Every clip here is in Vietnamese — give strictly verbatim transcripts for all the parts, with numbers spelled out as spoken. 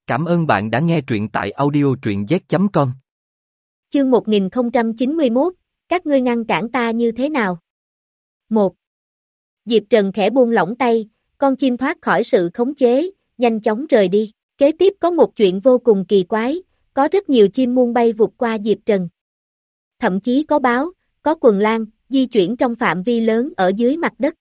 Cảm ơn bạn đã nghe truyện tại audio truyện z chấm com. Chương một nghìn không trăm chín mươi mốt, các ngươi ngăn cản ta như thế nào? một. Diệp Trần khẽ buông lỏng tay, con chim thoát khỏi sự khống chế, nhanh chóng rời đi. Kế tiếp có một chuyện vô cùng kỳ quái, có rất nhiều chim muôn bay vụt qua Diệp Trần. Thậm chí có báo, có quần lang, di chuyển trong phạm vi lớn ở dưới mặt đất.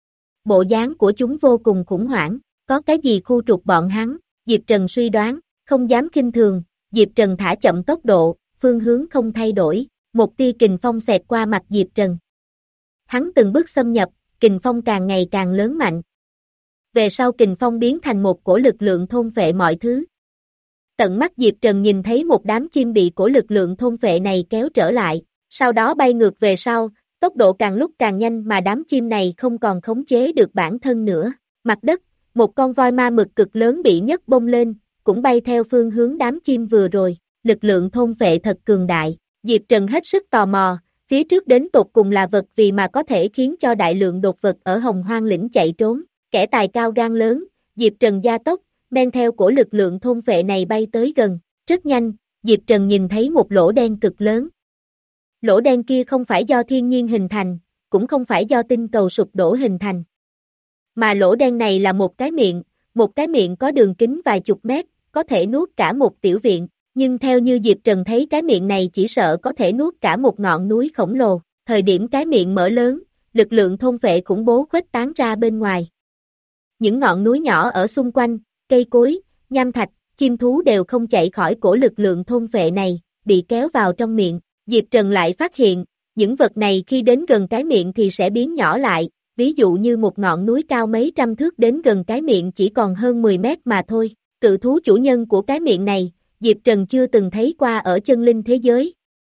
Bộ dáng của chúng vô cùng khủng hoảng, có cái gì khu trục bọn hắn, Diệp Trần suy đoán, không dám khinh thường, Diệp Trần thả chậm tốc độ, phương hướng không thay đổi, một tia kình phong xẹt qua mặt Diệp Trần. Hắn từng bước xâm nhập, kình phong càng ngày càng lớn mạnh. Về sau kình phong biến thành một cổ lực lượng thôn phệ mọi thứ. Tận mắt Diệp Trần nhìn thấy một đám chim bị cổ lực lượng thôn phệ này kéo trở lại, sau đó bay ngược về sau, tốc độ càng lúc càng nhanh mà đám chim này không còn khống chế được bản thân nữa. Mặt đất, một con voi ma mực cực lớn bị nhấc bông lên, cũng bay theo phương hướng đám chim vừa rồi, lực lượng thôn phệ thật cường đại. Diệp Trần hết sức tò mò, phía trước đến tột cùng là vật vì mà có thể khiến cho đại lượng đột vật ở Hồng Hoang lĩnh chạy trốn. Kẻ tài cao gan lớn, Diệp Trần gia tốc, men theo cổ lực lượng thôn phệ này bay tới gần. Rất nhanh, Diệp Trần nhìn thấy một lỗ đen cực lớn. Lỗ đen kia không phải do thiên nhiên hình thành, cũng không phải do tinh cầu sụp đổ hình thành. Mà lỗ đen này là một cái miệng, một cái miệng có đường kính vài chục mét, có thể nuốt cả một tiểu viện, nhưng theo như Diệp Trần thấy cái miệng này chỉ sợ có thể nuốt cả một ngọn núi khổng lồ. Thời điểm cái miệng mở lớn, lực lượng thôn phệ khủng bố khuếch tán ra bên ngoài. Những ngọn núi nhỏ ở xung quanh, cây cối, nham thạch, chim thú đều không chạy khỏi cổ lực lượng thôn phệ này, bị kéo vào trong miệng. Diệp Trần lại phát hiện, những vật này khi đến gần cái miệng thì sẽ biến nhỏ lại, ví dụ như một ngọn núi cao mấy trăm thước đến gần cái miệng chỉ còn hơn mười mét mà thôi. Cự thú chủ nhân của cái miệng này, Diệp Trần chưa từng thấy qua ở chân linh thế giới.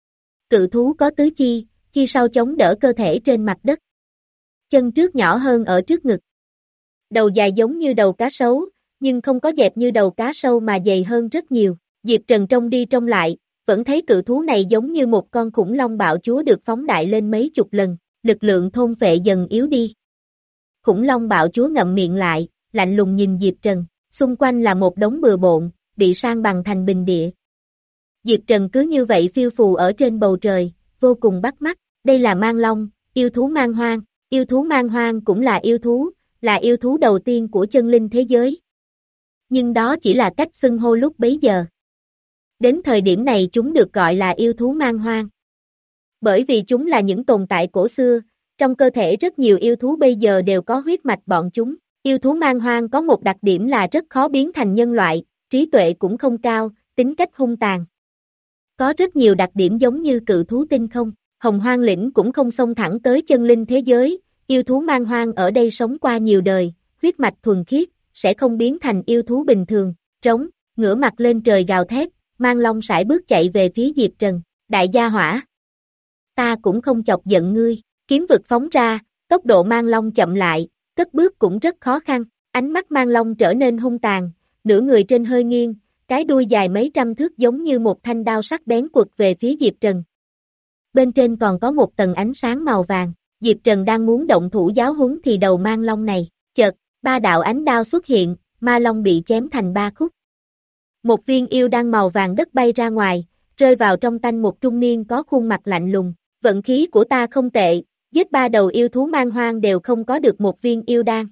Cự thú có tứ chi, chi sau chống đỡ cơ thể trên mặt đất. Chân trước nhỏ hơn ở trước ngực. Đầu dài giống như đầu cá sấu, nhưng không có dẹp như đầu cá sâu mà dày hơn rất nhiều. Diệp Trần trông đi trông lại, vẫn thấy cự thú này giống như một con khủng long bạo chúa được phóng đại lên mấy chục lần, lực lượng thôn phệ dần yếu đi. Khủng long bạo chúa ngậm miệng lại, lạnh lùng nhìn Diệp Trần, xung quanh là một đống bừa bộn, bị san bằng thành bình địa. Diệp Trần cứ như vậy phiêu phù ở trên bầu trời, vô cùng bắt mắt, đây là mang long, yêu thú man hoang, yêu thú man hoang cũng là yêu thú, là yêu thú đầu tiên của chân linh thế giới. Nhưng đó chỉ là cách xưng hô lúc bấy giờ. Đến thời điểm này chúng được gọi là yêu thú man hoang. Bởi vì chúng là những tồn tại cổ xưa, trong cơ thể rất nhiều yêu thú bây giờ đều có huyết mạch bọn chúng. Yêu thú man hoang có một đặc điểm là rất khó biến thành nhân loại, trí tuệ cũng không cao, tính cách hung tàn. Có rất nhiều đặc điểm giống như cự thú tinh không, Hồng Hoang lĩnh cũng không xông thẳng tới chân linh thế giới, yêu thú man hoang ở đây sống qua nhiều đời, huyết mạch thuần khiết, sẽ không biến thành yêu thú bình thường, trống, ngửa mặt lên trời gào thét, mang long sải bước chạy về phía Diệp Trần, đại gia hỏa. Ta cũng không chọc giận ngươi, kiếm vực phóng ra, tốc độ mang long chậm lại, cất bước cũng rất khó khăn, ánh mắt mang long trở nên hung tàn, nửa người trên hơi nghiêng, cái đuôi dài mấy trăm thước giống như một thanh đao sắc bén quật về phía Diệp Trần. Bên trên còn có một tầng ánh sáng màu vàng, Diệp Trần đang muốn động thủ giáo huấn thì đầu mang long này, chợt, ba đạo ánh đao xuất hiện, ma long bị chém thành ba khúc. Một viên yêu đan màu vàng đất bay ra ngoài, rơi vào trong tay một trung niên có khuôn mặt lạnh lùng, vận khí của ta không tệ, giết ba đầu yêu thú man hoang đều không có được một viên yêu đan.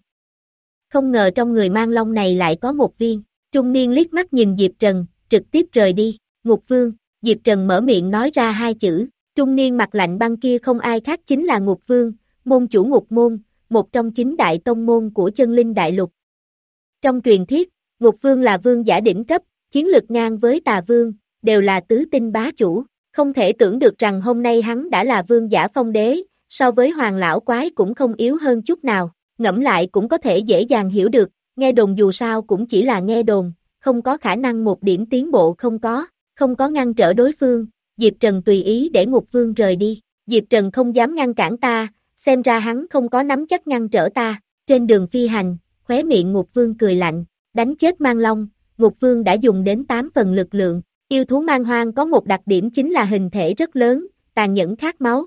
Không ngờ trong người mang long này lại có một viên, trung niên liếc mắt nhìn Diệp Trần, trực tiếp rời đi, Ngục Vương, Diệp Trần mở miệng nói ra hai chữ, trung niên mặt lạnh băng kia không ai khác chính là Ngục Vương, môn chủ Ngục Môn, một trong chín đại tông môn của chân linh đại lục. Trong truyền thuyết, Ngục Vương là vương giả đỉnh cấp, chiến lực ngang với Tà Vương, đều là tứ tinh bá chủ, không thể tưởng được rằng hôm nay hắn đã là vương giả phong đế, so với Hoàng lão quái cũng không yếu hơn chút nào, ngẫm lại cũng có thể dễ dàng hiểu được, nghe đồn dù sao cũng chỉ là nghe đồn, không có khả năng một điểm tiến bộ không có, không có ngăn trở đối phương, Diệp Trần tùy ý để Ngục Vương rời đi, Diệp Trần không dám ngăn cản ta, xem ra hắn không có nắm chắc ngăn trở ta, trên đường phi hành, khóe miệng Ngục Vương cười lạnh, đánh chết mang long, Ngục Vương đã dùng đến tám phần lực lượng, yêu thú man hoang có một đặc điểm chính là hình thể rất lớn, tàn nhẫn khát máu.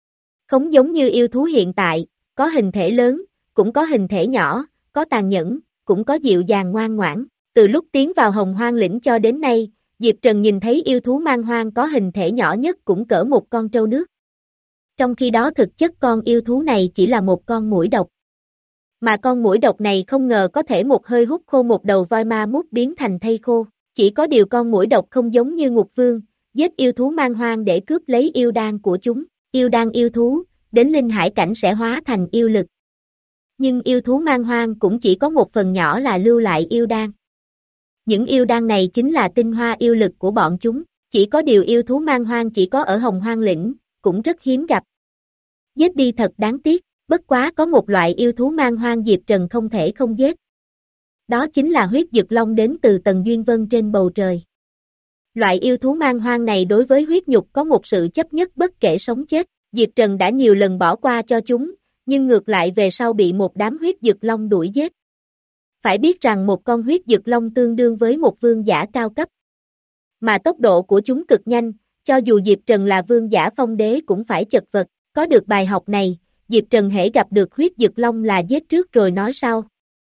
Không giống như yêu thú hiện tại, có hình thể lớn, cũng có hình thể nhỏ, có tàn nhẫn, cũng có dịu dàng ngoan ngoãn, Từ lúc tiến vào Hồng Hoang lĩnh cho đến nay, Diệp Trần nhìn thấy yêu thú man hoang có hình thể nhỏ nhất cũng cỡ một con trâu nước. Trong khi đó thực chất con yêu thú này chỉ là một con muỗi độc. Mà con muỗi độc này không ngờ có thể một hơi hút khô một đầu voi ma mút biến thành thây khô. Chỉ có điều con muỗi độc không giống như Ngục Vương, giết yêu thú man hoang để cướp lấy yêu đan của chúng. Yêu đan yêu thú, đến linh hải cảnh sẽ hóa thành yêu lực. Nhưng yêu thú man hoang cũng chỉ có một phần nhỏ là lưu lại yêu đan. Những yêu đan này chính là tinh hoa yêu lực của bọn chúng, chỉ có điều yêu thú man hoang chỉ có ở Hồng Hoang lĩnh, cũng rất hiếm gặp. Giết đi thật đáng tiếc, bất quá có một loại yêu thú man hoang Diệp Trần không thể không giết. Đó chính là huyết dực long đến từ Tần Duyên Vân trên bầu trời. Loại yêu thú man hoang này đối với huyết nhục có một sự chấp nhất bất kể sống chết, Diệp Trần đã nhiều lần bỏ qua cho chúng, nhưng ngược lại về sau bị một đám huyết dực long đuổi giết. Phải biết rằng một con huyết dực long tương đương với một vương giả cao cấp. Mà tốc độ của chúng cực nhanh, cho dù Diệp Trần là vương giả phong đế cũng phải chật vật. Có được bài học này, Diệp Trần hễ gặp được huyết dực long là giết trước rồi nói sau.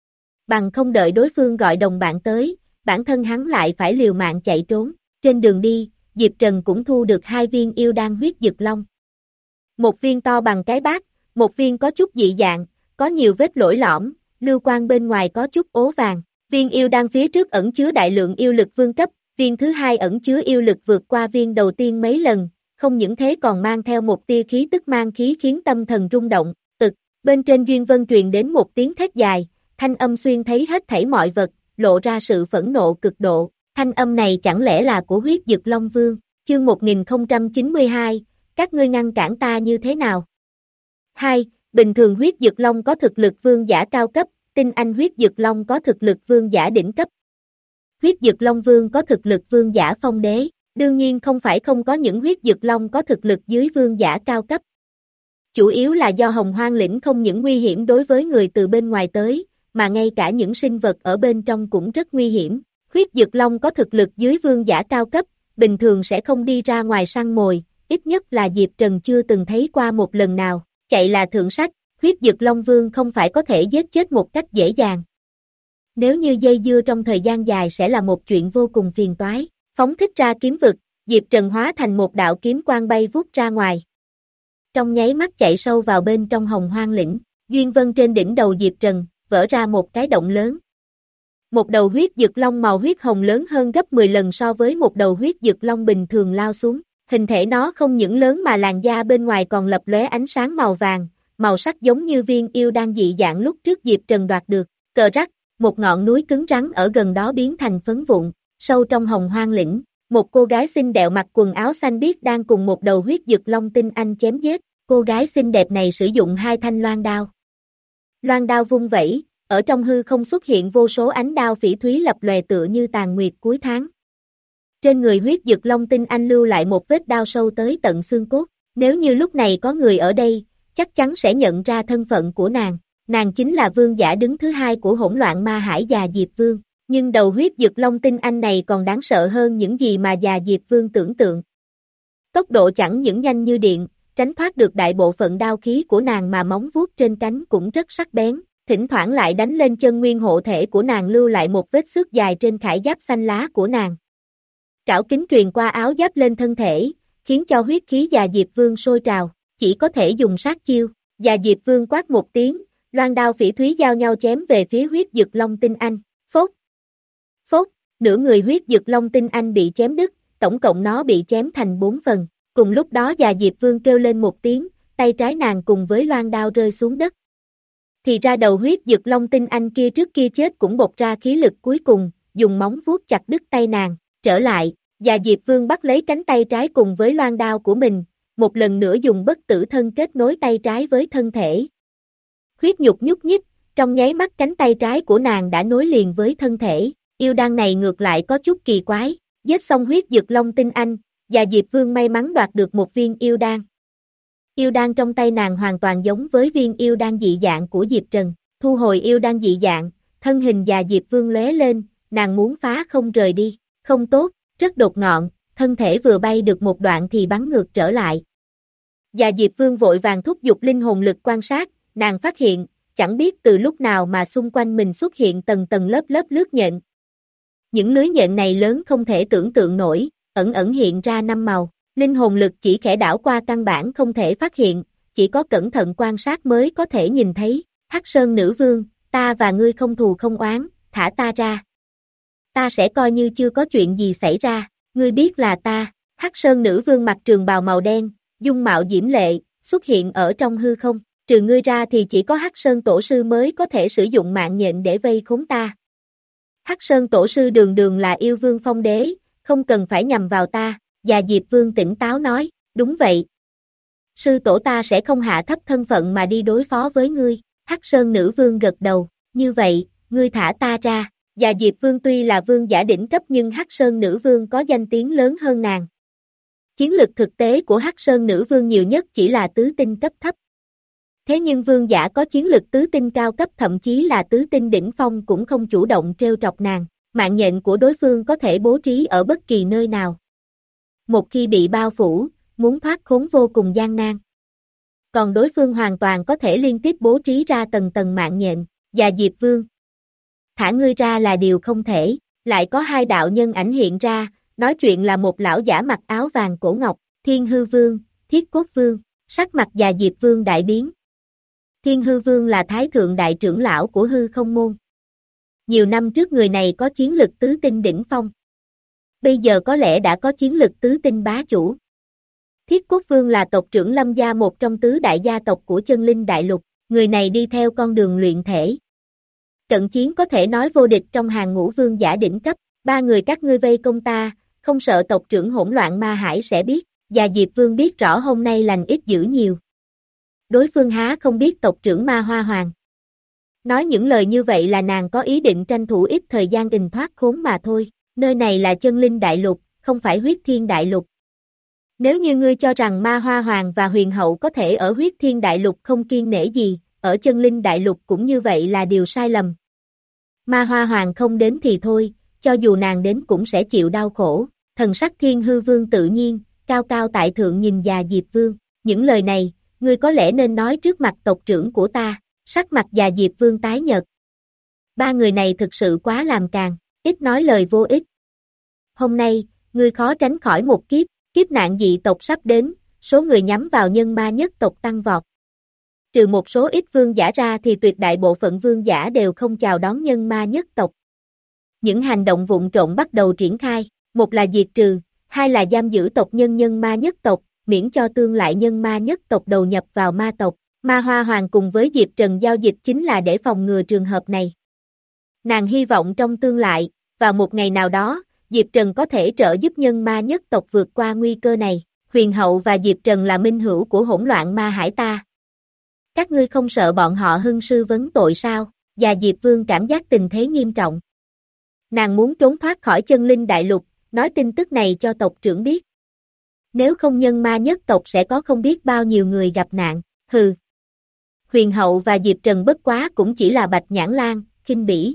Bằng không đợi đối phương gọi đồng bạn tới, bản thân hắn lại phải liều mạng chạy trốn. Trên đường đi, Diệp Trần cũng thu được hai viên yêu đan huyết dực long. Một viên to bằng cái bát, một viên có chút dị dạng, có nhiều vết lỗi lõm, lưu quang bên ngoài có chút ố vàng. Viên yêu đan phía trước ẩn chứa đại lượng yêu lực vương cấp, viên thứ hai ẩn chứa yêu lực vượt qua viên đầu tiên mấy lần, không những thế còn mang theo một tia khí tức mang khí khiến tâm thần rung động. Tực, bên trên Duyên Vân truyền đến một tiếng thét dài, thanh âm xuyên thấy hết thảy mọi vật, lộ ra sự phẫn nộ cực độ. Thanh âm này chẳng lẽ là của huyết dực Long Vương? Chương một nghìn không trăm chín mươi hai, các ngươi ngăn cản ta như thế nào? hai. Bình thường huyết dực long có thực lực vương giả cao cấp, tinh anh huyết dực long có thực lực vương giả đỉnh cấp. Huyết dực Long Vương có thực lực vương giả phong đế, đương nhiên không phải không có những huyết dực long có thực lực dưới vương giả cao cấp. Chủ yếu là do Hồng Hoang lĩnh không những nguy hiểm đối với người từ bên ngoài tới, mà ngay cả những sinh vật ở bên trong cũng rất nguy hiểm. Huyết dực long có thực lực dưới vương giả cao cấp, bình thường sẽ không đi ra ngoài săn mồi, ít nhất là Diệp Trần chưa từng thấy qua một lần nào. Chạy là thượng sách, huyết dực Long Vương không phải có thể giết chết một cách dễ dàng. Nếu như dây dưa trong thời gian dài sẽ là một chuyện vô cùng phiền toái. Phóng thích ra kiếm vực, Diệp Trần hóa thành một đạo kiếm quang bay vút ra ngoài. Trong nháy mắt chạy sâu vào bên trong Hồng Hoang lĩnh, Duyên Vân trên đỉnh đầu Diệp Trần, vỡ ra một cái động lớn. Một đầu huyết dực long màu huyết hồng lớn hơn gấp mười lần so với một đầu huyết dực long bình thường lao xuống. Hình thể nó không những lớn mà làn da bên ngoài còn lập lóe ánh sáng màu vàng, màu sắc giống như viên yêu đan dị dạng lúc trước Diệp Trần đoạt được. Cờ rắc, một ngọn núi cứng rắn ở gần đó biến thành phấn vụn. Sâu trong Hồng Hoang lĩnh, một cô gái xinh đẹp mặc quần áo xanh biếc đang cùng một đầu huyết dực long tinh anh chém giết. Cô gái xinh đẹp này sử dụng hai thanh loan đao. Loan đao vung vẩy, ở trong hư không xuất hiện vô số ánh đao phỉ thúy lập lòe tựa như tàn nguyệt cuối tháng. Trên người huyết dực long tinh anh lưu lại một vết đao sâu tới tận xương cốt. Nếu như lúc này có người ở đây, chắc chắn sẽ nhận ra thân phận của nàng. Nàng chính là vương giả đứng thứ hai của hỗn loạn ma hải già Diệp Vương. Nhưng đầu huyết dực long tinh anh này còn đáng sợ hơn những gì mà già Diệp Vương tưởng tượng. Tốc độ chẳng những nhanh như điện, tránh thoát được đại bộ phận đao khí của nàng mà móng vuốt trên cánh cũng rất sắc bén, thỉnh thoảng lại đánh lên chân nguyên hộ thể của nàng lưu lại một vết xước dài trên khải giáp xanh lá của nàng. Trảo kính truyền qua áo giáp lên thân thể, khiến cho huyết khí già Diệp Vương sôi trào, chỉ có thể dùng sát chiêu. Già Diệp Vương quát một tiếng, loan đao phỉ thúy giao nhau chém về phía huyết dực long tinh anh. Phốt! Phốt! Nửa người huyết dực long tinh anh bị chém đứt, tổng cộng nó bị chém thành bốn phần. Cùng lúc đó già Diệp Vương kêu lên một tiếng, tay trái nàng cùng với loan đao rơi xuống đất. Thì ra đầu huyết dực long tinh anh kia trước kia chết cũng bộc ra khí lực cuối cùng, dùng móng vuốt chặt đứt tay nàng. Trở lại, già Diệp Vương bắt lấy cánh tay trái cùng với loan đao của mình, một lần nữa dùng bất tử thân kết nối tay trái với thân thể. Huyết nhục nhúc nhích, trong nháy mắt cánh tay trái của nàng đã nối liền với thân thể. Yêu đan này ngược lại có chút kỳ quái, giết xong huyết dực long tinh anh, già Diệp Vương may mắn đoạt được một viên yêu đan. Yêu đan trong tay nàng hoàn toàn giống với viên yêu đan dị dạng của Diệp Trần. Thu hồi yêu đan dị dạng, thân hình già Diệp Vương lóe lên, nàng muốn phá không rời đi. Không tốt, rất đột ngọn, thân thể vừa bay được một đoạn thì bắn ngược trở lại. Già Diệp Vương vội vàng thúc giục linh hồn lực quan sát, nàng phát hiện, chẳng biết từ lúc nào mà xung quanh mình xuất hiện tầng tầng lớp lớp lướt nhện. Những lưới nhện này lớn không thể tưởng tượng nổi, ẩn ẩn hiện ra năm màu, linh hồn lực chỉ khẽ đảo qua căn bản không thể phát hiện, chỉ có cẩn thận quan sát mới có thể nhìn thấy. Hắc Sơn Nữ Vương, ta và ngươi không thù không oán, thả ta ra. Ta sẽ coi như chưa có chuyện gì xảy ra, ngươi biết là ta. Hắc Sơn Nữ Vương mặc trường bào màu đen, dung mạo diễm lệ, xuất hiện ở trong hư không, trừ ngươi ra thì chỉ có Hắc Sơn Tổ Sư mới có thể sử dụng mạng nhện để vây khốn ta. Hắc Sơn Tổ Sư đường đường là yêu vương phong đế, không cần phải nhằm vào ta, và Diệp Vương tỉnh táo nói, đúng vậy. Sư tổ ta sẽ không hạ thấp thân phận mà đi đối phó với ngươi. Hắc Sơn Nữ Vương gật đầu, như vậy, ngươi thả ta ra. Và Diệp Vương tuy là vương giả đỉnh cấp nhưng Hắc Sơn Nữ Vương có danh tiếng lớn hơn nàng. Chiến lực thực tế của Hắc Sơn Nữ Vương nhiều nhất chỉ là tứ tinh cấp thấp. Thế nhưng vương giả có chiến lực tứ tinh cao cấp thậm chí là tứ tinh đỉnh phong cũng không chủ động trêu chọc nàng. Mạng nhện của đối phương có thể bố trí ở bất kỳ nơi nào. Một khi bị bao phủ, muốn thoát khốn vô cùng gian nan. Còn đối phương hoàn toàn có thể liên tiếp bố trí ra tầng tầng mạng nhện, và Diệp Vương. Thả ngươi ra là điều không thể, lại có hai đạo nhân ảnh hiện ra, nói chuyện là một lão giả mặc áo vàng cổ ngọc, Thiên Hư Vương, Thiết Cốt Vương, sắc mặt và Diệp Vương đại biến. Thiên Hư Vương là Thái Thượng Đại trưởng lão của Hư Không Môn. Nhiều năm trước người này có chiến lực tứ tinh đỉnh phong. Bây giờ có lẽ đã có chiến lực tứ tinh bá chủ. Thiết Cốt Vương là tộc trưởng Lâm gia, một trong tứ đại gia tộc của Chân Linh Đại Lục, người này đi theo con đường luyện thể. Trận chiến có thể nói vô địch trong hàng ngũ vương giả đỉnh cấp, ba người các ngươi vây công ta, không sợ tộc trưởng hỗn loạn ma hải sẽ biết, và Diệp Vương biết rõ hôm nay lành ít dữ nhiều. Đối phương há không biết tộc trưởng Ma Hoa Hoàng. Nói những lời như vậy là nàng có ý định tranh thủ ít thời gian ình thoát khốn mà thôi, nơi này là Chân Linh Đại Lục, không phải Huyết Thiên Đại Lục. Nếu như ngươi cho rằng Ma Hoa Hoàng và Huyền Hậu có thể ở Huyết Thiên Đại Lục không kiêng nể gì, ở Chân Linh Đại Lục cũng như vậy là điều sai lầm. Ma Hoa Hoàng không đến thì thôi, cho dù nàng đến cũng sẽ chịu đau khổ. Thần sắc Thiên Hư Vương tự nhiên, cao cao tại thượng nhìn già Diệp Vương, những lời này, ngươi có lẽ nên nói trước mặt tộc trưởng của ta. Sắc mặt già Diệp Vương tái nhợt. Ba người này thực sự quá làm càn, ít nói lời vô ích. Hôm nay, ngươi khó tránh khỏi một kiếp, kiếp nạn dị tộc sắp đến, số người nhắm vào nhân ma nhất tộc tăng vọt. Trừ một số ít vương giả ra thì tuyệt đại bộ phận vương giả đều không chào đón nhân ma nhất tộc. Những hành động vụn trộn bắt đầu triển khai, một là diệt trừ, hai là giam giữ tộc nhân nhân ma nhất tộc, miễn cho tương lại nhân ma nhất tộc đầu nhập vào ma tộc. Ma Hoa Hoàng cùng với Diệp Trần giao dịch chính là để phòng ngừa trường hợp này. Nàng hy vọng trong tương lai, vào một ngày nào đó, Diệp Trần có thể trợ giúp nhân ma nhất tộc vượt qua nguy cơ này. Huyền Hậu và Diệp Trần là minh hữu của hỗn loạn ma hải ta. Các ngươi không sợ bọn họ hưng sư vấn tội sao? Và Diệp Vương cảm giác tình thế nghiêm trọng. Nàng muốn trốn thoát khỏi Chân Linh Đại Lục, nói tin tức này cho tộc trưởng biết. Nếu không nhân ma nhất tộc sẽ có không biết bao nhiêu người gặp nạn. Hừ. Huyền Hậu và Diệp Trần bất quá cũng chỉ là Bạch Nhãn Lang, khinh bỉ.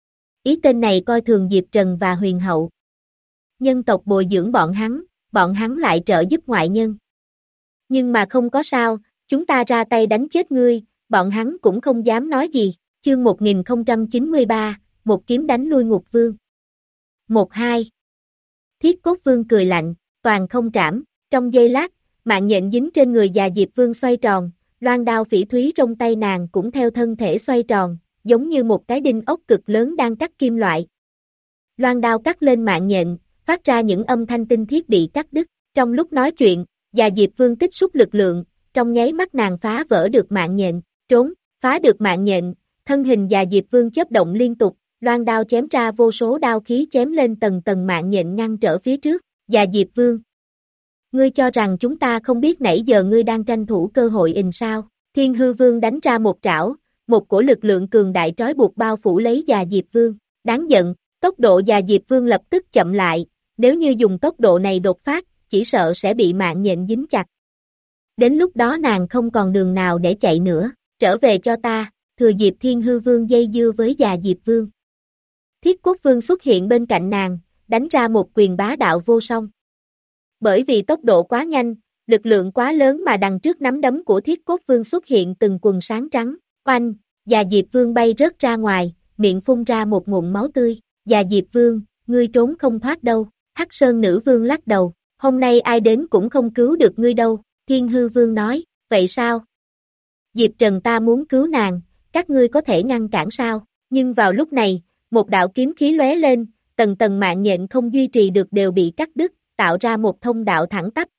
Ý tên này coi thường Diệp Trần và Huyền Hậu. Nhân tộc bồi dưỡng bọn hắn, bọn hắn lại trợ giúp ngoại nhân. Nhưng mà không có sao, chúng ta ra tay đánh chết ngươi, bọn hắn cũng không dám nói gì. Chương một nghìn không trăm chín mươi ba, một kiếm đánh lui Ngục Vương. một hai. Thiết Cốt Vương cười lạnh, toàn không trảm, trong giây lát, mạng nhện dính trên người già Diệp Vương xoay tròn. Loan đao phỉ thúy trong tay nàng cũng theo thân thể xoay tròn, giống như một cái đinh ốc cực lớn đang cắt kim loại. Loan đao cắt lên mạng nhện, phát ra những âm thanh tinh thiết bị cắt đứt. Trong lúc nói chuyện, già Diệp Vương tích xúc lực lượng, trong nháy mắt nàng phá vỡ được mạng nhện, trốn, phá được mạng nhện, thân hình già Diệp Vương chớp động liên tục, loan đao chém ra vô số đao khí chém lên tầng tầng mạng nhện ngăn trở phía trước. Già Diệp Vương, ngươi cho rằng chúng ta không biết nãy giờ ngươi đang tranh thủ cơ hội ình sao? Thiên Hư Vương đánh ra một trảo, một cổ lực lượng cường đại trói buộc bao phủ lấy già Diệp Vương. Đáng giận, tốc độ già Diệp Vương lập tức chậm lại, nếu như dùng tốc độ này đột phát, chỉ sợ sẽ bị mạng nhện dính chặt. Đến lúc đó nàng không còn đường nào để chạy nữa, trở về cho ta, thừa dịp Thiên Hư Vương dây dưa với già Diệp Vương. Thiết Cốt Vương xuất hiện bên cạnh nàng, đánh ra một quyền bá đạo vô song. Bởi vì tốc độ quá nhanh, lực lượng quá lớn mà đằng trước nắm đấm của Thiết Cốt Vương xuất hiện từng quần sáng trắng, oanh, già Diệp Vương bay rớt ra ngoài, miệng phun ra một ngụm máu tươi. Già Diệp Vương, ngươi trốn không thoát đâu. Hắc Sơn Nữ Vương lắc đầu, hôm nay ai đến cũng không cứu được ngươi đâu. Thiên Hư Vương nói, vậy sao? Diệp Trần ta muốn cứu nàng, các ngươi có thể ngăn cản sao? Nhưng vào lúc này, một đạo kiếm khí lóe lên, tầng tầng mạng nhện không duy trì được đều bị cắt đứt, tạo ra một thông đạo thẳng tắp.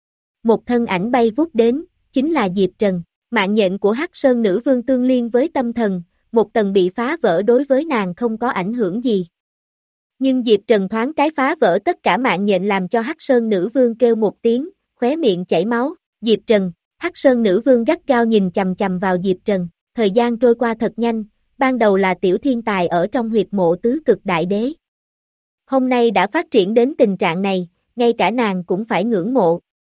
Một thân ảnh bay vút đến, chính là Diệp Trần. Mạng nhện của Hắc Sơn Nữ Vương tương liên với tâm thần, một tầng bị phá vỡ đối với nàng không có ảnh hưởng gì. Nhưng Diệp Trần thoáng cái phá vỡ tất cả mạng nhện làm cho Hắc Sơn Nữ Vương kêu một tiếng, khóe miệng chảy máu. Diệp Trần, Hắc Sơn Nữ Vương gắt gao nhìn chằm chằm vào Diệp Trần. Thời gian trôi qua thật nhanh, ban đầu là tiểu thiên tài ở trong huyệt mộ tứ cực đại đế. Hôm nay đã phát triển đến tình trạng này, ngay cả nàng cũng phải ngưỡng mộ.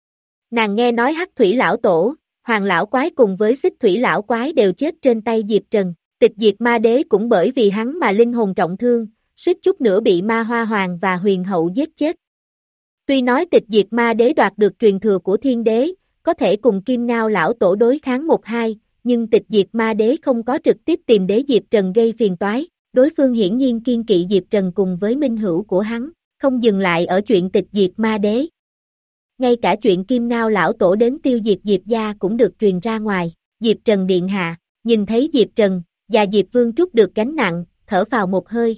Nàng nghe nói Hắc Thủy Lão Tổ, Hoàng Lão Quái cùng với Xích Thủy Lão Quái đều chết trên tay Diệp Trần. Tịch Diệt Ma Đế cũng bởi vì hắn mà linh hồn trọng thương, suýt chút nữa bị Ma Hoa Hoàng và Huyền Hậu giết chết. Tuy nói Tịch Diệt Ma Đế đoạt được truyền thừa của Thiên Đế, có thể cùng Kim Ngao Lão Tổ đối kháng một hai, nhưng Tịch Diệt Ma Đế không có trực tiếp tìm đế Diệp Trần gây phiền toái, đối phương hiển nhiên kiên kỵ Diệp Trần cùng với minh hữu của hắn, không dừng lại ở chuyện Tịch Diệt Ma Đế. Ngay cả chuyện Kim Ngao Lão Tổ đến tiêu diệt Diệp gia cũng được truyền ra ngoài. Diệp Trần điện hạ, nhìn thấy Diệp Trần, và Diệp Vương trút được gánh nặng, thở phào một hơi.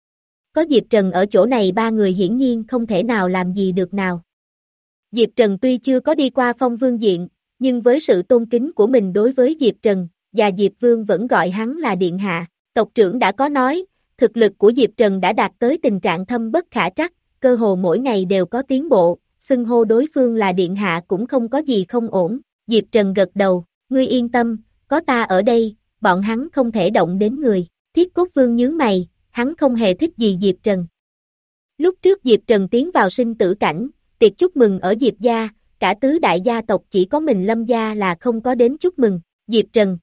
Có Diệp Trần ở chỗ này ba người hiển nhiên không thể nào làm gì được nào. Diệp Trần tuy chưa có đi qua Phong Vương diện, nhưng với sự tôn kính của mình đối với Diệp Trần, và Diệp Vương vẫn gọi hắn là điện hạ. Tộc trưởng đã có nói, thực lực của Diệp Trần đã đạt tới tình trạng thâm bất khả trắc, cơ hồ mỗi ngày đều có tiến bộ, xưng hô đối phương là điện hạ cũng không có gì không ổn. Diệp Trần gật đầu, ngươi yên tâm, có ta ở đây, bọn hắn không thể động đến người. Thiết Cốt Vương nhướng mày, hắn không hề thích gì Diệp Trần. Lúc trước Diệp Trần tiến vào sinh tử cảnh, tiệc chúc mừng ở Diệp gia, cả tứ đại gia tộc chỉ có mình Lâm gia là không có đến chúc mừng. Diệp Trần,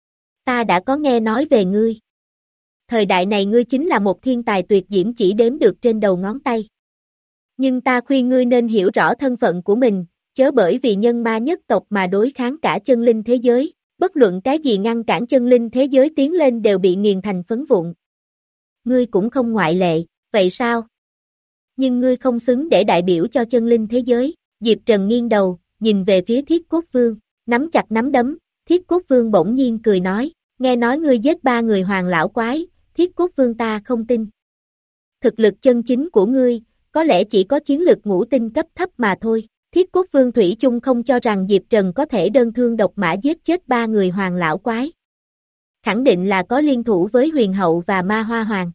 ta đã có nghe nói về ngươi. Thời đại này ngươi chính là một thiên tài tuyệt diễm chỉ đếm được trên đầu ngón tay. Nhưng ta khuyên ngươi nên hiểu rõ thân phận của mình, chớ bởi vì nhân ma nhất tộc mà đối kháng cả chân linh thế giới, bất luận cái gì ngăn cản chân linh thế giới tiến lên đều bị nghiền thành phấn vụn. Ngươi cũng không ngoại lệ, vậy sao? Nhưng ngươi không xứng để đại biểu cho chân linh thế giới. Diệp Trần nghiêng đầu, nhìn về phía Thiết Cốt Vương, nắm chặt nắm đấm. Thiết Cốt Vương bỗng nhiên cười nói, nghe nói ngươi giết ba người Hoàng Lão Quái, Thiết Cốt Vương ta không tin. Thực lực chân chính của ngươi, có lẽ chỉ có chiến lực ngũ tinh cấp thấp mà thôi. Thiết Cốt Vương thủy chung không cho rằng Diệp Trần có thể đơn thương độc mã giết chết ba người Hoàng Lão Quái. Khẳng định là có liên thủ với Huyền Hậu và Ma Hoa Hoàng.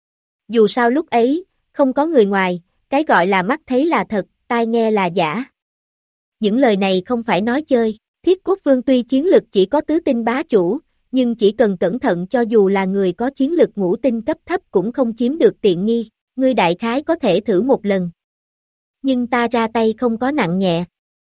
Dù sao lúc ấy, không có người ngoài, cái gọi là mắt thấy là thật, tai nghe là giả. Những lời này không phải nói chơi. Thiết Cốt Vương tuy chiến lực chỉ có tứ tinh bá chủ, nhưng chỉ cần cẩn thận cho dù là người có chiến lực ngũ tinh cấp thấp cũng không chiếm được tiện nghi. Ngươi đại khái có thể thử một lần. Nhưng ta ra tay không có nặng nhẹ.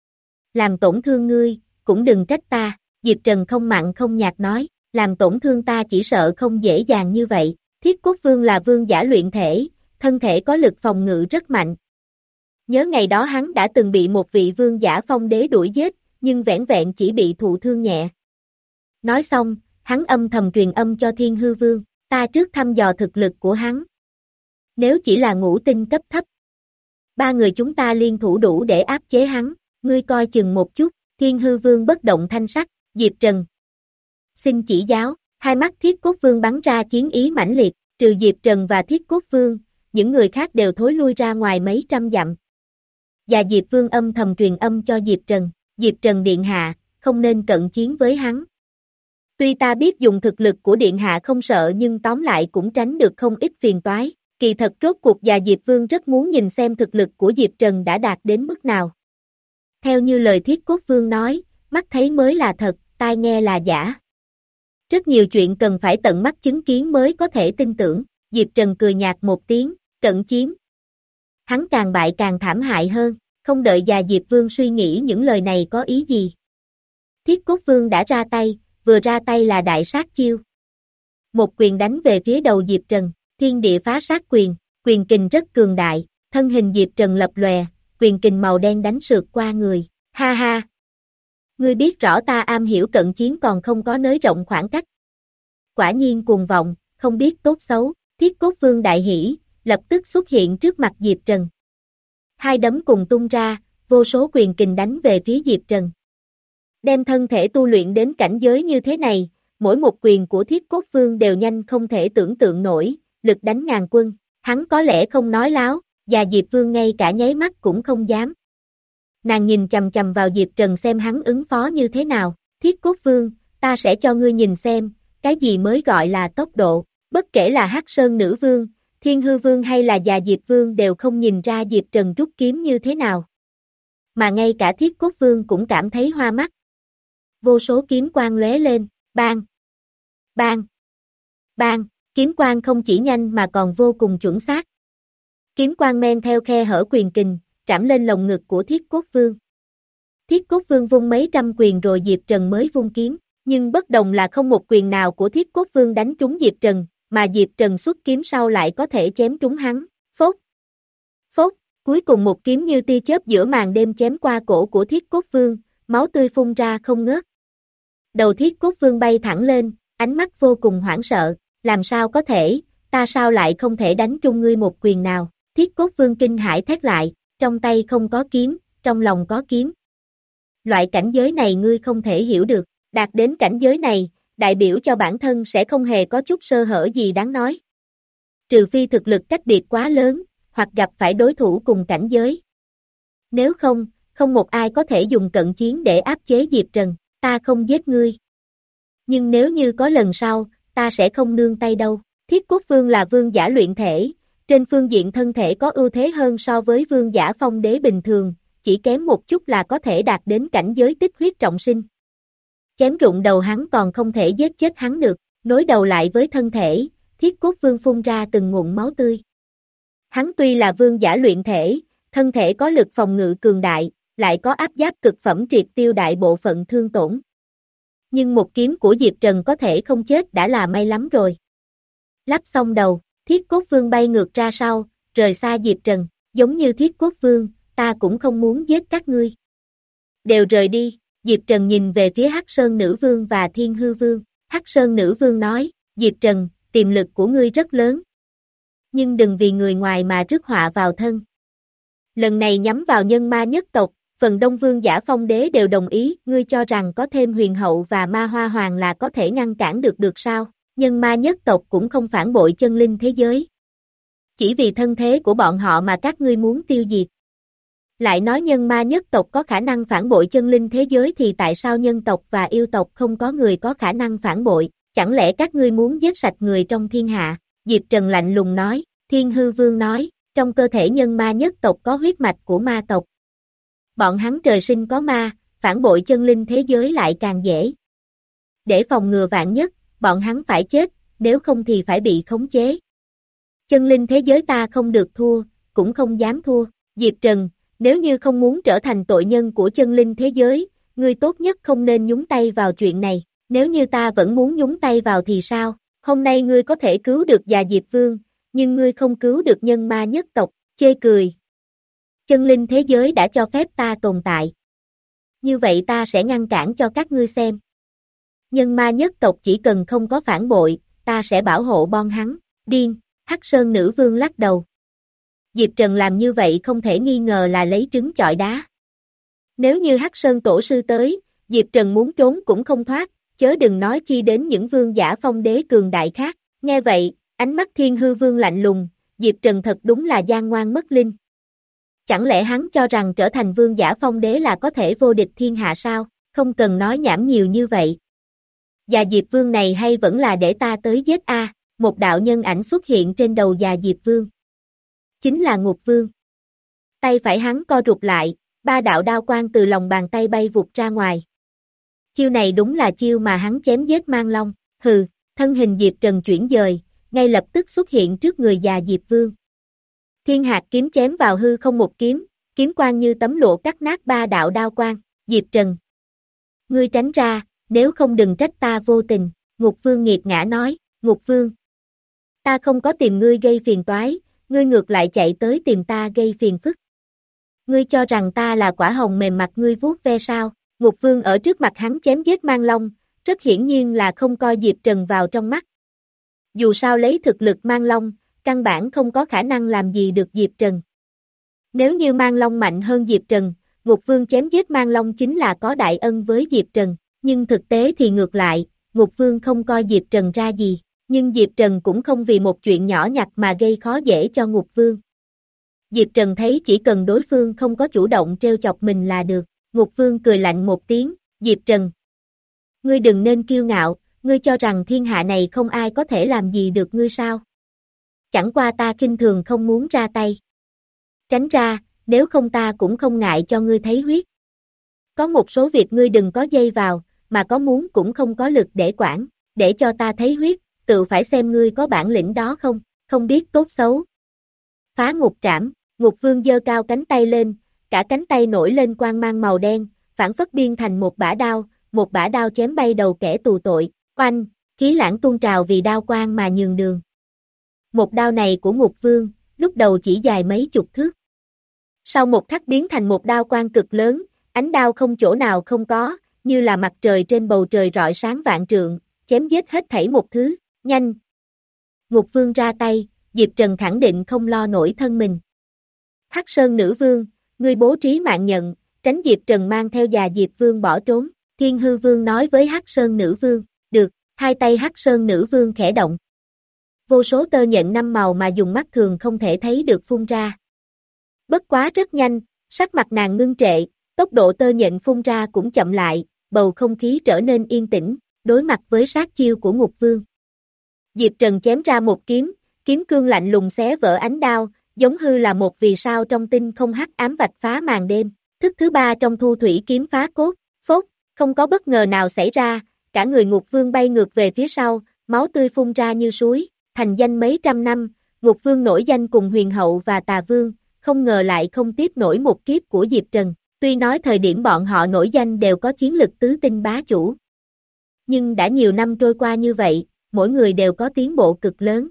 Làm tổn thương ngươi, cũng đừng trách ta. Diệp Trần không mặn không nhạt nói, làm tổn thương ta chỉ sợ không dễ dàng như vậy. Thiết Cốt Vương là vương giả luyện thể, thân thể có lực phòng ngự rất mạnh. Nhớ ngày đó hắn đã từng bị một vị vương giả phong đế đuổi giết, nhưng vẻn vẹn chỉ bị thụ thương nhẹ. Nói xong, hắn âm thầm truyền âm cho Thiên Hư Vương, ta trước thăm dò thực lực của hắn. Nếu chỉ là ngũ tinh cấp thấp, ba người chúng ta liên thủ đủ để áp chế hắn, ngươi coi chừng một chút. Thiên Hư Vương bất động thanh sắc. Diệp Trần, xin chỉ giáo. Hai mắt Thiết Cốt Vương bắn ra chiến ý mãnh liệt, trừ Diệp Trần và Thiết Cốt Vương, những người khác đều thối lui ra ngoài mấy trăm dặm. Và Diệp Vương âm thầm truyền âm cho Diệp Trần, Diệp Trần điện hạ, không nên cận chiến với hắn. Tuy ta biết dùng thực lực của điện hạ không sợ nhưng tóm lại cũng tránh được không ít phiền toái. Kỳ thật rốt cuộc và Diệp Vương rất muốn nhìn xem thực lực của Diệp Trần đã đạt đến mức nào. Theo như lời Thiết Cốt Vương nói, mắt thấy mới là thật, tai nghe là giả. Rất nhiều chuyện cần phải tận mắt chứng kiến mới có thể tin tưởng. Diệp Trần cười nhạt một tiếng, cận chiến. Hắn càng bại càng thảm hại hơn, không đợi già Diệp Vương suy nghĩ những lời này có ý gì. Thiết Cốt Vương đã ra tay, vừa ra tay là đại sát chiêu. Một quyền đánh về phía đầu Diệp Trần, thiên địa phá sát quyền, quyền kình rất cường đại, thân hình Diệp Trần lập lòe, quyền kình màu đen đánh sượt qua người, ha ha. Ngươi biết rõ ta am hiểu cận chiến còn không có nới rộng khoảng cách. Quả nhiên cuồng vọng, không biết tốt xấu. Thiết Cốt Vương đại hỉ, lập tức xuất hiện trước mặt Diệp Trần. Hai đấm cùng tung ra, vô số quyền kình đánh về phía Diệp Trần. Đem thân thể tu luyện đến cảnh giới như thế này, mỗi một quyền của Thiết Cốt Vương đều nhanh không thể tưởng tượng nổi, lực đánh ngàn quân, hắn có lẽ không nói láo, và Diệp Vương ngay cả nháy mắt cũng không dám. Nàng nhìn chầm chầm vào Diệp Trần xem hắn ứng phó như thế nào, Thiết Cốt Vương, ta sẽ cho ngươi nhìn xem, cái gì mới gọi là tốc độ, bất kể là Hắc Sơn Nữ Vương, Thiên Hư Vương hay là già Diệp Vương đều không nhìn ra Diệp Trần rút kiếm như thế nào. Mà ngay cả Thiết Cốt Vương cũng cảm thấy hoa mắt. Vô số kiếm quang lóe lên, bang, bang, bang, kiếm quang không chỉ nhanh mà còn vô cùng chuẩn xác. Kiếm quang men theo khe hở quyền kình, trảm lên lồng ngực của Thiết Cốt Vương. Thiết Cốt Vương vung mấy trăm quyền rồi Diệp Trần mới vung kiếm, nhưng bất đồng là không một quyền nào của Thiết Cốt Vương đánh trúng Diệp Trần, mà Diệp Trần xuất kiếm sau lại có thể chém trúng hắn. Phốt, phốt, cuối cùng một kiếm như tia chớp giữa màn đêm chém qua cổ của Thiết Cốt Vương, máu tươi phun ra không ngớt. Đầu Thiết Cốt Vương bay thẳng lên, ánh mắt vô cùng hoảng sợ, làm sao có thể, ta sao lại không thể đánh trúng ngươi một quyền nào, Thiết Cốt Vương kinh hãi thét lại, trong tay không có kiếm, trong lòng có kiếm. Loại cảnh giới này ngươi không thể hiểu được, đạt đến cảnh giới này, đại biểu cho bản thân sẽ không hề có chút sơ hở gì đáng nói. Trừ phi thực lực cách biệt quá lớn, hoặc gặp phải đối thủ cùng cảnh giới. Nếu không, không một ai có thể dùng cận chiến để áp chế Diệp Trần, ta không giết ngươi. Nhưng nếu như có lần sau, ta sẽ không nương tay đâu. Thiết Cốt Vương là vương giả luyện thể, trên phương diện thân thể có ưu thế hơn so với vương giả phong đế bình thường, chỉ kém một chút là có thể đạt đến cảnh giới tích huyết trọng sinh. Chém rụng đầu hắn còn không thể giết chết hắn được, nối đầu lại với thân thể, Thiết Cốt Vương phun ra từng ngụm máu tươi. Hắn tuy là vương giả luyện thể, thân thể có lực phòng ngự cường đại, lại có áp giáp cực phẩm triệt tiêu đại bộ phận thương tổn. Nhưng một kiếm của Diệp Trần có thể không chết đã là may lắm rồi. Lắp xong đầu, Thiết Cốt Vương bay ngược ra sau, rời xa Diệp Trần, giống như Thiết Cốt Vương, ta cũng không muốn giết các ngươi. Đều rời đi, Diệp Trần nhìn về phía Hắc Sơn Nữ Vương và Thiên Hư Vương, Hắc Sơn Nữ Vương nói, Diệp Trần, tiềm lực của ngươi rất lớn. Nhưng đừng vì người ngoài mà rước họa vào thân. Lần này nhắm vào nhân ma nhất tộc, phần đông vương giả phong đế đều đồng ý, ngươi cho rằng có thêm huyền hậu và ma hoa hoàng là có thể ngăn cản được được sao, nhân ma nhất tộc cũng không phản bội chân linh thế giới. Chỉ vì thân thế của bọn họ mà các ngươi muốn tiêu diệt. Lại nói nhân ma nhất tộc có khả năng phản bội chân linh thế giới thì tại sao nhân tộc và yêu tộc không có người có khả năng phản bội, chẳng lẽ các ngươi muốn giết sạch người trong thiên hạ? Diệp Trần lạnh lùng nói, Thiên Hư Vương nói, trong cơ thể nhân ma nhất tộc có huyết mạch của ma tộc. Bọn hắn trời sinh có ma, phản bội chân linh thế giới lại càng dễ. Để phòng ngừa vạn nhất, bọn hắn phải chết, nếu không thì phải bị khống chế. Chân linh thế giới ta không được thua, cũng không dám thua. Diệp Trần, nếu như không muốn trở thành tội nhân của chân linh thế giới, ngươi tốt nhất không nên nhúng tay vào chuyện này. Nếu như ta vẫn muốn nhúng tay vào thì sao? Hôm nay ngươi có thể cứu được già Diệp Vương, nhưng ngươi không cứu được nhân ma nhất tộc, chê cười. Chân linh thế giới đã cho phép ta tồn tại. Như vậy ta sẽ ngăn cản cho các ngươi xem. Nhân ma nhất tộc chỉ cần không có phản bội, ta sẽ bảo hộ bọn hắn. Điên, Hắc Sơn Nữ Vương lắc đầu. Diệp Trần làm như vậy không thể nghi ngờ là lấy trứng chọi đá. Nếu như Hắc Sơn Tổ Sư tới, Diệp Trần muốn trốn cũng không thoát, chớ đừng nói chi đến những vương giả phong đế cường đại khác. Nghe vậy, ánh mắt Thiên Hư Vương lạnh lùng, Diệp Trần thật đúng là gian ngoan mất linh. Chẳng lẽ hắn cho rằng trở thành vương giả phong đế là có thể vô địch thiên hạ sao? Không cần nói nhảm nhiều như vậy. Già Diệp Vương này hay vẫn là để ta tới giết a? À? Một đạo nhân ảnh xuất hiện trên đầu già Diệp Vương. Chính là Ngục Vương. Tay phải hắn co rụt lại, ba đạo đao quang từ lòng bàn tay bay vụt ra ngoài. Chiêu này đúng là chiêu mà hắn chém giết Mang Long. Hừ, thân hình Diệp Trần chuyển dời, ngay lập tức xuất hiện trước người già Diệp Vương. Thiên hạt kiếm chém vào hư không một kiếm, kiếm quang như tấm lụa cắt nát ba đạo đao quang. Diệp Trần, ngươi tránh ra, nếu không đừng trách ta vô tình. Ngục Vương nghiệt ngã nói. Ngục Vương, ta không có tìm ngươi gây phiền toái, ngươi ngược lại chạy tới tìm ta gây phiền phức. Ngươi cho rằng ta là quả hồng mềm mặt ngươi vuốt ve sao? Ngục Vương ở trước mặt hắn chém giết Mang Long, rất hiển nhiên là không coi Diệp Trần vào trong mắt. Dù sao lấy thực lực Mang Long, căn bản không có khả năng làm gì được Diệp Trần. Nếu như Mang Long mạnh hơn Diệp Trần, Ngục Vương chém giết Mang Long chính là có đại ân với Diệp Trần, nhưng thực tế thì ngược lại, Ngục Vương không coi Diệp Trần ra gì, nhưng Diệp Trần cũng không vì một chuyện nhỏ nhặt mà gây khó dễ cho Ngục Vương. Diệp Trần thấy chỉ cần đối phương không có chủ động trêu chọc mình là được, Ngục Vương cười lạnh một tiếng, Diệp Trần. Ngươi đừng nên kiêu ngạo, ngươi cho rằng thiên hạ này không ai có thể làm gì được ngươi sao? Chẳng qua ta khinh thường không muốn ra tay. Tránh ra, nếu không ta cũng không ngại cho ngươi thấy huyết. Có một số việc ngươi đừng có dây vào, mà có muốn cũng không có lực để quản, để cho ta thấy huyết, tự phải xem ngươi có bản lĩnh đó không, không biết tốt xấu. Phá ngục trảm, Ngục Vương giơ cao cánh tay lên, cả cánh tay nổi lên quang mang màu đen, phản phất biên thành một bả đao, một bả đao chém bay đầu kẻ tù tội, oanh, khí lãng tuôn trào vì đao quang mà nhường đường. Một đao này của Ngục Vương, lúc đầu chỉ dài mấy chục thước. Sau một khắc biến thành một đao quang cực lớn, ánh đao không chỗ nào không có, như là mặt trời trên bầu trời rọi sáng vạn trượng, chém giết hết thảy một thứ, nhanh. Ngục Vương ra tay, Diệp Trần khẳng định không lo nổi thân mình. Hắc Sơn Nữ Vương, ngươi bố trí mạng nhận, tránh Diệp Trần mang theo già Diệp Vương bỏ trốn, Thiên Hư Vương nói với Hắc Sơn Nữ Vương, được, hai tay Hắc Sơn Nữ Vương khẽ động. Vô số tơ nhện năm màu mà dùng mắt thường không thể thấy được phun ra. Bất quá rất nhanh, sắc mặt nàng ngưng trệ, tốc độ tơ nhện phun ra cũng chậm lại, bầu không khí trở nên yên tĩnh, đối mặt với sát chiêu của Ngục Vương. Diệp Trần chém ra một kiếm, kiếm cương lạnh lùng xé vỡ ánh đao, giống hư là một vì sao trong tinh không hắc ám vạch phá màn đêm. Thức thứ ba trong thu thủy kiếm phá cốt, phốt, không có bất ngờ nào xảy ra, cả người Ngục Vương bay ngược về phía sau, máu tươi phun ra như suối, thành danh mấy trăm năm, Ngục Vương nổi danh cùng Huyền Hậu và Tà Vương, không ngờ lại không tiếp nổi một kiếp của Diệp Trần, tuy nói thời điểm bọn họ nổi danh đều có chiến lực tứ tinh bá chủ. Nhưng đã nhiều năm trôi qua như vậy, mỗi người đều có tiến bộ cực lớn.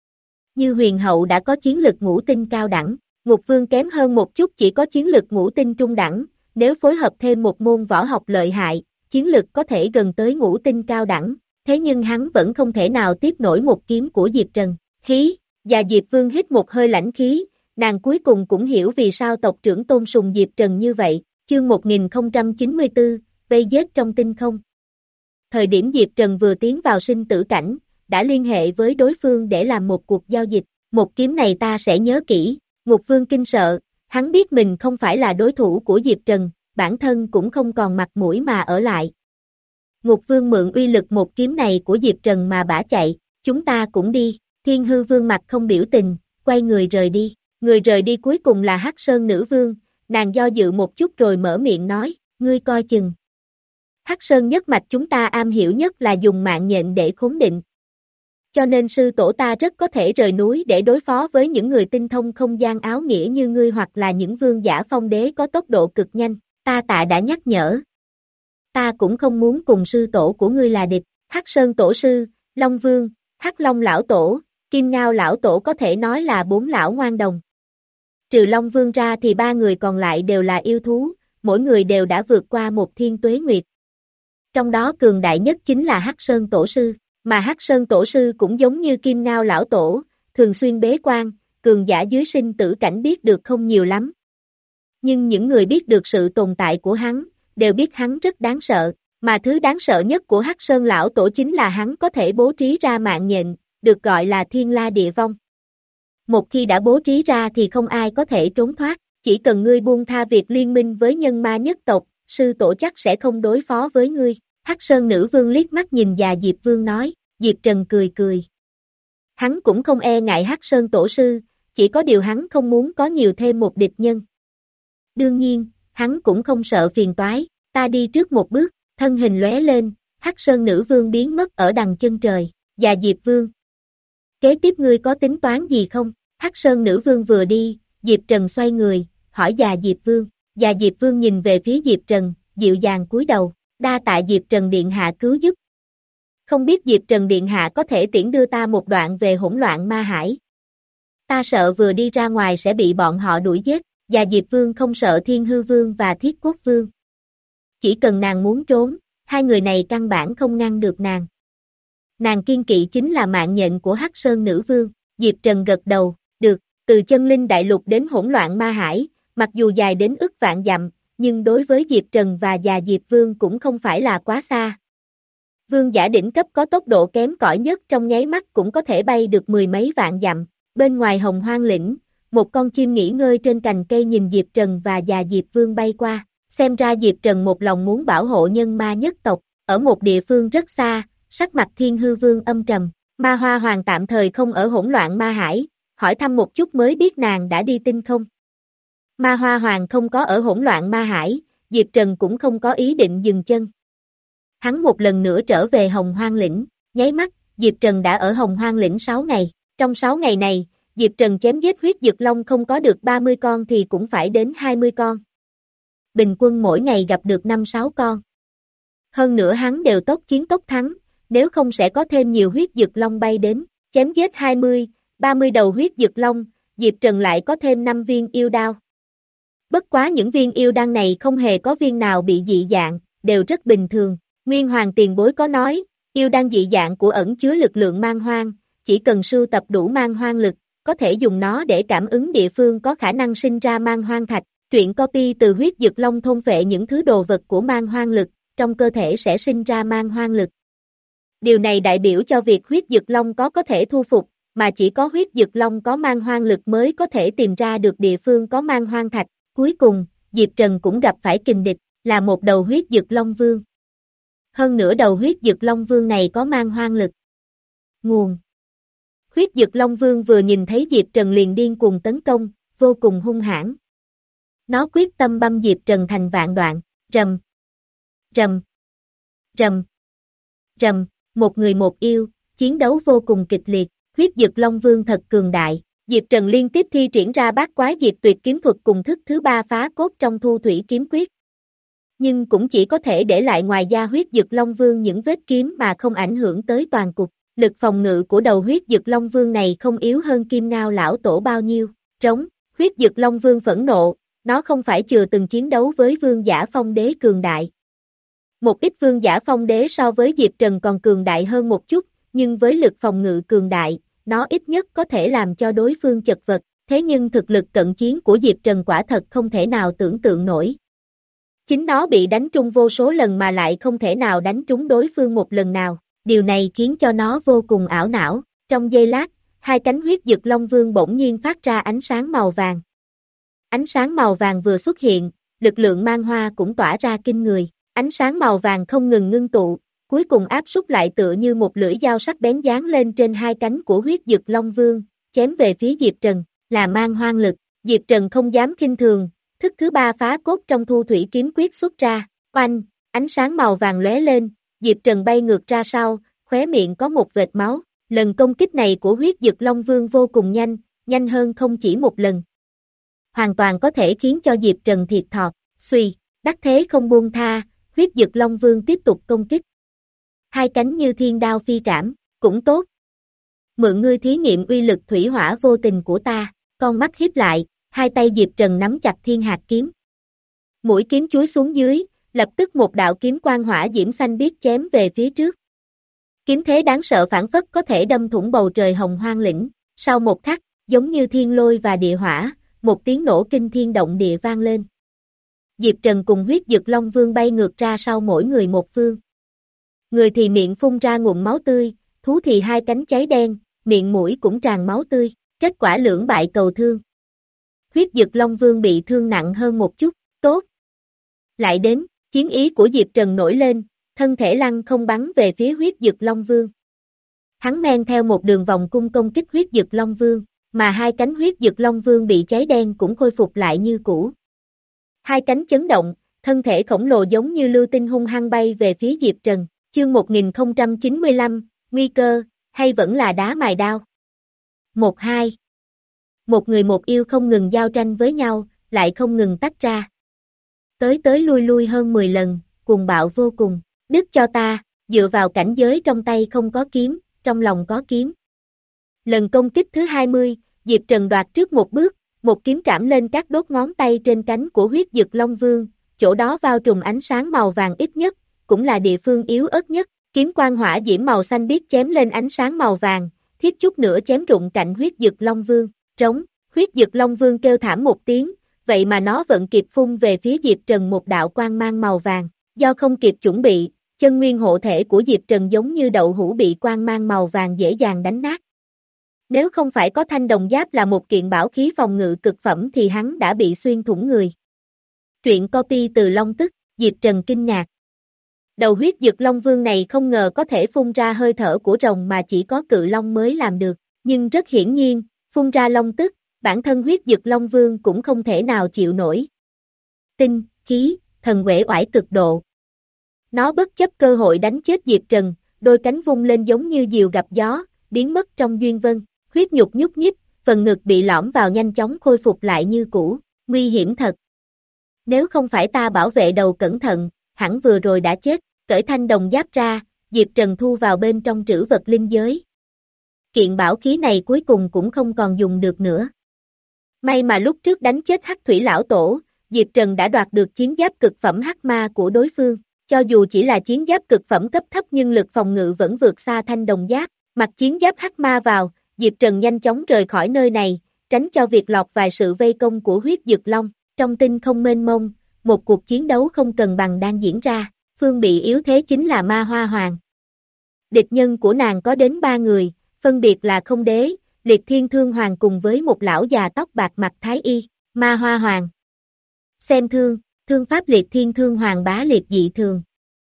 Như Huyền Hậu đã có chiến lực ngũ tinh cao đẳng, Ngục Vương kém hơn một chút chỉ có chiến lực ngũ tinh trung đẳng, nếu phối hợp thêm một môn võ học lợi hại, chiến lực có thể gần tới ngũ tinh cao đẳng, thế nhưng hắn vẫn không thể nào tiếp nổi một kiếm của Diệp Trần. Khí, và Diệp Vương hít một hơi lãnh khí, nàng cuối cùng cũng hiểu vì sao tộc trưởng tôn sùng Diệp Trần như vậy, chương một nghìn không trăm chín mươi tư, vây giết trong tinh không. Thời điểm Diệp Trần vừa tiến vào sinh tử cảnh, đã liên hệ với đối phương để làm một cuộc giao dịch, một kiếm này ta sẽ nhớ kỹ, Ngục Vương kinh sợ, hắn biết mình không phải là đối thủ của Diệp Trần, bản thân cũng không còn mặt mũi mà ở lại. Ngục Vương mượn uy lực một kiếm này của Diệp Trần mà bả chạy, chúng ta cũng đi, Thiên Hư Vương mặt không biểu tình, quay người rời đi, người rời đi cuối cùng là Hắc Sơn Nữ Vương, nàng do dự một chút rồi mở miệng nói, ngươi coi chừng. Hắc Sơn nhất mạch chúng ta am hiểu nhất là dùng mạng nhện để khốn định. Cho nên sư tổ ta rất có thể rời núi để đối phó với những người tinh thông không gian áo nghĩa như ngươi hoặc là những vương giả phong đế có tốc độ cực nhanh, ta tạ đã nhắc nhở. Ta cũng không muốn cùng sư tổ của ngươi là địch, Hắc Sơn tổ sư, Long Vương, Hắc Long lão tổ, Kim Ngao lão tổ có thể nói là bốn lão ngoan đồng. Trừ Long Vương ra thì ba người còn lại đều là yêu thú, mỗi người đều đã vượt qua một thiên tuế nguyệt. Trong đó cường đại nhất chính là Hắc Sơn tổ sư, mà Hắc Sơn tổ sư cũng giống như Kim Ngao lão tổ, thường xuyên bế quan, cường giả dưới sinh tử cảnh biết được không nhiều lắm. Nhưng những người biết được sự tồn tại của hắn, đều biết hắn rất đáng sợ, mà thứ đáng sợ nhất của Hắc Sơn lão tổ chính là hắn có thể bố trí ra mạng nhện, được gọi là thiên la địa vong. Một khi đã bố trí ra thì không ai có thể trốn thoát, chỉ cần ngươi buông tha việc liên minh với nhân ma nhất tộc, sư tổ chắc sẽ không đối phó với ngươi. Hắc Sơn Nữ Vương liếc mắt nhìn già Diệp Vương nói, Diệp Trần cười cười. Hắn cũng không e ngại Hắc Sơn tổ sư, chỉ có điều hắn không muốn có nhiều thêm một địch nhân. Đương nhiên, hắn cũng không sợ phiền toái, ta đi trước một bước, thân hình lóe lên, Hắc Sơn Nữ Vương biến mất ở đằng chân trời, già Diệp Vương. Kế tiếp ngươi có tính toán gì không? Hắc Sơn Nữ Vương vừa đi, Diệp Trần xoay người, hỏi già Diệp Vương. Già Diệp Vương nhìn về phía Diệp Trần, dịu dàng cúi đầu, đa tạ Diệp Trần Điện Hạ cứu giúp. Không biết Diệp Trần Điện Hạ có thể tiễn đưa ta một đoạn về hỗn loạn ma hải. Ta sợ vừa đi ra ngoài sẽ bị bọn họ đuổi giết, già Diệp Vương không sợ Thiên Hư Vương và Thiết Cốt Vương. Chỉ cần nàng muốn trốn, hai người này căn bản không ngăn được nàng. Nàng kiên kỵ chính là mạng nhện của Hắc Sơn Nữ Vương, Diệp Trần gật đầu, được, từ chân linh đại lục đến hỗn loạn ma hải, mặc dù dài đến ức vạn dặm, nhưng đối với Diệp Trần và già Diệp Vương cũng không phải là quá xa. Vương giả đỉnh cấp có tốc độ kém cỏi nhất trong nháy mắt cũng có thể bay được mười mấy vạn dặm. Bên ngoài Hồng Hoang lĩnh, một con chim nghỉ ngơi trên cành cây nhìn Diệp Trần và già Diệp Vương bay qua. Xem ra Diệp Trần một lòng muốn bảo hộ nhân ma nhất tộc, ở một địa phương rất xa, sắc mặt Thiên Hư Vương âm trầm. Ma Hoa Hoàng tạm thời không ở hỗn loạn ma hải, hỏi thăm một chút mới biết nàng đã đi tinh không. Ma Hoa Hoàng không có ở hỗn loạn ma hải, Diệp Trần cũng không có ý định dừng chân. Hắn một lần nữa trở về Hồng Hoang lĩnh, nháy mắt, Diệp Trần đã ở Hồng Hoang lĩnh sáu ngày. Trong sáu ngày này, Diệp Trần chém giết huyết dực long không có được ba mươi con thì cũng phải đến hai mươi con. Bình quân mỗi ngày gặp được năm sáu con. Hơn nữa hắn đều tốc chiến tốc thắng, nếu không sẽ có thêm nhiều huyết dực long bay đến, chém giết hai mươi, ba mươi đầu huyết dực long, Diệp Trần lại có thêm năm viên yêu đao. Bất quá những viên yêu đan này không hề có viên nào bị dị dạng, đều rất bình thường. Nguyên Hoàng tiền bối có nói, yêu đan dị dạng của ẩn chứa lực lượng man hoang, chỉ cần sưu tập đủ man hoang lực, có thể dùng nó để cảm ứng địa phương có khả năng sinh ra man hoang thạch. Truyện copy từ huyết dực long thôn phệ những thứ đồ vật của man hoang lực, trong cơ thể sẽ sinh ra man hoang lực. Điều này đại biểu cho việc huyết dực long có có thể thu phục, mà chỉ có huyết dực long có man hoang lực mới có thể tìm ra được địa phương có man hoang thạch. Cuối cùng, Diệp Trần cũng gặp phải kình địch, là một đầu huyết dực long vương. Hơn nữa đầu huyết dực long vương này có man hoang lực. Nguồn. Huyết dực long vương vừa nhìn thấy Diệp Trần liền điên cuồng tấn công, vô cùng hung hãn. Nó quyết tâm băm Diệp Trần thành vạn đoạn, rầm, rầm, rầm, rầm, một người một yêu, chiến đấu vô cùng kịch liệt, huyết dực long vương thật cường đại. Diệp Trần liên tiếp thi triển ra bát quái diệt tuyệt kiếm thuật cùng thức thứ ba phá cốt trong thu thủy kiếm quyết. Nhưng cũng chỉ có thể để lại ngoài da huyết dực long vương những vết kiếm mà không ảnh hưởng tới toàn cục. Lực phòng ngự của đầu huyết dực long vương này không yếu hơn Kim Ngao lão tổ bao nhiêu. Trống, huyết dực long vương phẫn nộ, nó không phải chưa từng chiến đấu với vương giả phong đế cường đại. Một ít vương giả phong đế so với Diệp Trần còn cường đại hơn một chút, nhưng với lực phòng ngự cường đại, nó ít nhất có thể làm cho đối phương chật vật, thế nhưng thực lực cận chiến của Diệp Trần quả thật không thể nào tưởng tượng nổi. Chính nó bị đánh trúng vô số lần mà lại không thể nào đánh trúng đối phương một lần nào, điều này khiến cho nó vô cùng ảo não. Trong giây lát, hai cánh huyết dực long vương bỗng nhiên phát ra ánh sáng màu vàng. Ánh sáng màu vàng vừa xuất hiện, lực lượng man hoa cũng tỏa ra kinh người, ánh sáng màu vàng không ngừng ngưng tụ, cuối cùng áp súc lại tựa như một lưỡi dao sắc bén giáng lên trên hai cánh của huyết dực long vương, chém về phía Diệp Trần, là man hoang lực. Diệp Trần không dám khinh thường, thức thứ ba phá cốt trong thu thủy kiếm quyết xuất ra, oanh, ánh sáng màu vàng lóe lên, Diệp Trần bay ngược ra sau, khóe miệng có một vệt máu. Lần công kích này của huyết dực long vương vô cùng nhanh, nhanh hơn không chỉ một lần. Hoàn toàn có thể khiến cho Diệp Trần thiệt thòi, suy, đắc thế không buông tha, huyết dực long vương tiếp tục công kích. Hai cánh như thiên đao phi trảm, cũng tốt. Mượn ngươi thí nghiệm uy lực thủy hỏa vô tình của ta, con mắt híp lại, hai tay Diệp Trần nắm chặt thiên hạt kiếm. Mũi kiếm chuối xuống dưới, lập tức một đạo kiếm quang hỏa diễm xanh biếc chém về phía trước. Kiếm thế đáng sợ phản phất có thể đâm thủng bầu trời hồng hoang lĩnh, sau một khắc, giống như thiên lôi và địa hỏa, một tiếng nổ kinh thiên động địa vang lên. Diệp Trần cùng huyết dực long vương bay ngược ra sau mỗi người một phương. Người thì miệng phun ra nguồn máu tươi, thú thì hai cánh cháy đen, miệng mũi cũng tràn máu tươi, kết quả lưỡng bại cầu thương. Huyết dực long vương bị thương nặng hơn một chút, tốt. Lại đến, chiến ý của Diệp Trần nổi lên, thân thể lăng không bắn về phía huyết dực long vương. Hắn men theo một đường vòng cung công kích huyết dực long vương, mà hai cánh huyết dực long vương bị cháy đen cũng khôi phục lại như cũ. Hai cánh chấn động, thân thể khổng lồ giống như lưu tinh hung hăng bay về phía Diệp Trần. Chương một nghìn không trăm chín mươi lăm, nguy cơ, hay vẫn là đá mài đao. một hai. Một người một yêu không ngừng giao tranh với nhau, lại không ngừng tách ra. Tới tới lui lui hơn mười lần, cuồng bạo vô cùng. Đứt cho ta, dựa vào cảnh giới trong tay không có kiếm, trong lòng có kiếm. Lần công kích thứ hai mươi, Diệp Trần đoạt trước một bước, một kiếm trảm lên các đốt ngón tay trên cánh của huyết dực long vương, chỗ đó vào trùm ánh sáng màu vàng ít nhất, cũng là địa phương yếu ớt nhất. Kiếm quang hỏa diễm màu xanh biếc chém lên ánh sáng màu vàng, thiết chút nữa chém rụng cạnh huyết dực Long Vương, trống, huyết dực Long Vương kêu thảm một tiếng, vậy mà nó vẫn kịp phun về phía Diệp Trần một đạo quang mang màu vàng, do không kịp chuẩn bị, chân nguyên hộ thể của Diệp Trần giống như đậu hũ bị quang mang màu vàng dễ dàng đánh nát. Nếu không phải có thanh đồng giáp là một kiện bảo khí phòng ngự cực phẩm thì hắn đã bị xuyên thủng người. Truyện copy từ Long Tức, Diệp Trần kinh ngạc. Đầu huyết dực Long Vương này không ngờ có thể phun ra hơi thở của rồng mà chỉ có cự long mới làm được, nhưng rất hiển nhiên, phun ra long tức, bản thân huyết dực Long Vương cũng không thể nào chịu nổi. Tinh, khí, thần uể oải cực độ. Nó bất chấp cơ hội đánh chết Diệp Trần, đôi cánh vung lên giống như diều gặp gió, biến mất trong duyên vân, huyết nhục nhúc nhích, phần ngực bị lõm vào nhanh chóng khôi phục lại như cũ, nguy hiểm thật. Nếu không phải ta bảo vệ đầu cẩn thận, hẳn vừa rồi đã chết, cởi thanh đồng giáp ra, Diệp Trần thu vào bên trong trữ vật linh giới. Kiện bảo khí này cuối cùng cũng không còn dùng được nữa. May mà lúc trước đánh chết Hắc Thủy Lão Tổ, Diệp Trần đã đoạt được chiến giáp cực phẩm Hắc Ma của đối phương, cho dù chỉ là chiến giáp cực phẩm cấp thấp nhưng lực phòng ngự vẫn vượt xa thanh đồng giáp, mặc chiến giáp Hắc Ma vào, Diệp Trần nhanh chóng rời khỏi nơi này, tránh cho việc lọt vài sự vây công của huyết dực long, trong tinh không mênh mông, một cuộc chiến đấu không cần bằng đang diễn ra, phương bị yếu thế chính là Ma Hoa Hoàng. Địch nhân của nàng có đến ba người, phân biệt là Không Đế, Liệt Thiên Thương Hoàng cùng với một lão già tóc bạc mặt Thái Y, Ma Hoa Hoàng. Xem thương, thương pháp Liệt Thiên Thương Hoàng bá liệt dị thường.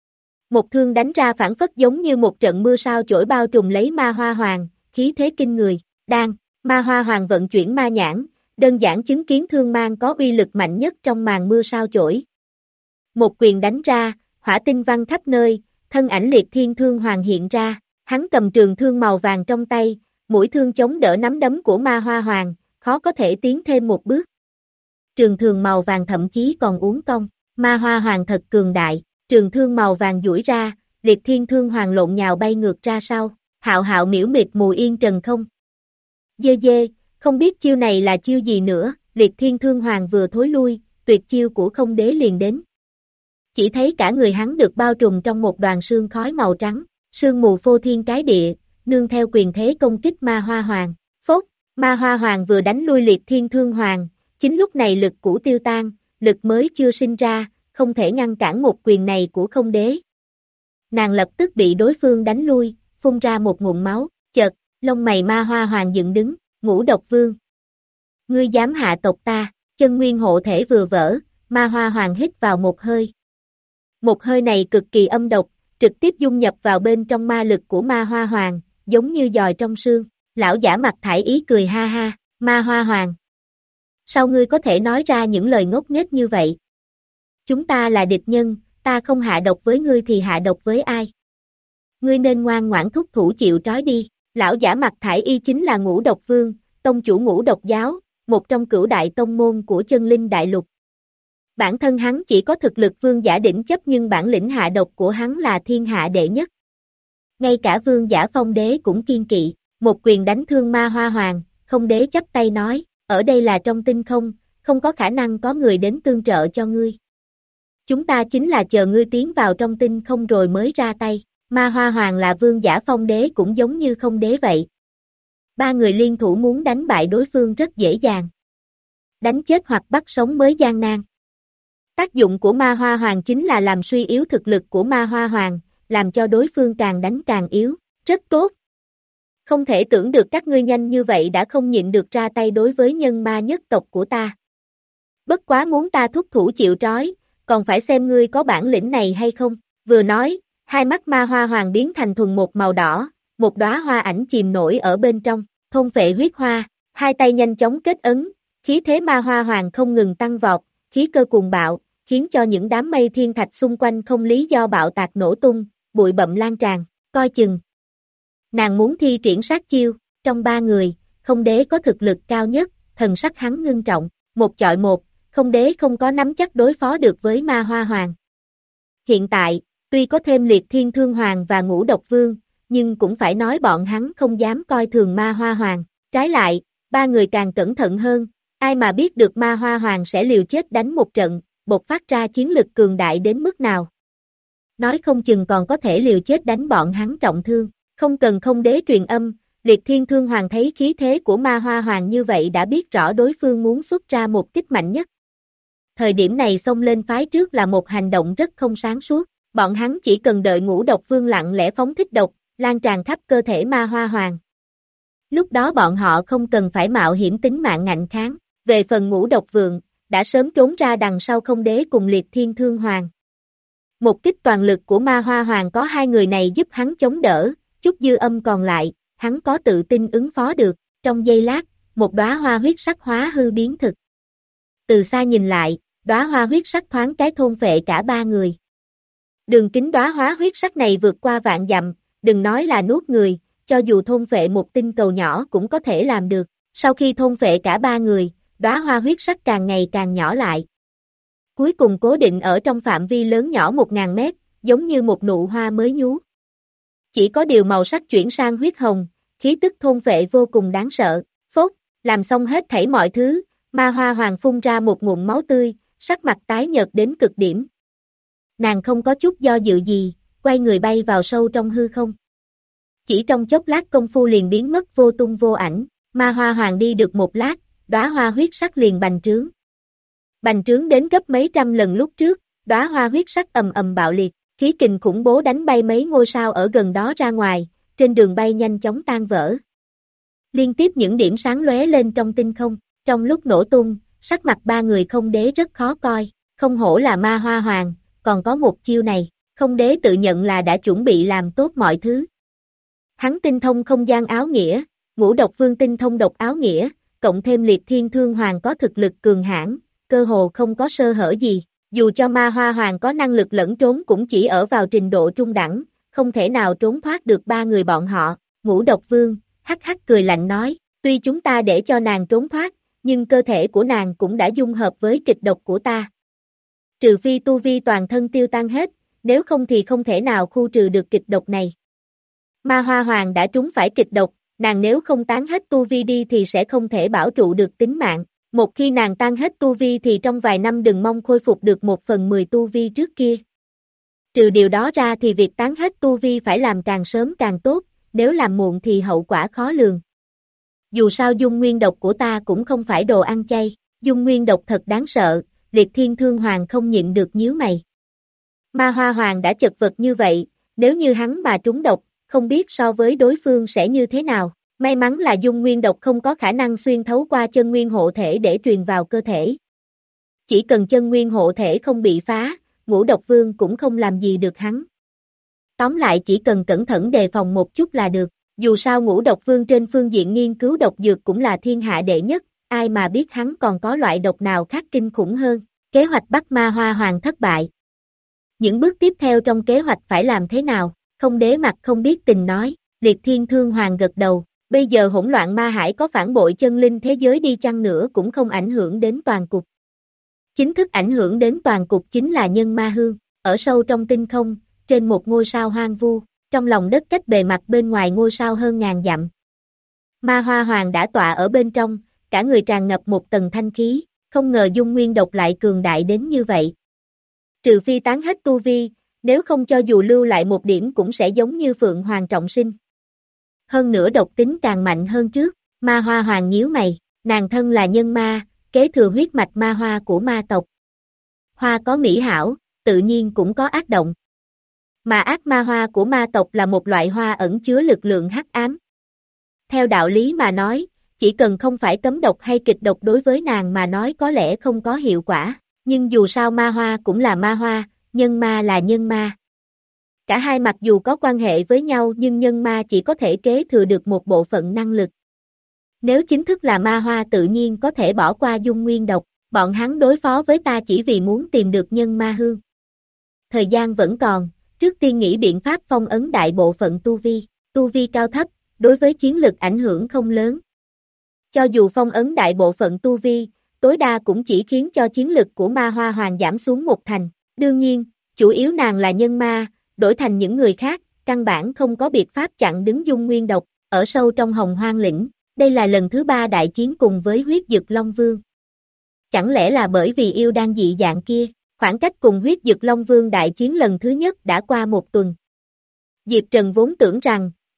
Một thương đánh ra phản phất giống như một trận mưa sao chổi bao trùm lấy Ma Hoa Hoàng, khí thế kinh người, đang, Ma Hoa Hoàng vận chuyển ma nhãn, đơn giản chứng kiến thương mang có uy lực mạnh nhất trong màn mưa sao chổi. Một quyền đánh ra, hỏa tinh văng khắp nơi, thân ảnh Liệt Thiên Thương Hoàng hiện ra, hắn cầm trường thương màu vàng trong tay, mũi thương chống đỡ nắm đấm của Ma Hoa Hoàng, khó có thể tiến thêm một bước. Trường thương màu vàng thậm chí còn uốn cong, Ma Hoa Hoàng thật cường đại, trường thương màu vàng duỗi ra, Liệt Thiên Thương Hoàng lộn nhào bay ngược ra sau, hạo hạo miễu mịt mù yên trần không. Dê dê, không biết chiêu này là chiêu gì nữa, Liệt Thiên Thương Hoàng vừa thối lui, tuyệt chiêu của Không Đế liền đến. Chỉ thấy cả người hắn được bao trùm trong một đoàn sương khói màu trắng, sương mù phô thiên cái địa, nương theo quyền thế công kích Ma Hoa Hoàng. Phốt, Ma Hoa Hoàng vừa đánh lui Liệt Thiên Thương Hoàng, chính lúc này lực cũ tiêu tan, lực mới chưa sinh ra, không thể ngăn cản một quyền này của Không Đế. Nàng lập tức bị đối phương đánh lui, phun ra một ngụm máu, chợt, lông mày Ma Hoa Hoàng dựng đứng, Ngũ Độc Vương. Ngươi dám hạ tộc ta, chân nguyên hộ thể vừa vỡ, Ma Hoa Hoàng hít vào một hơi. Một hơi này cực kỳ âm độc, trực tiếp dung nhập vào bên trong ma lực của Ma Hoa Hoàng, giống như giòi trong xương. Lão giả mặt thải ý cười ha ha, Ma Hoa Hoàng. Sao ngươi có thể nói ra những lời ngốc nghếch như vậy? Chúng ta là địch nhân, ta không hạ độc với ngươi thì hạ độc với ai? Ngươi nên ngoan ngoãn thúc thủ chịu trói đi. Lão giả mặt thải y chính là Ngũ Độc Vương, tông chủ Ngũ Độc Giáo, một trong cửu đại tông môn của Chân Linh Đại Lục. Bản thân hắn chỉ có thực lực vương giả đỉnh chấp nhưng bản lĩnh hạ độc của hắn là thiên hạ đệ nhất. Ngay cả vương giả Phong Đế cũng kiên kỵ, một quyền đánh thương Ma Hoa Hoàng, Không Đế chắp tay nói, ở đây là trong tinh không, không có khả năng có người đến tương trợ cho ngươi. Chúng ta chính là chờ ngươi tiến vào trong tinh không rồi mới ra tay. Ma Hoa Hoàng là vương giả Phong Đế cũng giống như Không Đế vậy. Ba người liên thủ muốn đánh bại đối phương rất dễ dàng. Đánh chết hoặc bắt sống mới gian nan. Tác dụng của Ma Hoa Hoàng chính là làm suy yếu thực lực của Ma Hoa Hoàng, làm cho đối phương càng đánh càng yếu. Rất tốt. Không thể tưởng được các ngươi nhanh như vậy đã không nhịn được ra tay đối với nhân ma nhất tộc của ta. Bất quá muốn ta thúc thủ chịu trói, còn phải xem ngươi có bản lĩnh này hay không. Vừa nói, hai mắt Ma Hoa Hoàng biến thành thuần một màu đỏ, một đóa hoa ảnh chìm nổi ở bên trong, thôn phệ huyết hoa, hai tay nhanh chóng kết ấn, khí thế Ma Hoa Hoàng không ngừng tăng vọt, khí cơ cuồng bạo, khiến cho những đám mây thiên thạch xung quanh không lý do bạo tạc nổ tung, bụi bặm lan tràn, coi chừng. Nàng muốn thi triển sát chiêu, trong ba người, Không Đế có thực lực cao nhất, thần sắc hắn ngưng trọng, một chọi một, Không Đế không có nắm chắc đối phó được với Ma Hoa Hoàng. Hiện tại, tuy có thêm Liệt Thiên Thương Hoàng và Ngũ Độc Vương, nhưng cũng phải nói bọn hắn không dám coi thường Ma Hoa Hoàng. Trái lại, ba người càng cẩn thận hơn, ai mà biết được Ma Hoa Hoàng sẽ liều chết đánh một trận, bộc phát ra chiến lực cường đại đến mức nào. Nói không chừng còn có thể liều chết đánh bọn hắn trọng thương, không cần Không Đế truyền âm, Liệt Thiên Thương Hoàng thấy khí thế của Ma Hoa Hoàng như vậy đã biết rõ đối phương muốn xuất ra một kích mạnh nhất. Thời điểm này xông lên phái trước là một hành động rất không sáng suốt, bọn hắn chỉ cần đợi Ngũ Độc Vương lặng lẽ phóng thích độc, lan tràn khắp cơ thể Ma Hoa Hoàng. Lúc đó bọn họ không cần phải mạo hiểm tính mạng ngạnh kháng, về phần Ngũ Độc Vương, đã sớm trốn ra đằng sau Không Đế cùng Liệt Thiên Thương Hoàng. Một kích toàn lực của Ma Hoa Hoàng có hai người này giúp hắn chống đỡ, chút dư âm còn lại, hắn có tự tin ứng phó được, trong giây lát, một đóa hoa huyết sắc hóa hư biến thực. Từ xa nhìn lại, đóa hoa huyết sắc thoáng cái thôn phệ cả ba người. Đường kính đóa hóa huyết sắc này vượt qua vạn dặm, đừng nói là nuốt người, cho dù thôn phệ một tinh cầu nhỏ cũng có thể làm được. Sau khi thôn phệ cả ba người, đóa hoa huyết sắc càng ngày càng nhỏ lại. Cuối cùng cố định ở trong phạm vi lớn nhỏ một ngàn mét, giống như một nụ hoa mới nhú. Chỉ có điều màu sắc chuyển sang huyết hồng, khí tức thôn phệ vô cùng đáng sợ. Phốt, làm xong hết thảy mọi thứ, Ma Hoa Hoàng phun ra một ngụm máu tươi, sắc mặt tái nhợt đến cực điểm. Nàng không có chút do dự gì, quay người bay vào sâu trong hư không. Chỉ trong chốc lát công phu liền biến mất vô tung vô ảnh, Ma Hoa Hoàng đi được một lát, đóa hoa huyết sắc liền bành trướng. Bành trướng đến gấp mấy trăm lần lúc trước, đóa hoa huyết sắc ầm ầm bạo liệt, khí kình khủng bố đánh bay mấy ngôi sao ở gần đó ra ngoài, trên đường bay nhanh chóng tan vỡ. Liên tiếp những điểm sáng lóe lên trong tinh không, trong lúc nổ tung, sắc mặt ba người Không Đế rất khó coi, không hổ là Ma Hoa Hoàng, còn có một chiêu này, Không Đế tự nhận là đã chuẩn bị làm tốt mọi thứ. Hắn tinh thông không gian áo nghĩa, Ngũ Độc Vương tinh thông độc áo nghĩa, cộng thêm Liệt Thiên Thương Hoàng có thực lực cường hãn, cơ hồ không có sơ hở gì, dù cho Ma Hoa Hoàng có năng lực lẫn trốn cũng chỉ ở vào trình độ trung đẳng, không thể nào trốn thoát được ba người bọn họ. Ngũ Độc Vương, hắc hắc cười lạnh nói, tuy chúng ta để cho nàng trốn thoát, nhưng cơ thể của nàng cũng đã dung hợp với kịch độc của ta. Trừ phi tu vi toàn thân tiêu tan hết, nếu không thì không thể nào khu trừ được kịch độc này. Ma Hoa Hoàng đã trúng phải kịch độc, nàng nếu không tán hết tu vi đi thì sẽ không thể bảo trụ được tính mạng. Một khi nàng tan hết tu vi thì trong vài năm đừng mong khôi phục được một phần mười tu vi trước kia. Trừ điều đó ra thì việc tán hết tu vi phải làm càng sớm càng tốt, nếu làm muộn thì hậu quả khó lường. Dù sao dung nguyên độc của ta cũng không phải đồ ăn chay, dung nguyên độc thật đáng sợ, Liệt Thiên Thương Hoàng không nhịn được nhíu mày. Ma Hoa Hoàng đã chật vật như vậy, nếu như hắn mà trúng độc, không biết so với đối phương sẽ như thế nào. May mắn là dung nguyên độc không có khả năng xuyên thấu qua chân nguyên hộ thể để truyền vào cơ thể. Chỉ cần chân nguyên hộ thể không bị phá, Ngũ Độc Vương cũng không làm gì được hắn. Tóm lại chỉ cần cẩn thận đề phòng một chút là được, dù sao Ngũ Độc Vương trên phương diện nghiên cứu độc dược cũng là thiên hạ đệ nhất, ai mà biết hắn còn có loại độc nào khác kinh khủng hơn. Kế hoạch bắt Ma Hoa Hoàng thất bại. Những bước tiếp theo trong kế hoạch phải làm thế nào? Không Đế mặt không biết tình nói, Liệt Thiên Thương Hoàng gật đầu. Bây giờ hỗn loạn ma hải có phản bội chân linh thế giới đi chăng nữa cũng không ảnh hưởng đến toàn cục. Chính thức ảnh hưởng đến toàn cục chính là nhân ma hương, ở sâu trong tinh không, trên một ngôi sao hoang vu, trong lòng đất cách bề mặt bên ngoài ngôi sao hơn ngàn dặm. Ma Hoa Hoàng đã tọa ở bên trong, cả người tràn ngập một tầng thanh khí, không ngờ dung nguyên độc lại cường đại đến như vậy. Trừ phi tán hết tu vi, nếu không cho dù lưu lại một điểm cũng sẽ giống như Phượng Hoàng trọng sinh. Hơn nữa độc tính càng mạnh hơn trước, Ma Hoa Hoàng nhíu mày, nàng thân là nhân ma, kế thừa huyết mạch ma hoa của ma tộc. Hoa có mỹ hảo, tự nhiên cũng có ác động. Mà ác ma hoa của ma tộc là một loại hoa ẩn chứa lực lượng hắc ám. Theo đạo lý mà nói, chỉ cần không phải cấm độc hay kịch độc đối với nàng mà nói có lẽ không có hiệu quả, nhưng dù sao ma hoa cũng là ma hoa, nhân ma là nhân ma. Cả hai mặc dù có quan hệ với nhau nhưng nhân ma chỉ có thể kế thừa được một bộ phận năng lực. Nếu chính thức là ma hoa tự nhiên có thể bỏ qua dung nguyên độc, bọn hắn đối phó với ta chỉ vì muốn tìm được nhân ma hương. Thời gian vẫn còn, trước tiên nghĩ biện pháp phong ấn đại bộ phận tu vi, tu vi cao thấp, đối với chiến lực ảnh hưởng không lớn. Cho dù phong ấn đại bộ phận tu vi, tối đa cũng chỉ khiến cho chiến lực của ma hoa hoàng giảm xuống một thành. Đương nhiên, chủ yếu nàng là nhân ma, đổi thành những người khác, căn bản không có biện pháp chặn đứng dung nguyên độc, ở sâu trong hồng hoang lĩnh, đây là lần thứ ba đại chiến cùng với huyết dực Long Vương. Chẳng lẽ là bởi vì yêu đan dị dạng kia, khoảng cách cùng huyết dực Long Vương đại chiến lần thứ nhất đã qua một tuần. Diệp Trần vốn tưởng rằng,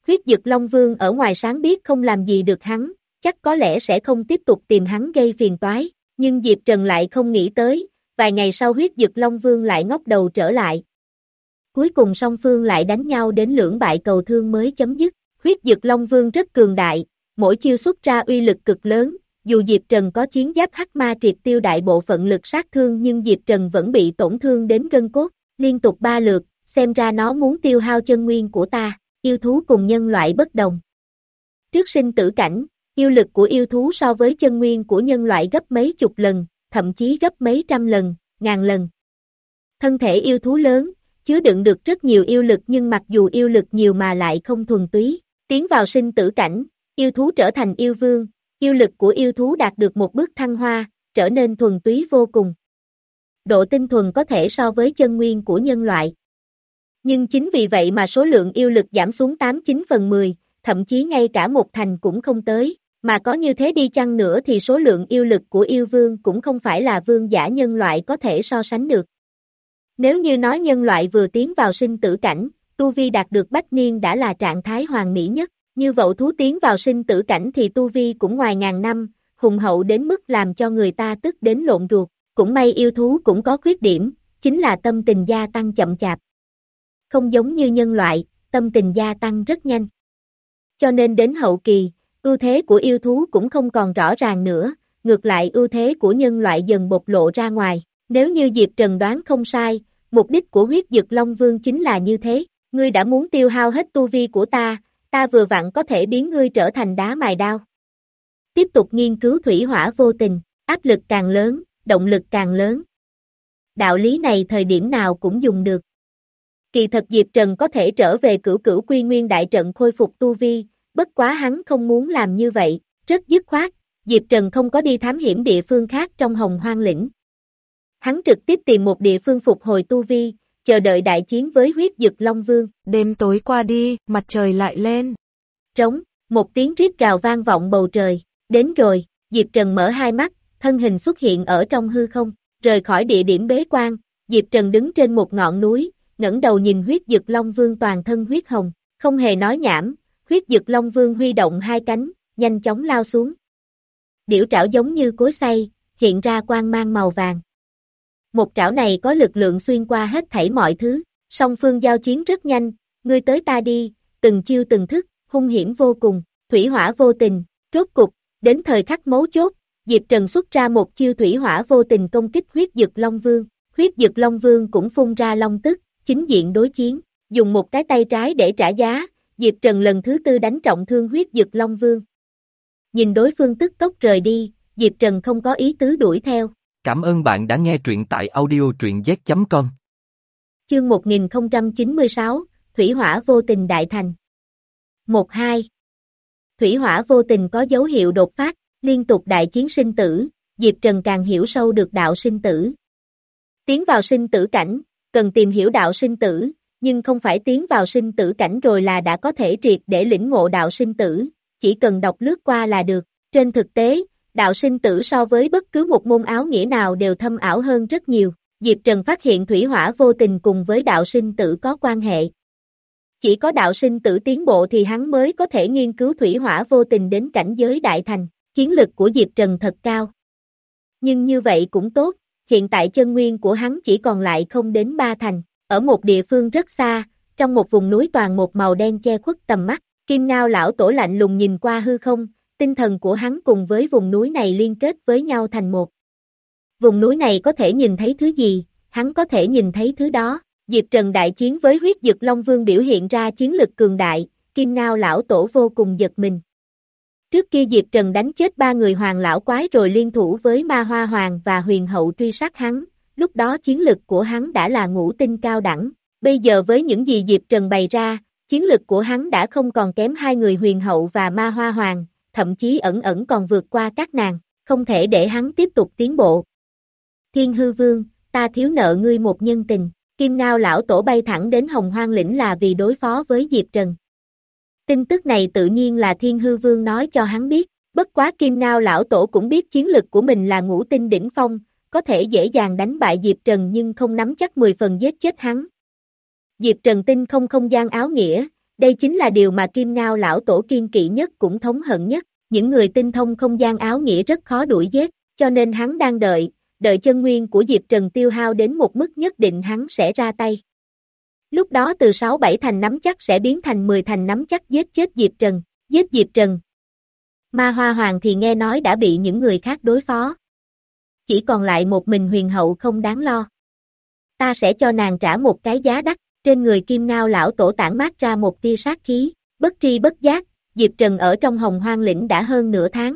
Huyết Dực Long Vương ở ngoài sáng biết không làm gì được hắn, chắc có lẽ sẽ không tiếp tục tìm hắn gây phiền toái, nhưng Diệp Trần lại không nghĩ tới, vài ngày sau Huyết Dực Long Vương lại ngóc đầu trở lại. Cuối cùng song phương lại đánh nhau đến lưỡng bại cầu thương mới chấm dứt. Huyết Dực Long Vương rất cường đại, mỗi chiêu xuất ra uy lực cực lớn, dù Diệp Trần có chiến giáp hắc ma triệt tiêu đại bộ phận lực sát thương nhưng Diệp Trần vẫn bị tổn thương đến gân cốt, liên tục ba lượt, xem ra nó muốn tiêu hao chân nguyên của ta, yêu thú cùng nhân loại bất đồng. Trước sinh tử cảnh, yêu lực của yêu thú so với chân nguyên của nhân loại gấp mấy chục lần, thậm chí gấp mấy trăm lần, ngàn lần. Thân thể yêu thú lớn, chứa đựng được rất nhiều yêu lực nhưng mặc dù yêu lực nhiều mà lại không thuần túy, tiến vào sinh tử cảnh, yêu thú trở thành yêu vương, yêu lực của yêu thú đạt được một bước thăng hoa, trở nên thuần túy vô cùng. Độ tinh thuần có thể so với chân nguyên của nhân loại. Nhưng chính vì vậy mà số lượng yêu lực giảm xuống tám chín phần mười, thậm chí ngay cả một thành cũng không tới, mà có như thế đi chăng nữa thì số lượng yêu lực của yêu vương cũng không phải là vương giả nhân loại có thể so sánh được. Nếu như nói nhân loại vừa tiến vào sinh tử cảnh, tu vi đạt được bách niên đã là trạng thái hoàn mỹ nhất, như vậu thú tiến vào sinh tử cảnh thì tu vi cũng ngoài ngàn năm, hùng hậu đến mức làm cho người ta tức đến lộn ruột, cũng may yêu thú cũng có khuyết điểm, chính là tâm tình gia tăng chậm chạp. Không giống như nhân loại, tâm tình gia tăng rất nhanh. Cho nên đến hậu kỳ, ưu thế của yêu thú cũng không còn rõ ràng nữa, ngược lại ưu thế của nhân loại dần bộc lộ ra ngoài. Nếu như Diệp Trần đoán không sai, mục đích của Huyết Dực Long Vương chính là như thế, ngươi đã muốn tiêu hao hết tu vi của ta, ta vừa vặn có thể biến ngươi trở thành đá mài đao. Tiếp tục nghiên cứu thủy hỏa vô tình, áp lực càng lớn, động lực càng lớn. Đạo lý này thời điểm nào cũng dùng được. Kỳ thật Diệp Trần có thể trở về cửu cửu quy nguyên đại trận khôi phục tu vi, bất quá hắn không muốn làm như vậy, rất dứt khoát, Diệp Trần không có đi thám hiểm địa phương khác trong Hồng Hoang lĩnh. Hắn trực tiếp tìm một địa phương phục hồi tu vi, chờ đợi đại chiến với Huyết Dực Long Vương. Đêm tối qua đi, mặt trời lại lên. Trống, một tiếng rít gào vang vọng bầu trời, đến rồi, Diệp Trần mở hai mắt, thân hình xuất hiện ở trong hư không, rời khỏi địa điểm bế quan, Diệp Trần đứng trên một ngọn núi, ngẩng đầu nhìn Huyết Dực Long Vương toàn thân huyết hồng, không hề nói nhảm, Huyết Dực Long Vương huy động hai cánh, nhanh chóng lao xuống. Điểu trảo giống như cối xay, hiện ra quang mang màu vàng. Một trảo này có lực lượng xuyên qua hết thảy mọi thứ, song phương giao chiến rất nhanh, ngươi tới ta đi, từng chiêu từng thức, hung hiểm vô cùng, thủy hỏa vô tình, rốt cục, đến thời khắc mấu chốt, Diệp Trần xuất ra một chiêu thủy hỏa vô tình công kích Huyết Dực Long Vương, Huyết Dực Long Vương cũng phun ra long tức, chính diện đối chiến, dùng một cái tay trái để trả giá, Diệp Trần lần thứ tư đánh trọng thương Huyết Dực Long Vương. Nhìn đối phương tức tốc rời đi, Diệp Trần không có ý tứ đuổi theo. Cảm ơn bạn đã nghe truyện tại audio truyện z chấm com. Chương một nghìn không trăm chín mươi sáu, Thủy hỏa vô tình đại thành. một hai. Thủy hỏa vô tình có dấu hiệu đột phát, liên tục đại chiến sinh tử, Diệp Trần càng hiểu sâu được đạo sinh tử. Tiến vào sinh tử cảnh, cần tìm hiểu đạo sinh tử, nhưng không phải tiến vào sinh tử cảnh rồi là đã có thể triệt để lĩnh ngộ đạo sinh tử, chỉ cần đọc lướt qua là được. Trên thực tế, đạo sinh tử so với bất cứ một môn áo nghĩa nào đều thâm ảo hơn rất nhiều. Diệp Trần phát hiện thủy hỏa vô tình cùng với đạo sinh tử có quan hệ. Chỉ có đạo sinh tử tiến bộ thì hắn mới có thể nghiên cứu thủy hỏa vô tình đến cảnh giới đại thành, chiến lực của Diệp Trần thật cao. Nhưng như vậy cũng tốt, hiện tại chân nguyên của hắn chỉ còn lại không đến ba thành, ở một địa phương rất xa, trong một vùng núi toàn một màu đen che khuất tầm mắt, Kim Ngao lão tổ lạnh lùng nhìn qua hư không, tinh thần của hắn cùng với vùng núi này liên kết với nhau thành một. Vùng núi này có thể nhìn thấy thứ gì, hắn có thể nhìn thấy thứ đó. Diệp Trần đại chiến với Huyết Dực Long Vương biểu hiện ra chiến lực cường đại, Kim Ngao lão tổ vô cùng giật mình. Trước kia Diệp Trần đánh chết ba người hoàng lão quái rồi liên thủ với Ma Hoa Hoàng và huyền hậu truy sát hắn, lúc đó chiến lực của hắn đã là ngũ tinh cao đẳng, bây giờ với những gì Diệp Trần bày ra, chiến lực của hắn đã không còn kém hai người huyền hậu và Ma Hoa Hoàng, thậm chí ẩn ẩn còn vượt qua các nàng, không thể để hắn tiếp tục tiến bộ. Thiên Hư Vương, ta thiếu nợ ngươi một nhân tình. Kim Ngao lão tổ bay thẳng đến Hồng Hoang lĩnh là vì đối phó với Diệp Trần. Tin tức này tự nhiên là Thiên Hư Vương nói cho hắn biết, bất quá Kim Ngao lão tổ cũng biết chiến lực của mình là ngũ tinh đỉnh phong, có thể dễ dàng đánh bại Diệp Trần nhưng không nắm chắc mười phần giết chết hắn. Diệp Trần tinh không không gian áo nghĩa, Đây chính là điều mà Kim Ngao lão tổ kiên kỵ nhất cũng thống hận nhất. Những người tinh thông không gian áo nghĩa rất khó đuổi giết, cho nên hắn đang đợi, đợi chân nguyên của Diệp Trần tiêu hao đến một mức nhất định hắn sẽ ra tay. Lúc đó từ sáu bảy thành nắm chắc sẽ biến thành mười thành nắm chắc giết chết Diệp Trần, giết Diệp Trần. Ma Hoa Hoàng thì nghe nói đã bị những người khác đối phó. Chỉ còn lại một mình huyền hậu không đáng lo. Ta sẽ cho nàng trả một cái giá đắt, trên người Kim Ngao lão tổ tản mát ra một tia sát khí, bất tri bất giác, Diệp Trần ở trong Hồng Hoang lĩnh đã hơn nửa tháng.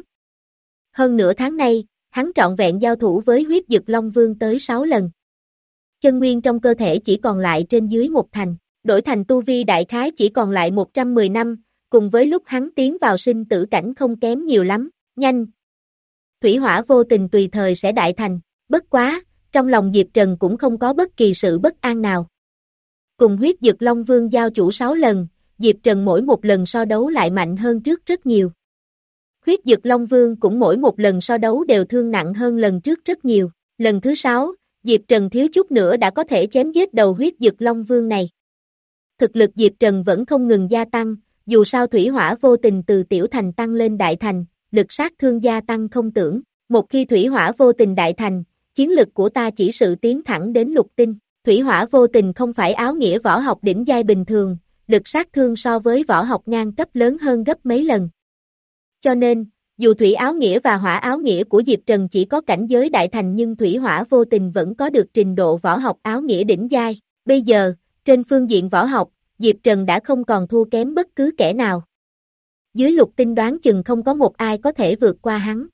Hơn nửa tháng nay, hắn trọn vẹn giao thủ với huyết dực Long Vương tới sáu lần. Chân nguyên trong cơ thể chỉ còn lại trên dưới một thành, đổi thành tu vi đại khái chỉ còn lại một trăm mười năm, cùng với lúc hắn tiến vào sinh tử cảnh không kém nhiều lắm, nhanh. Thủy hỏa vô tình tùy thời sẽ đại thành, bất quá, trong lòng Diệp Trần cũng không có bất kỳ sự bất an nào. Cùng huyết dực Long Vương giao chủ sáu lần, Diệp Trần mỗi một lần so đấu lại mạnh hơn trước rất nhiều. Huyết dực Long Vương cũng mỗi một lần so đấu đều thương nặng hơn lần trước rất nhiều. Lần thứ sáu, Diệp Trần thiếu chút nữa đã có thể chém giết đầu huyết dực Long Vương này. Thực lực Diệp Trần vẫn không ngừng gia tăng, dù sao thủy hỏa vô tình từ tiểu thành tăng lên đại thành, lực sát thương gia tăng không tưởng. Một khi thủy hỏa vô tình đại thành, chiến lực của ta chỉ sự tiến thẳng đến lục tinh. Thủy hỏa vô tình không phải áo nghĩa võ học đỉnh giai bình thường, lực sát thương so với võ học ngang cấp lớn hơn gấp mấy lần. Cho nên, dù thủy áo nghĩa và hỏa áo nghĩa của Diệp Trần chỉ có cảnh giới đại thành nhưng thủy hỏa vô tình vẫn có được trình độ võ học áo nghĩa đỉnh giai. Bây giờ, trên phương diện võ học, Diệp Trần đã không còn thua kém bất cứ kẻ nào. Dưới lục tinh đoán chừng không có một ai có thể vượt qua hắn.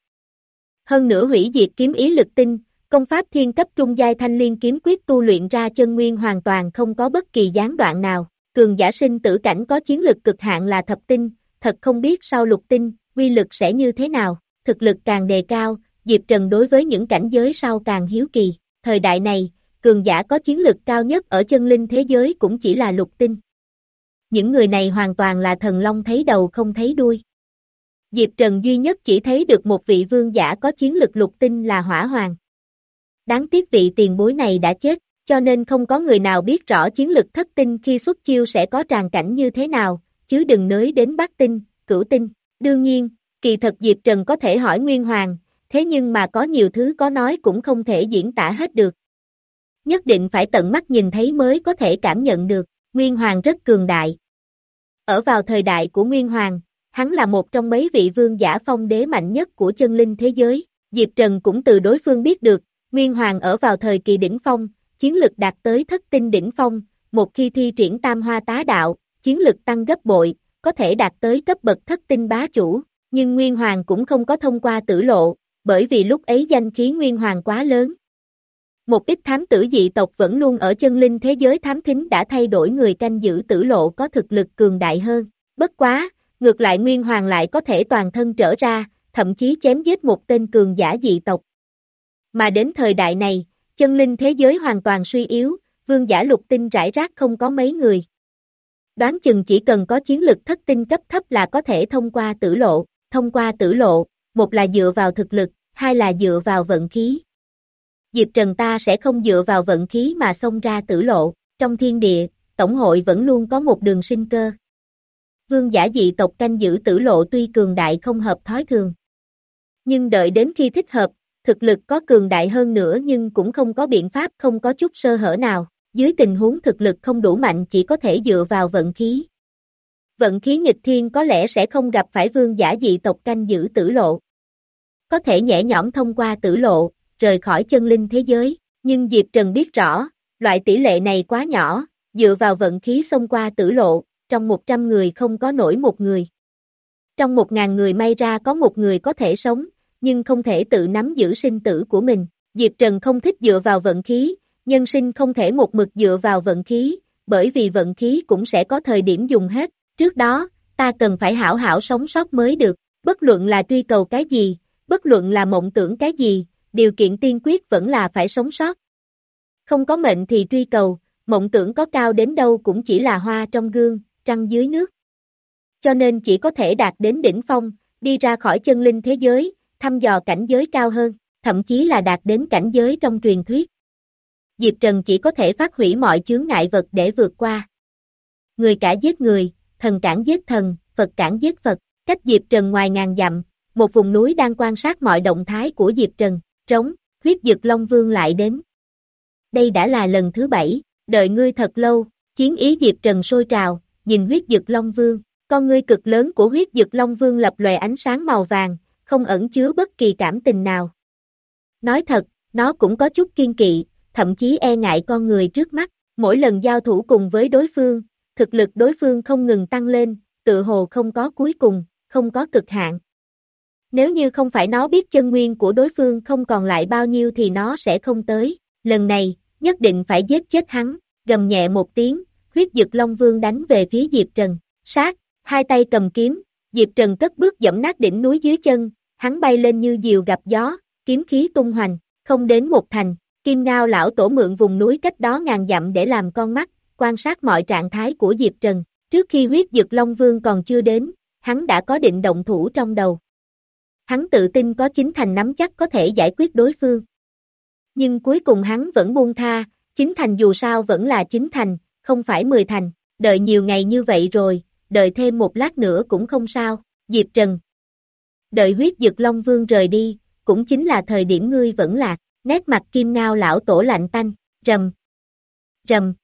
Hơn nữa hủy diệt kiếm ý lực tinh, công pháp thiên cấp trung giai thanh liên kiếm quyết tu luyện ra chân nguyên hoàn toàn không có bất kỳ gián đoạn nào. Cường giả sinh tử cảnh có chiến lực cực hạn là thập tinh, thật không biết sau lục tinh, uy lực sẽ như thế nào. Thực lực càng đề cao, Diệp Trần đối với những cảnh giới sau càng hiếu kỳ. Thời đại này, cường giả có chiến lực cao nhất ở chân linh thế giới cũng chỉ là lục tinh. Những người này hoàn toàn là thần long thấy đầu không thấy đuôi. Diệp Trần duy nhất chỉ thấy được một vị vương giả có chiến lực lục tinh là Hỏa Hoàng. Đáng tiếc vị tiền bối này đã chết, cho nên không có người nào biết rõ chiến lực thất tinh khi xuất chiêu sẽ có tràng cảnh như thế nào, chứ đừng nói đến bát tinh, cửu tinh. Đương nhiên, kỳ thật Diệp Trần có thể hỏi Nguyên Hoàng, thế nhưng mà có nhiều thứ có nói cũng không thể diễn tả hết được. Nhất định phải tận mắt nhìn thấy mới có thể cảm nhận được, Nguyên Hoàng rất cường đại. Ở vào thời đại của Nguyên Hoàng, hắn là một trong mấy vị vương giả phong đế mạnh nhất của chân linh thế giới. Diệp Trần cũng từ đối phương biết được, Nguyên Hoàng ở vào thời kỳ đỉnh phong, chiến lực đạt tới thất tinh đỉnh phong, một khi thi triển tam hoa tá đạo, chiến lực tăng gấp bội, có thể đạt tới cấp bậc thất tinh bá chủ, nhưng Nguyên Hoàng cũng không có thông qua tử lộ, bởi vì lúc ấy danh khí Nguyên Hoàng quá lớn. Một ít thám tử dị tộc vẫn luôn ở chân linh thế giới thám thính đã thay đổi người canh giữ tử lộ có thực lực cường đại hơn, bất quá, ngược lại Nguyên Hoàng lại có thể toàn thân trở ra, thậm chí chém giết một tên cường giả dị tộc. Mà đến thời đại này, chân linh thế giới hoàn toàn suy yếu, vương giả lục tinh rải rác không có mấy người. Đoán chừng chỉ cần có chiến lực thất tinh cấp thấp là có thể thông qua tử lộ, thông qua tử lộ, một là dựa vào thực lực, hai là dựa vào vận khí. Diệp Trần ta sẽ không dựa vào vận khí mà xông ra tử lộ, trong thiên địa, tổng hội vẫn luôn có một đường sinh cơ. Vương giả dị tộc canh giữ tử lộ tuy cường đại không hợp thói thường. Nhưng đợi đến khi thích hợp, thực lực có cường đại hơn nữa nhưng cũng không có biện pháp không có chút sơ hở nào. Dưới tình huống thực lực không đủ mạnh chỉ có thể dựa vào vận khí. Vận khí nghịch thiên có lẽ sẽ không gặp phải vương giả dị tộc canh giữ tử lộ. Có thể nhẹ nhõm thông qua tử lộ, rời khỏi chân linh thế giới, nhưng Diệp Trần biết rõ, loại tỷ lệ này quá nhỏ, dựa vào vận khí xông qua tử lộ, trong một trăm người không có nổi một người. Trong một ngàn người may ra có một người có thể sống, nhưng không thể tự nắm giữ sinh tử của mình. Diệp Trần không thích dựa vào vận khí, nhân sinh không thể một mực dựa vào vận khí, bởi vì vận khí cũng sẽ có thời điểm dùng hết. Trước đó, ta cần phải hảo hảo sống sót mới được, bất luận là truy cầu cái gì, bất luận là mộng tưởng cái gì, điều kiện tiên quyết vẫn là phải sống sót. Không có mệnh thì truy cầu, mộng tưởng có cao đến đâu cũng chỉ là hoa trong gương, trăng dưới nước. Cho nên chỉ có thể đạt đến đỉnh phong, đi ra khỏi chân linh thế giới, thăm dò cảnh giới cao hơn, thậm chí là đạt đến cảnh giới trong truyền thuyết. Diệp Trần chỉ có thể phát hủy mọi chướng ngại vật để vượt qua. Người cả giết người, thần cản giết thần, Phật cản giết Phật. Cách Diệp Trần ngoài ngàn dặm, một vùng núi đang quan sát mọi động thái của Diệp Trần. Trống, huyết dực Long Vương lại đến. Đây đã là lần thứ bảy, đợi ngươi thật lâu, chiến ý Diệp Trần sôi trào, nhìn huyết dực Long Vương. Con ngươi cực lớn của huyết dực Long Vương lập lòe ánh sáng màu vàng, không ẩn chứa bất kỳ cảm tình nào. Nói thật, nó cũng có chút kiên kỵ, thậm chí e ngại con người trước mắt. Mỗi lần giao thủ cùng với đối phương, thực lực đối phương không ngừng tăng lên, tự hồ không có cuối cùng, không có cực hạn. Nếu như không phải nó biết chân nguyên của đối phương không còn lại bao nhiêu thì nó sẽ không tới. Lần này, nhất định phải giết chết hắn, gầm nhẹ một tiếng, huyết dực Long Vương đánh về phía Diệp Trần. Sát, hai tay cầm kiếm, Diệp Trần cất bước dẫm nát đỉnh núi dưới chân, hắn bay lên như diều gặp gió, kiếm khí tung hoành, không đến một thành. Kim Ngao lão tổ mượn vùng núi cách đó ngàn dặm để làm con mắt, quan sát mọi trạng thái của Diệp Trần. Trước khi huyết dực Long Vương còn chưa đến, hắn đã có định động thủ trong đầu. Hắn tự tin có chín thành nắm chắc có thể giải quyết đối phương. Nhưng cuối cùng hắn vẫn buông tha, chín thành dù sao vẫn là chín thành, không phải mười thành. Đợi nhiều ngày như vậy rồi, đợi thêm một lát nữa cũng không sao. Diệp Trần. Đợi huyết dực Long Vương rời đi, cũng chính là thời điểm ngươi vẫn lạc. Nét mặt Kim Ngao lão tổ lạnh tanh, rầm, rầm,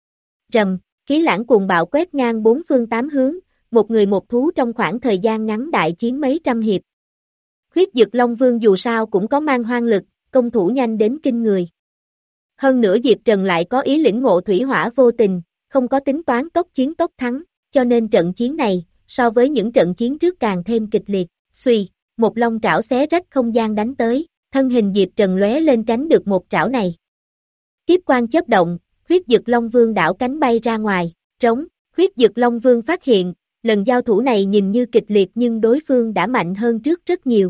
rầm, khí lãng cuồng bạo quét ngang bốn phương tám hướng, một người một thú trong khoảng thời gian ngắn đại chiến mấy trăm hiệp. Huyết dực Long Vương dù sao cũng có mang hoang lực, công thủ nhanh đến kinh người. Hơn nữa Diệp Trần lại có ý lĩnh ngộ thủy hỏa vô tình, không có tính toán tốc chiến tốc thắng, cho nên trận chiến này, so với những trận chiến trước càng thêm kịch liệt. Xuy, một long trảo xé rách không gian đánh tới. Thân hình Diệp Trần lóe lên tránh được một trảo này. Kiếp quang chớp động, huyết dực Long Vương đảo cánh bay ra ngoài, trống, huyết dực Long Vương phát hiện, lần giao thủ này nhìn như kịch liệt nhưng đối phương đã mạnh hơn trước rất nhiều.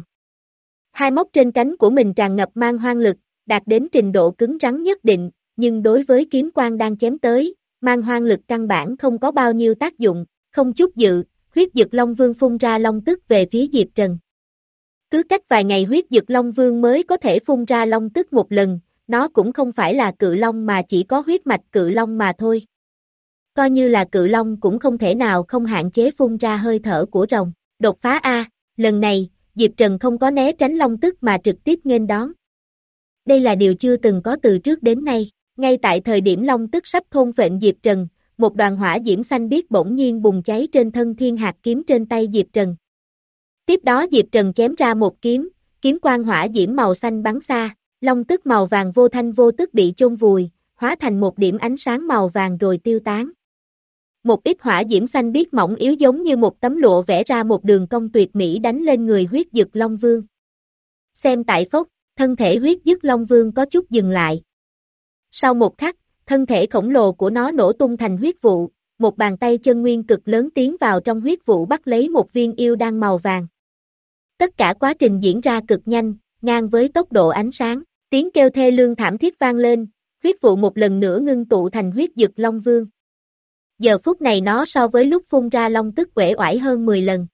Hai móc trên cánh của mình tràn ngập mang hoang lực, đạt đến trình độ cứng rắn nhất định, nhưng đối với kiếm quang đang chém tới, mang hoang lực căn bản không có bao nhiêu tác dụng, không chút dự, huyết dực Long Vương phun ra long tức về phía Diệp Trần. Cứ cách vài ngày huyết dực Long Vương mới có thể phun ra long tức một lần, nó cũng không phải là cự long mà chỉ có huyết mạch cự long mà thôi. Coi như là cự long cũng không thể nào không hạn chế phun ra hơi thở của rồng. Đột phá A, lần này, Diệp Trần không có né tránh long tức mà trực tiếp nghênh đón. Đây là điều chưa từng có từ trước đến nay, ngay tại thời điểm long tức sắp thôn phệ Diệp Trần, một đoàn hỏa diễm xanh biếc bỗng nhiên bùng cháy trên thân thiên hạt kiếm trên tay Diệp Trần. Tiếp đó Diệp Trần chém ra một kiếm, kiếm quang hỏa diễm màu xanh bắn xa, long tức màu vàng vô thanh vô tức bị chôn vùi, hóa thành một điểm ánh sáng màu vàng rồi tiêu tán. Một ít hỏa diễm xanh biếc mỏng yếu giống như một tấm lụa vẽ ra một đường cong tuyệt mỹ đánh lên người huyết dực Long Vương. Xem tại phốc, thân thể huyết dực Long Vương có chút dừng lại. Sau một khắc, thân thể khổng lồ của nó nổ tung thành huyết vụ, một bàn tay chân nguyên cực lớn tiến vào trong huyết vụ bắt lấy một viên yêu đan màu vàng. Tất cả quá trình diễn ra cực nhanh, ngang với tốc độ ánh sáng, tiếng kêu thê lương thảm thiết vang lên, huyết vụ một lần nữa ngưng tụ thành huyết dực Long Vương. Giờ phút này nó so với lúc phun ra long tức uể oải hơn mười lần.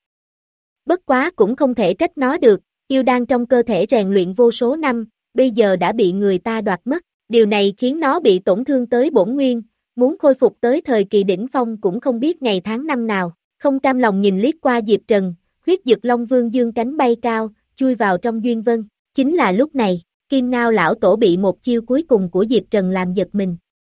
Bất quá cũng không thể trách nó được, yêu đan trong cơ thể rèn luyện vô số năm, bây giờ đã bị người ta đoạt mất, điều này khiến nó bị tổn thương tới bổn nguyên, muốn khôi phục tới thời kỳ đỉnh phong cũng không biết ngày tháng năm nào, không cam lòng nhìn liếc qua Diệp Trần, huyết dực Long Vương dương cánh bay cao, chui vào trong duyên vân, chính là lúc này, Kim Ngao lão tổ bị một chiêu cuối cùng của Diệp Trần làm giật mình.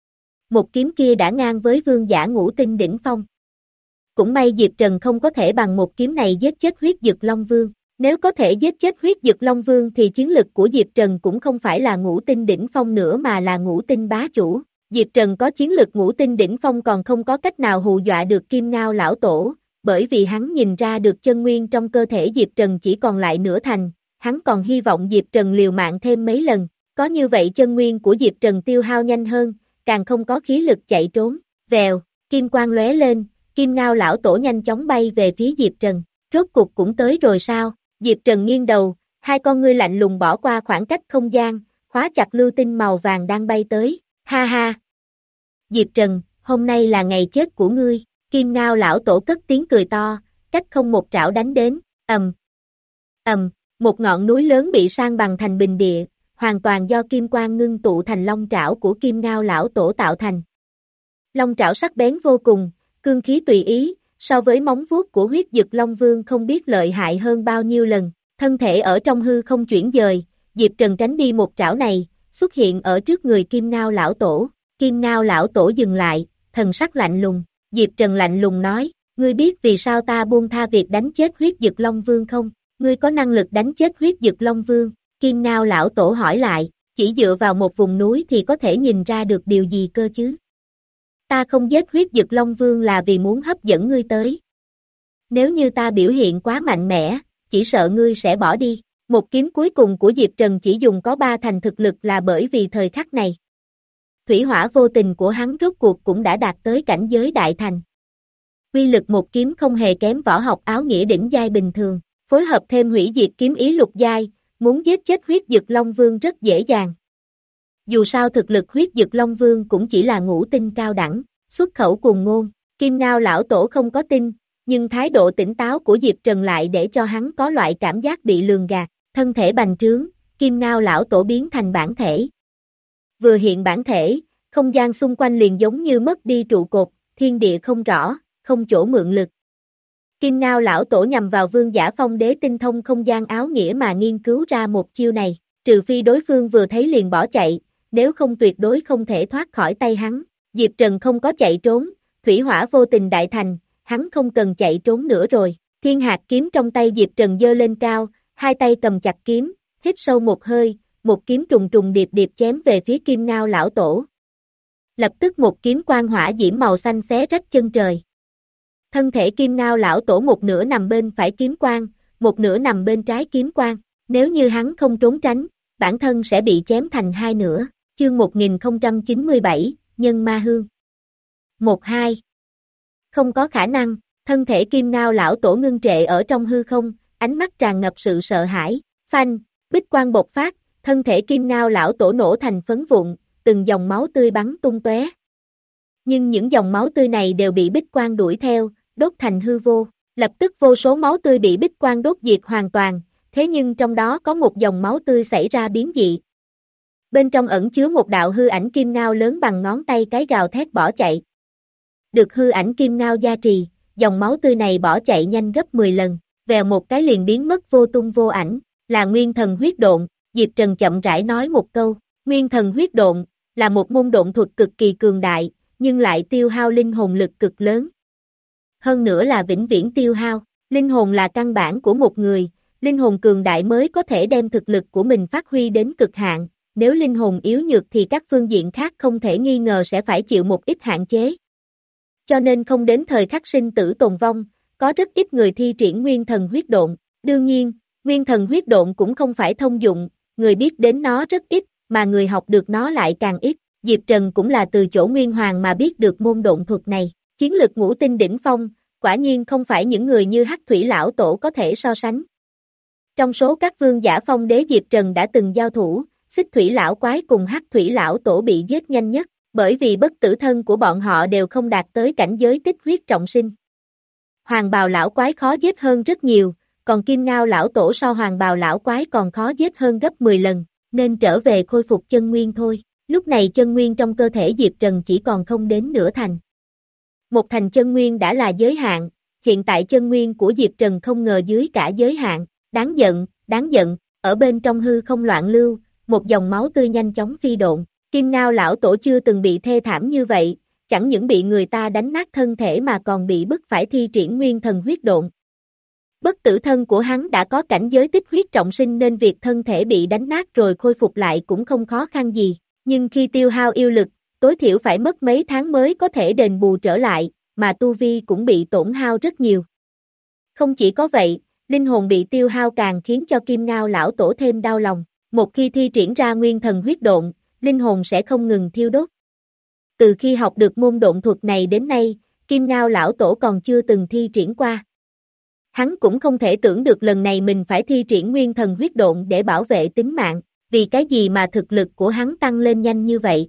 Một kiếm kia đã ngang với vương giả ngũ tinh đỉnh phong. Cũng may Diệp Trần không có thể bằng một kiếm này giết chết huyết dực Long Vương, nếu có thể giết chết huyết dực Long Vương thì chiến lực của Diệp Trần cũng không phải là ngũ tinh đỉnh phong nữa mà là ngũ tinh bá chủ. Diệp Trần có chiến lực ngũ tinh đỉnh phong còn không có cách nào hù dọa được Kim Ngao lão tổ, bởi vì hắn nhìn ra được chân nguyên trong cơ thể Diệp Trần chỉ còn lại nửa thành, hắn còn hy vọng Diệp Trần liều mạng thêm mấy lần, có như vậy chân nguyên của Diệp Trần tiêu hao nhanh hơn, càng không có khí lực chạy trốn. Vèo, kim quang lóe lên, Kim Ngao lão tổ nhanh chóng bay về phía Diệp Trần, rốt cục cũng tới rồi sao? Diệp Trần nghiêng đầu, hai con ngươi lạnh lùng bỏ qua khoảng cách không gian, khóa chặt lưu tinh màu vàng đang bay tới, ha ha. Diệp Trần, hôm nay là ngày chết của ngươi, Kim Ngao lão tổ cất tiếng cười to, cách không một trảo đánh đến, ầm, ầm, một ngọn núi lớn bị san bằng thành bình địa, hoàn toàn do kim quang ngưng tụ thành long trảo của Kim Ngao lão tổ tạo thành. Long trảo sắc bén vô cùng, cương khí tùy ý, so với móng vuốt của huyết dực Long Vương không biết lợi hại hơn bao nhiêu lần, thân thể ở trong hư không chuyển dời, Diệp Trần tránh đi một trảo này, xuất hiện ở trước người Kim Ngao lão tổ, Kim Ngao lão tổ dừng lại, thần sắc lạnh lùng, Diệp Trần lạnh lùng nói, ngươi biết vì sao ta buông tha việc đánh chết huyết dực Long Vương không? Ngươi có năng lực đánh chết huyết dực Long Vương? Kim Ngao lão tổ hỏi lại, chỉ dựa vào một vùng núi thì có thể nhìn ra được điều gì cơ chứ? Ta không giết huyết dực Long Vương là vì muốn hấp dẫn ngươi tới. Nếu như ta biểu hiện quá mạnh mẽ, chỉ sợ ngươi sẽ bỏ đi. Một kiếm cuối cùng của Diệp Trần chỉ dùng có ba thành thực lực là bởi vì thời khắc này. Thủy hỏa vô tình của hắn rốt cuộc cũng đã đạt tới cảnh giới đại thành. Uy lực một kiếm không hề kém võ học áo nghĩa đỉnh giai bình thường, phối hợp thêm hủy diệt kiếm ý lục giai, muốn giết chết huyết dực Long Vương rất dễ dàng. Dù sao thực lực huyết dực Long Vương cũng chỉ là ngũ tinh cao đẳng, xuất khẩu cùng ngôn, Kim Ngao lão tổ không có tin, nhưng thái độ tỉnh táo của Diệp Trần lại để cho hắn có loại cảm giác bị lường gạt, thân thể bành trướng, Kim Ngao lão tổ biến thành bản thể. Vừa hiện bản thể, không gian xung quanh liền giống như mất đi trụ cột, thiên địa không rõ, không chỗ mượn lực. Kim Ngao lão tổ nhằm vào Vương Giả Phong Đế tinh thông không gian áo nghĩa mà nghiên cứu ra một chiêu này, trừ phi đối phương vừa thấy liền bỏ chạy, nếu không tuyệt đối không thể thoát khỏi tay hắn. Diệp Trần không có chạy trốn, thủy hỏa vô tình đại thành, hắn không cần chạy trốn nữa rồi. Thiên hạt kiếm trong tay Diệp Trần giơ lên cao, hai tay cầm chặt kiếm, hít sâu một hơi, một kiếm trùng trùng điệp điệp chém về phía Kim Ngao lão tổ. Lập tức một kiếm quang hỏa diễm màu xanh xé rách chân trời. Thân thể Kim Ngao lão tổ một nửa nằm bên phải kiếm quang, một nửa nằm bên trái kiếm quang. Nếu như hắn không trốn tránh, bản thân sẽ bị chém thành hai nửa. Chương một nghìn không trăm chín mươi bảy, Nhân Ma Hương. một hai. Không có khả năng, thân thể Kim Ngao lão tổ ngưng trệ ở trong hư không, ánh mắt tràn ngập sự sợ hãi. Phanh, bích quang bộc phát, thân thể Kim Ngao lão tổ nổ thành phấn vụn, từng dòng máu tươi bắn tung tóe. Nhưng những dòng máu tươi này đều bị bích quang đuổi theo, đốt thành hư vô. Lập tức vô số máu tươi bị bích quang đốt diệt hoàn toàn, thế nhưng trong đó có một dòng máu tươi xảy ra biến dị. Bên trong ẩn chứa một đạo hư ảnh kim ngao lớn bằng ngón tay cái gào thét bỏ chạy. Được hư ảnh kim ngao gia trì, dòng máu tươi này bỏ chạy nhanh gấp mười lần, vèo một cái liền biến mất vô tung vô ảnh, là nguyên thần huyết độn. Diệp Trần chậm rãi nói một câu, nguyên thần huyết độn, là một môn độn thuật cực kỳ cường đại, nhưng lại tiêu hao linh hồn lực cực lớn. Hơn nữa là vĩnh viễn tiêu hao, linh hồn là căn bản của một người, linh hồn cường đại mới có thể đem thực lực của mình phát huy đến cực hạn, nếu linh hồn yếu nhược thì các phương diện khác không thể nghi ngờ sẽ phải chịu một ít hạn chế. Cho nên không đến thời khắc sinh tử tồn vong, có rất ít người thi triển nguyên thần huyết độn, đương nhiên, nguyên thần huyết độn cũng không phải thông dụng, người biết đến nó rất ít, mà người học được nó lại càng ít. Diệp Trần cũng là từ chỗ Nguyên Hoàng mà biết được môn độn thuật này, chiến lực ngũ tinh đỉnh phong, quả nhiên không phải những người như Hắc Thủy Lão Tổ có thể so sánh. Trong số các vương giả phong đế Diệp Trần đã từng giao thủ, Xích Thủy Lão Quái cùng Hắc Thủy Lão Tổ bị giết nhanh nhất, bởi vì bất tử thân của bọn họ đều không đạt tới cảnh giới tích huyết trọng sinh. Hoàng Bào Lão Quái khó giết hơn rất nhiều, còn Kim Ngao Lão Tổ so Hoàng Bào Lão Quái còn khó giết hơn gấp mười lần, nên trở về khôi phục chân nguyên thôi. Lúc này chân nguyên trong cơ thể Diệp Trần chỉ còn không đến nửa thành. Một thành chân nguyên đã là giới hạn, hiện tại chân nguyên của Diệp Trần không ngờ dưới cả giới hạn, đáng giận, đáng giận, ở bên trong hư không loạn lưu, một dòng máu tươi nhanh chóng phi độn. Kim Ngao Lão Tổ chưa từng bị thê thảm như vậy, chẳng những bị người ta đánh nát thân thể mà còn bị bức phải thi triển nguyên thần huyết độn. Bất tử thân của hắn đã có cảnh giới tích huyết trọng sinh nên việc thân thể bị đánh nát rồi khôi phục lại cũng không khó khăn gì. Nhưng khi tiêu hao yêu lực, tối thiểu phải mất mấy tháng mới có thể đền bù trở lại, mà tu vi cũng bị tổn hao rất nhiều. Không chỉ có vậy, linh hồn bị tiêu hao càng khiến cho Kim Ngao Lão Tổ thêm đau lòng. Một khi thi triển ra nguyên thần huyết độn, linh hồn sẽ không ngừng thiêu đốt. Từ khi học được môn độn thuật này đến nay, Kim Ngao Lão Tổ còn chưa từng thi triển qua. Hắn cũng không thể tưởng được lần này mình phải thi triển nguyên thần huyết độn để bảo vệ tính mạng. Vì cái gì mà thực lực của hắn tăng lên nhanh như vậy?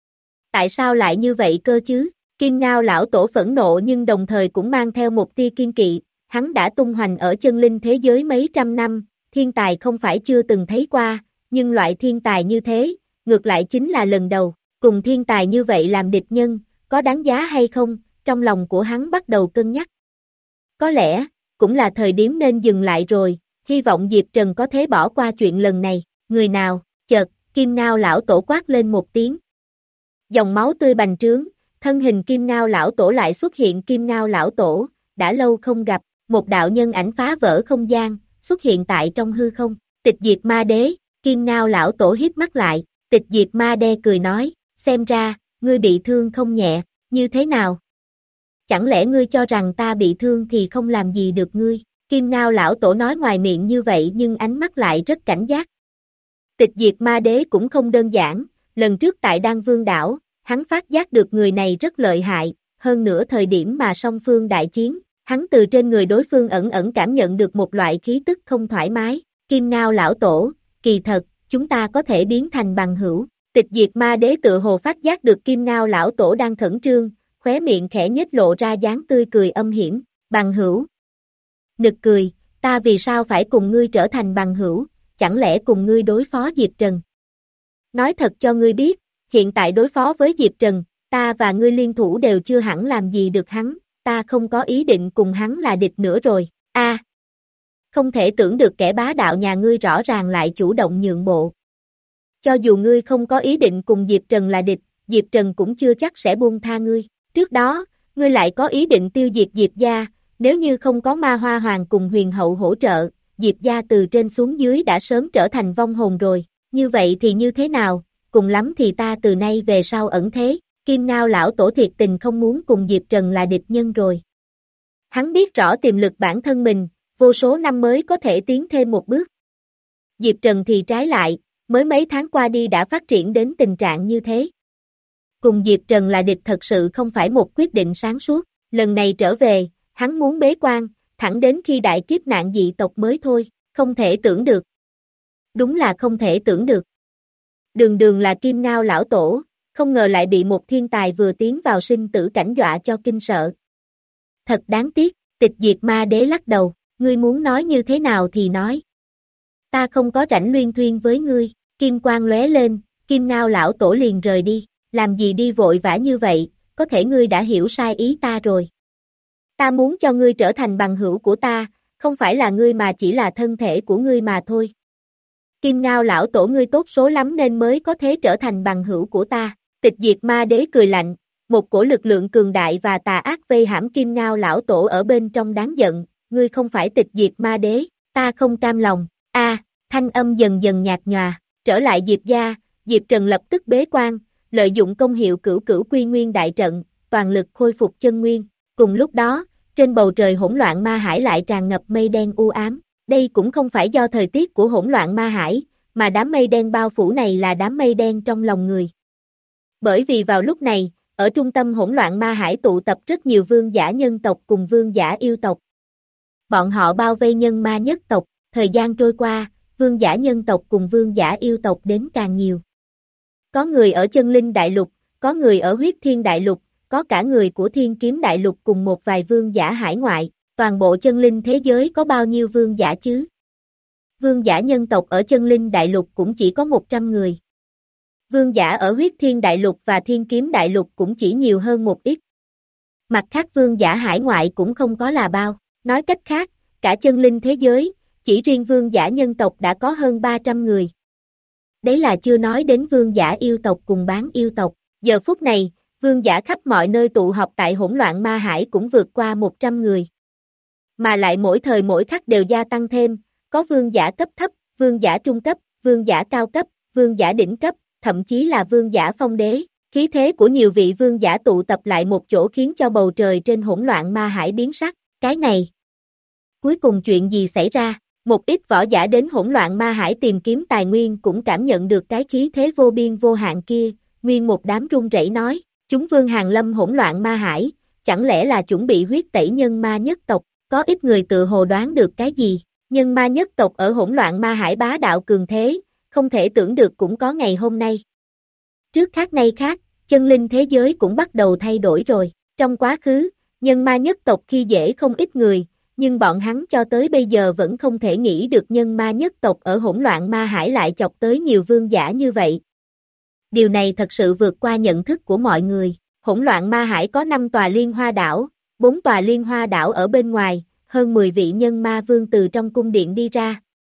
Tại sao lại như vậy cơ chứ? Kim Ngao Lão Tổ phẫn nộ nhưng đồng thời cũng mang theo một tia kiên kỵ, hắn đã tung hoành ở chân linh thế giới mấy trăm năm, thiên tài không phải chưa từng thấy qua, nhưng loại thiên tài như thế, ngược lại chính là lần đầu, cùng thiên tài như vậy làm địch nhân, có đáng giá hay không, trong lòng của hắn bắt đầu cân nhắc. Có lẽ, cũng là thời điểm nên dừng lại rồi, hy vọng Diệp Trần có thể bỏ qua chuyện lần này, người nào, chợt, Kim Ngao lão tổ quát lên một tiếng. Dòng máu tươi bành trướng, thân hình Kim Ngao lão tổ lại xuất hiện. Kim Ngao lão tổ, đã lâu không gặp, một đạo nhân ảnh phá vỡ không gian, xuất hiện tại trong hư không, Tịch Diệt Ma Đế. Kim Ngao lão tổ híp mắt lại, Tịch Diệt Ma Đế cười nói, xem ra, ngươi bị thương không nhẹ, như thế nào? Chẳng lẽ ngươi cho rằng ta bị thương thì không làm gì được ngươi? Kim Ngao lão tổ nói ngoài miệng như vậy nhưng ánh mắt lại rất cảnh giác. Tịch Diệt Ma Đế cũng không đơn giản, lần trước tại Đan Vương đảo, hắn phát giác được người này rất lợi hại, hơn nữa thời điểm mà song phương đại chiến, hắn từ trên người đối phương ẩn ẩn cảm nhận được một loại khí tức không thoải mái. Kim Ngao lão tổ, kỳ thật, chúng ta có thể biến thành bằng hữu. Tịch Diệt Ma Đế tự hồ phát giác được Kim Ngao lão tổ đang khẩn trương, khóe miệng khẽ nhếch lộ ra dáng tươi cười âm hiểm, bằng hữu. Nực cười, ta vì sao phải cùng ngươi trở thành bằng hữu, chẳng lẽ cùng ngươi đối phó Diệp Trần? Nói thật cho ngươi biết, hiện tại đối phó với Diệp Trần, ta và ngươi liên thủ đều chưa hẳn làm gì được hắn, ta không có ý định cùng hắn là địch nữa rồi, a à, không thể tưởng được kẻ bá đạo nhà ngươi rõ ràng lại chủ động nhượng bộ. Cho dù ngươi không có ý định cùng Diệp Trần là địch, Diệp Trần cũng chưa chắc sẽ buông tha ngươi, trước đó, ngươi lại có ý định tiêu diệt Diệp gia, nếu như không có Ma Hoa Hoàng cùng huyền hậu hỗ trợ, Diệp gia từ trên xuống dưới đã sớm trở thành vong hồn rồi, như vậy thì như thế nào, cùng lắm thì ta từ nay về sau ẩn thế. Kim Ngao lão tổ thiệt tình không muốn cùng Diệp Trần là địch nhân rồi. Hắn biết rõ tiềm lực bản thân mình, vô số năm mới có thể tiến thêm một bước. Diệp Trần thì trái lại, mới mấy tháng qua đi đã phát triển đến tình trạng như thế. Cùng Diệp Trần là địch thật sự không phải một quyết định sáng suốt, lần này trở về, hắn muốn bế quan, thẳng đến khi đại kiếp nạn dị tộc mới thôi, không thể tưởng được. Đúng là không thể tưởng được. Đường đường là Kim Ngao lão tổ, không ngờ lại bị một thiên tài vừa tiến vào sinh tử cảnh dọa cho kinh sợ. Thật đáng tiếc, Tịch Diệt Ma Đế lắc đầu, ngươi muốn nói như thế nào thì nói. Ta không có rảnh luyên thuyên với ngươi, kim quang lóe lên, Kim Ngao lão tổ liền rời đi, làm gì đi vội vã như vậy, có thể ngươi đã hiểu sai ý ta rồi. Ta muốn cho ngươi trở thành bằng hữu của ta, không phải là ngươi mà chỉ là thân thể của ngươi mà thôi. Kim Ngao lão tổ ngươi tốt số lắm nên mới có thể trở thành bằng hữu của ta. Tịch Diệt Ma Đế cười lạnh, một cổ lực lượng cường đại và tà ác vây hãm Kim Ngao lão tổ ở bên trong đáng giận, ngươi không phải Tịch Diệt Ma Đế, ta không cam lòng. A, à, thanh âm dần dần nhạt nhòa, trở lại Diệp gia, Diệp Trần lập tức bế quan, lợi dụng công hiệu Cửu Cửu Quy Nguyên đại trận, toàn lực khôi phục chân nguyên. Cùng lúc đó, trên bầu trời hỗn loạn ma hải lại tràn ngập mây đen u ám. Đây cũng không phải do thời tiết của hỗn loạn ma hải, mà đám mây đen bao phủ này là đám mây đen trong lòng người. Bởi vì vào lúc này, ở trung tâm hỗn loạn ma hải tụ tập rất nhiều vương giả nhân tộc cùng vương giả yêu tộc. Bọn họ bao vây nhân ma nhất tộc, thời gian trôi qua, vương giả nhân tộc cùng vương giả yêu tộc đến càng nhiều. Có người ở chân linh đại lục, có người ở huyết thiên đại lục, có cả người của thiên kiếm đại lục cùng một vài vương giả hải ngoại. Toàn bộ chân linh thế giới có bao nhiêu vương giả chứ? Vương giả nhân tộc ở chân linh đại lục cũng chỉ có một trăm người. Vương giả ở huyết thiên đại lục và thiên kiếm đại lục cũng chỉ nhiều hơn một ít. Mặt khác vương giả hải ngoại cũng không có là bao. Nói cách khác, cả chân linh thế giới, chỉ riêng vương giả nhân tộc đã có hơn ba trăm người. Đấy là chưa nói đến vương giả yêu tộc cùng bán yêu tộc. Giờ phút này, vương giả khắp mọi nơi tụ họp tại hỗn loạn ma hải cũng vượt qua một trăm người. Mà lại mỗi thời mỗi khắc đều gia tăng thêm, có vương giả cấp thấp, vương giả trung cấp, vương giả cao cấp, vương giả đỉnh cấp, thậm chí là vương giả phong đế. Khí thế của nhiều vị vương giả tụ tập lại một chỗ khiến cho bầu trời trên hỗn loạn ma hải biến sắc. Cái này, cuối cùng chuyện gì xảy ra? Một ít võ giả đến hỗn loạn ma hải tìm kiếm tài nguyên cũng cảm nhận được cái khí thế vô biên vô hạn kia, nguyên một đám run rẩy nói, chúng vương hàng lâm hỗn loạn ma hải, chẳng lẽ là chuẩn bị huyết tẩy nhân ma nhất tộc? Có ít người tự hồ đoán được cái gì, nhân ma nhất tộc ở hỗn loạn ma hải bá đạo cường thế, không thể tưởng được cũng có ngày hôm nay. Trước khác nay khác, chân linh thế giới cũng bắt đầu thay đổi rồi. Trong quá khứ, nhân ma nhất tộc khi dễ không ít người, nhưng bọn hắn cho tới bây giờ vẫn không thể nghĩ được nhân ma nhất tộc ở hỗn loạn ma hải lại chọc tới nhiều vương giả như vậy. Điều này thật sự vượt qua nhận thức của mọi người. Hỗn loạn ma hải có năm tòa liên hoa đảo, bốn tòa liên hoa đảo ở bên ngoài, hơn mười vị nhân ma vương từ trong cung điện đi ra.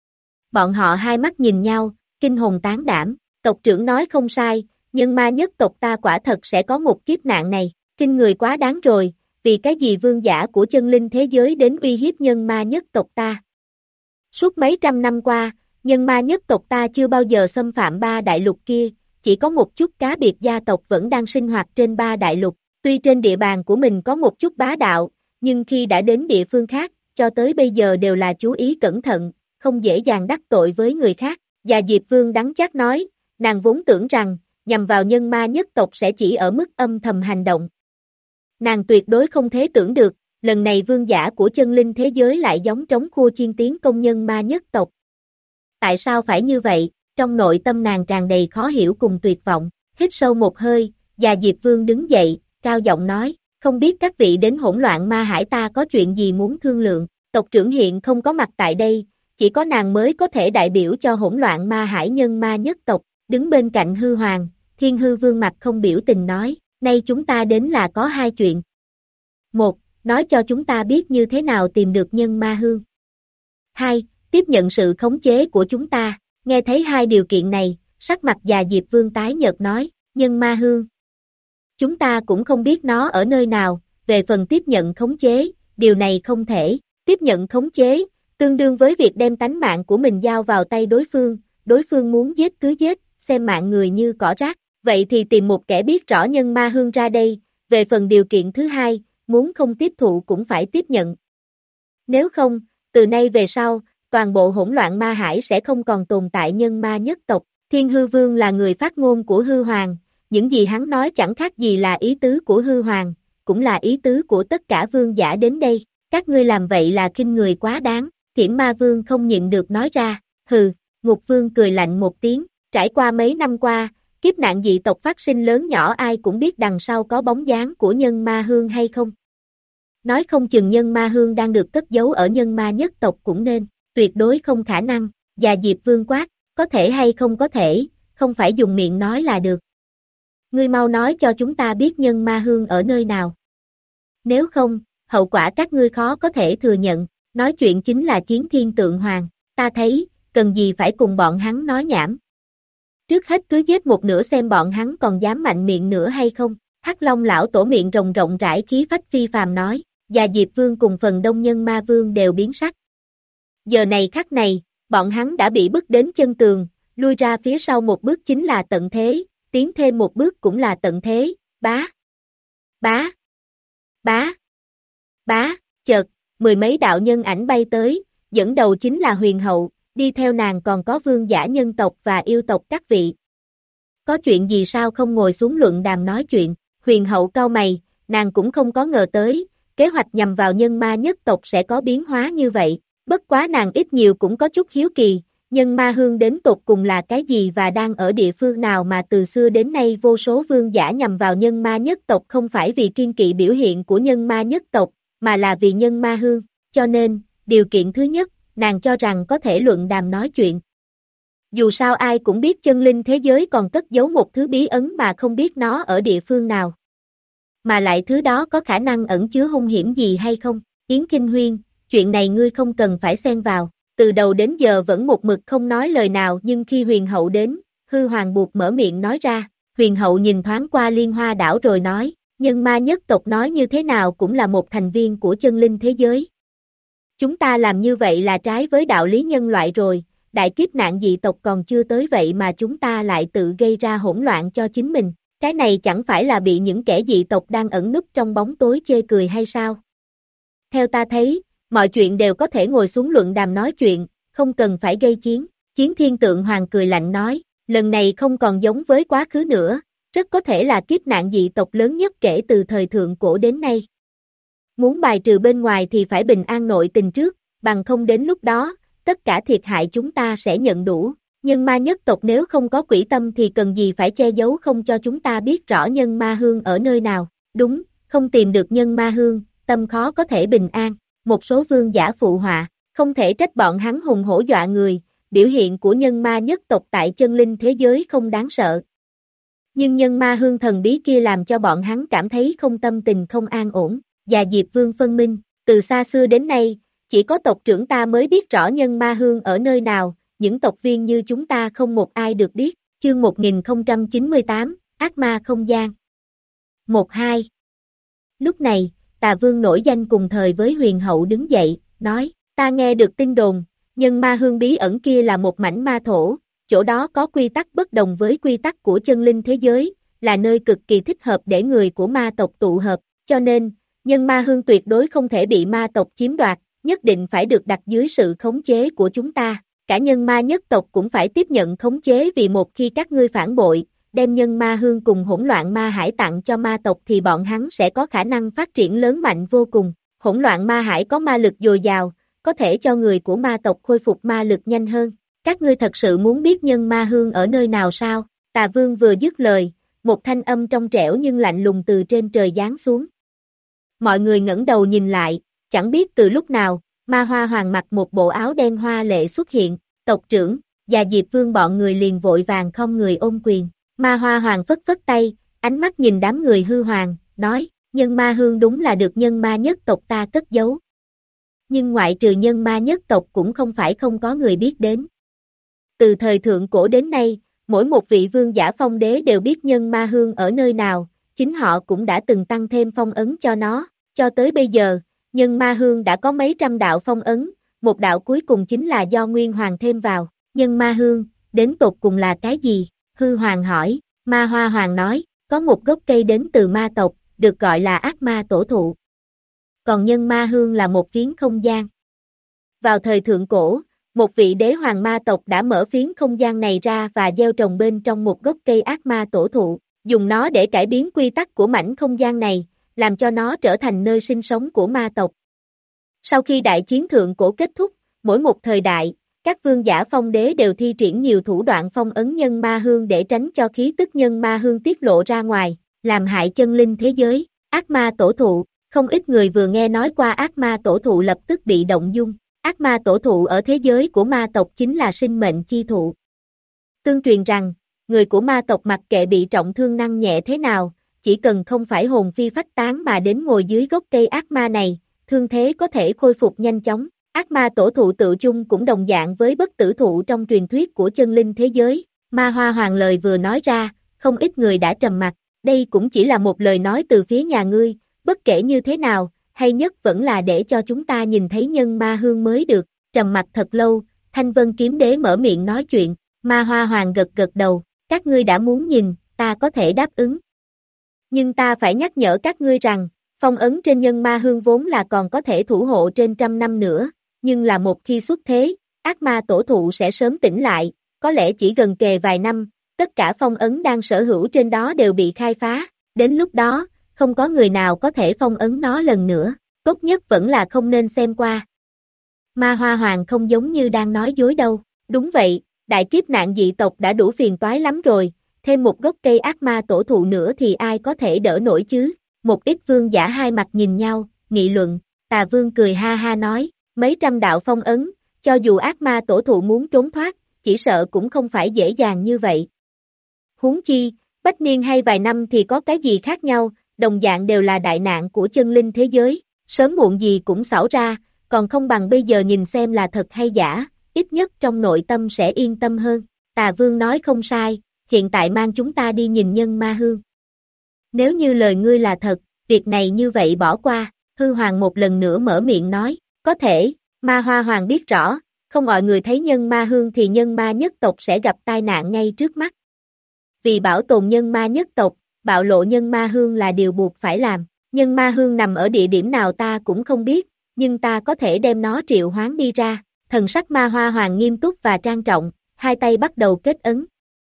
Bọn họ hai mắt nhìn nhau, kinh hồn tán đảm, tộc trưởng nói không sai, nhân ma nhất tộc ta quả thật sẽ có một kiếp nạn này, kinh người quá đáng rồi, vì cái gì vương giả của chân linh thế giới đến uy hiếp nhân ma nhất tộc ta. Suốt mấy trăm năm qua, nhân ma nhất tộc ta chưa bao giờ xâm phạm ba đại lục kia, chỉ có một chút cá biệt gia tộc vẫn đang sinh hoạt trên ba đại lục, tuy trên địa bàn của mình có một chút bá đạo, nhưng khi đã đến địa phương khác, cho tới bây giờ đều là chú ý cẩn thận, không dễ dàng đắc tội với người khác, và Diệp Vương đắng chát nói, nàng vốn tưởng rằng, nhằm vào nhân ma nhất tộc sẽ chỉ ở mức âm thầm hành động. Nàng tuyệt đối không thể tưởng được, lần này vương giả của chân linh thế giới lại giống trống khua chiên tiến công nhân ma nhất tộc. Tại sao phải như vậy? Trong nội tâm nàng tràn đầy khó hiểu cùng tuyệt vọng, hít sâu một hơi, và Diệp Vương đứng dậy, cao giọng nói, không biết các vị đến hỗn loạn ma hải ta có chuyện gì muốn thương lượng, tộc trưởng hiện không có mặt tại đây, chỉ có nàng mới có thể đại biểu cho hỗn loạn ma hải nhân ma nhất tộc, đứng bên cạnh hư hoàng, Thiên Hư Vương mặt không biểu tình nói, nay chúng ta đến là có hai chuyện. Một, nói cho chúng ta biết như thế nào tìm được nhân ma hương. Hai, tiếp nhận sự khống chế của chúng ta, nghe thấy hai điều kiện này, sắc mặt già Diệp Vương tái nhợt nói, nhân ma hương. Chúng ta cũng không biết nó ở nơi nào, về phần tiếp nhận khống chế, điều này không thể, tiếp nhận khống chế, tương đương với việc đem tánh mạng của mình giao vào tay đối phương, đối phương muốn giết cứ giết, xem mạng người như cỏ rác, vậy thì tìm một kẻ biết rõ nhân ma hương ra đây, về phần điều kiện thứ hai, muốn không tiếp thụ cũng phải tiếp nhận. Nếu không, từ nay về sau, toàn bộ hỗn loạn ma hải sẽ không còn tồn tại nhân ma nhất tộc, Thiên Hư Vương là người phát ngôn của Hư Hoàng, những gì hắn nói chẳng khác gì là ý tứ của Hư Hoàng, cũng là ý tứ của tất cả vương giả đến đây, các ngươi làm vậy là khinh người quá đáng, Thiểm Ma Vương không nhịn được nói ra, hừ, Ngục Vương cười lạnh một tiếng, trải qua mấy năm qua, kiếp nạn dị tộc phát sinh lớn nhỏ ai cũng biết đằng sau có bóng dáng của nhân ma hương hay không. Nói không chừng nhân ma hương đang được cất giấu ở nhân ma nhất tộc cũng nên, tuyệt đối không khả năng, và Diệp Vương quát, có thể hay không có thể, không phải dùng miệng nói là được. Ngươi mau nói cho chúng ta biết nhân ma hương ở nơi nào. Nếu không, hậu quả các ngươi khó có thể thừa nhận, nói chuyện chính là chiến thiên tượng hoàng, ta thấy, cần gì phải cùng bọn hắn nói nhảm. Trước hết cứ giết một nửa xem bọn hắn còn dám mạnh miệng nữa hay không, Hắc Long lão tổ miệng rồng rộng rãi khí phách phi phàm nói, và Diệp Vương cùng phần đông nhân ma vương đều biến sắc. Giờ này khắc này, bọn hắn đã bị bức đến chân tường, lui ra phía sau một bước chính là tận thế, tiến thêm một bước cũng là tận thế, bá, bá, bá, bá, chợt, mười mấy đạo nhân ảnh bay tới, dẫn đầu chính là huyền hậu, đi theo nàng còn có vương giả nhân tộc và yêu tộc các vị. Có chuyện gì sao không ngồi xuống luận đàm nói chuyện, huyền hậu cau mày, nàng cũng không có ngờ tới, kế hoạch nhằm vào nhân ma nhất tộc sẽ có biến hóa như vậy, bất quá nàng ít nhiều cũng có chút hiếu kỳ, nhân ma hương đến tột cùng là cái gì và đang ở địa phương nào mà từ xưa đến nay vô số vương giả nhằm vào nhân ma nhất tộc không phải vì kiên kỵ biểu hiện của nhân ma nhất tộc, mà là vì nhân ma hương, cho nên, điều kiện thứ nhất, nàng cho rằng có thể luận đàm nói chuyện. Dù sao ai cũng biết chân linh thế giới còn cất giấu một thứ bí ấn mà không biết nó ở địa phương nào. Mà lại thứ đó có khả năng ẩn chứa hung hiểm gì hay không, Yến Kinh Huyên, chuyện này ngươi không cần phải xen vào, từ đầu đến giờ vẫn một mực không nói lời nào nhưng khi huyền hậu đến, hư hoàng buộc mở miệng nói ra, huyền hậu nhìn thoáng qua liên hoa đảo rồi nói, nhân ma nhất tộc nói như thế nào cũng là một thành viên của chân linh thế giới. Chúng ta làm như vậy là trái với đạo lý nhân loại rồi, đại kiếp nạn dị tộc còn chưa tới vậy mà chúng ta lại tự gây ra hỗn loạn cho chính mình, cái này chẳng phải là bị những kẻ dị tộc đang ẩn núp trong bóng tối chê cười hay sao? Theo ta thấy, mọi chuyện đều có thể ngồi xuống luận đàm nói chuyện, không cần phải gây chiến, chiến thiên tượng hoàng cười lạnh nói, lần này không còn giống với quá khứ nữa, rất có thể là kiếp nạn dị tộc lớn nhất kể từ thời thượng cổ đến nay. Muốn bài trừ bên ngoài thì phải bình an nội tình trước, bằng không đến lúc đó, tất cả thiệt hại chúng ta sẽ nhận đủ. Nhân ma nhất tộc nếu không có quỷ tâm thì cần gì phải che giấu không cho chúng ta biết rõ nhân ma hương ở nơi nào. Đúng, không tìm được nhân ma hương, tâm khó có thể bình an. Một số vương giả phụ họa, không thể trách bọn hắn hùng hổ dọa người, biểu hiện của nhân ma nhất tộc tại chân linh thế giới không đáng sợ. Nhưng nhân ma hương thần bí kia làm cho bọn hắn cảm thấy không tâm tình không an ổn. và Diệp Vương phân minh, từ xa xưa đến nay, chỉ có tộc trưởng ta mới biết rõ nhân ma hương ở nơi nào, những tộc viên như chúng ta không một ai được biết, chương một nghìn không trăm chín mươi tám, Ác ma không gian. một hai. Lúc này, Tà Vương nổi danh cùng thời với Huyền Hậu đứng dậy, nói, ta nghe được tin đồn, nhân ma hương bí ẩn kia là một mảnh ma thổ, chỗ đó có quy tắc bất đồng với quy tắc của chân linh thế giới, là nơi cực kỳ thích hợp để người của ma tộc tụ hợp, cho nên, nhân ma hương tuyệt đối không thể bị ma tộc chiếm đoạt, nhất định phải được đặt dưới sự khống chế của chúng ta, cả nhân ma nhất tộc cũng phải tiếp nhận khống chế vì một khi các ngươi phản bội, đem nhân ma hương cùng hỗn loạn ma hải tặng cho ma tộc thì bọn hắn sẽ có khả năng phát triển lớn mạnh vô cùng, hỗn loạn ma hải có ma lực dồi dào, có thể cho người của ma tộc khôi phục ma lực nhanh hơn, các ngươi thật sự muốn biết nhân ma hương ở nơi nào sao? Tà Vương vừa dứt lời, một thanh âm trong trẻo nhưng lạnh lùng từ trên trời giáng xuống. Mọi người ngẩng đầu nhìn lại, chẳng biết từ lúc nào, Ma Hoa Hoàng mặc một bộ áo đen hoa lệ xuất hiện, tộc trưởng, và Diệp Vương bọn người liền vội vàng không người ôm quyền. Ma Hoa Hoàng phất phất tay, ánh mắt nhìn đám người hư hoàng, nói, nhân ma hương đúng là được nhân ma nhất tộc ta cất giấu. Nhưng ngoại trừ nhân ma nhất tộc cũng không phải không có người biết đến. Từ thời thượng cổ đến nay, mỗi một vị vương giả phong đế đều biết nhân ma hương ở nơi nào, chính họ cũng đã từng tăng thêm phong ấn cho nó, cho tới bây giờ, nhân ma hương đã có mấy trăm đạo phong ấn, một đạo cuối cùng chính là do Nguyên Hoàng thêm vào, nhân ma hương, đến tột cùng là cái gì? Hư Hoàng hỏi, Ma Hoa Hoàng nói, có một gốc cây đến từ ma tộc, được gọi là ác ma tổ thụ. Còn nhân ma hương là một phiến không gian. Vào thời thượng cổ, một vị đế hoàng ma tộc đã mở phiến không gian này ra và gieo trồng bên trong một gốc cây ác ma tổ thụ, dùng nó để cải biến quy tắc của mảnh không gian này, làm cho nó trở thành nơi sinh sống của ma tộc. Sau khi đại chiến thượng cổ kết thúc, mỗi một thời đại, các vương giả phong đế đều thi triển nhiều thủ đoạn phong ấn nhân ma hương để tránh cho khí tức nhân ma hương tiết lộ ra ngoài, làm hại chân linh thế giới. Ác ma tổ thụ, không ít người vừa nghe nói qua ác ma tổ thụ lập tức bị động dung. Ác ma tổ thụ ở thế giới của ma tộc chính là sinh mệnh chi thụ. Tương truyền rằng, người của ma tộc mặc kệ bị trọng thương nặng nhẹ thế nào, chỉ cần không phải hồn phi phách tán mà đến ngồi dưới gốc cây ác ma này, thương thế có thể khôi phục nhanh chóng. Ác ma tổ thụ tự chung cũng đồng dạng với bất tử thụ trong truyền thuyết của chân linh thế giới. Ma Hoa Hoàng lời vừa nói ra, không ít người đã trầm mặt, đây cũng chỉ là một lời nói từ phía nhà ngươi, bất kể như thế nào, hay nhất vẫn là để cho chúng ta nhìn thấy nhân ma hương mới được. Trầm mặt thật lâu, Thanh Vân Kiếm Đế mở miệng nói chuyện, Ma Hoa Hoàng gật gật đầu, các ngươi đã muốn nhìn, ta có thể đáp ứng. Nhưng ta phải nhắc nhở các ngươi rằng, phong ấn trên nhân ma hương vốn là còn có thể thủ hộ trên trăm năm nữa, nhưng là một khi xuất thế, ác ma tổ thụ sẽ sớm tỉnh lại, có lẽ chỉ gần kề vài năm, tất cả phong ấn đang sở hữu trên đó đều bị khai phá, đến lúc đó, không có người nào có thể phong ấn nó lần nữa, tốt nhất vẫn là không nên xem qua. Ma Hoa Hoàng không giống như đang nói dối đâu, đúng vậy, đại kiếp nạn dị tộc đã đủ phiền toái lắm rồi, thêm một gốc cây ác ma tổ thụ nữa thì ai có thể đỡ nổi chứ, một ít vương giả hai mặt nhìn nhau, nghị luận, Tà Vương cười ha ha nói, mấy trăm đạo phong ấn, cho dù ác ma tổ thụ muốn trốn thoát, chỉ sợ cũng không phải dễ dàng như vậy. Huống chi, bách niên hay vài năm thì có cái gì khác nhau, đồng dạng đều là đại nạn của chân linh thế giới, sớm muộn gì cũng xảo ra, còn không bằng bây giờ nhìn xem là thật hay giả, ít nhất trong nội tâm sẽ yên tâm hơn. Tà Vương nói không sai, hiện tại mang chúng ta đi nhìn nhân ma hương. Nếu như lời ngươi là thật, việc này như vậy bỏ qua, Hư Hoàng một lần nữa mở miệng nói, có thể, Ma Hoa Hoàng biết rõ, không mọi người thấy nhân ma hương thì nhân ma nhất tộc sẽ gặp tai nạn ngay trước mắt. Vì bảo tồn nhân ma nhất tộc, bạo lộ nhân ma hương là điều buộc phải làm, nhân ma hương nằm ở địa điểm nào ta cũng không biết, nhưng ta có thể đem nó triệu hoán đi ra, thần sắc Ma Hoa Hoàng nghiêm túc và trang trọng, hai tay bắt đầu kết ấn.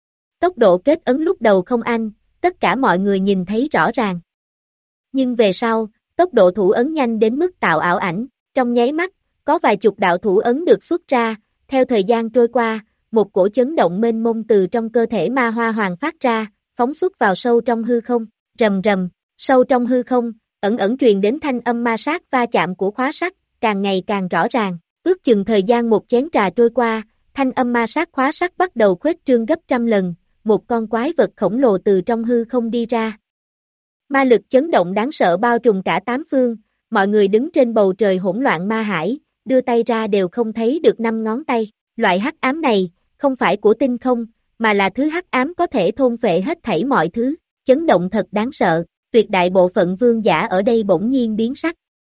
Tốc độ kết ấn lúc đầu không nhanh, tất cả mọi người nhìn thấy rõ ràng. Nhưng về sau, tốc độ thủ ấn nhanh đến mức tạo ảo ảnh, trong nháy mắt, có vài chục đạo thủ ấn được xuất ra, theo thời gian trôi qua, một cổ chấn động mênh mông từ trong cơ thể Ma Hoa Hoàng phát ra, phóng xuất vào sâu trong hư không, rầm rầm, sâu trong hư không, ẩn ẩn truyền đến thanh âm ma sát va chạm của khóa sắt, càng ngày càng rõ ràng, ước chừng thời gian một chén trà trôi qua, thanh âm ma sát khóa sắt bắt đầu khuếch trương gấp trăm lần, một con quái vật khổng lồ từ trong hư không đi ra. Ma lực chấn động đáng sợ bao trùm cả tám phương, mọi người đứng trên bầu trời hỗn loạn ma hải, đưa tay ra đều không thấy được năm ngón tay. Loại hắc ám này, không phải của tinh không, mà là thứ hắc ám có thể thôn phệ hết thảy mọi thứ, chấn động thật đáng sợ, tuyệt đại bộ phận vương giả ở đây bỗng nhiên biến sắc.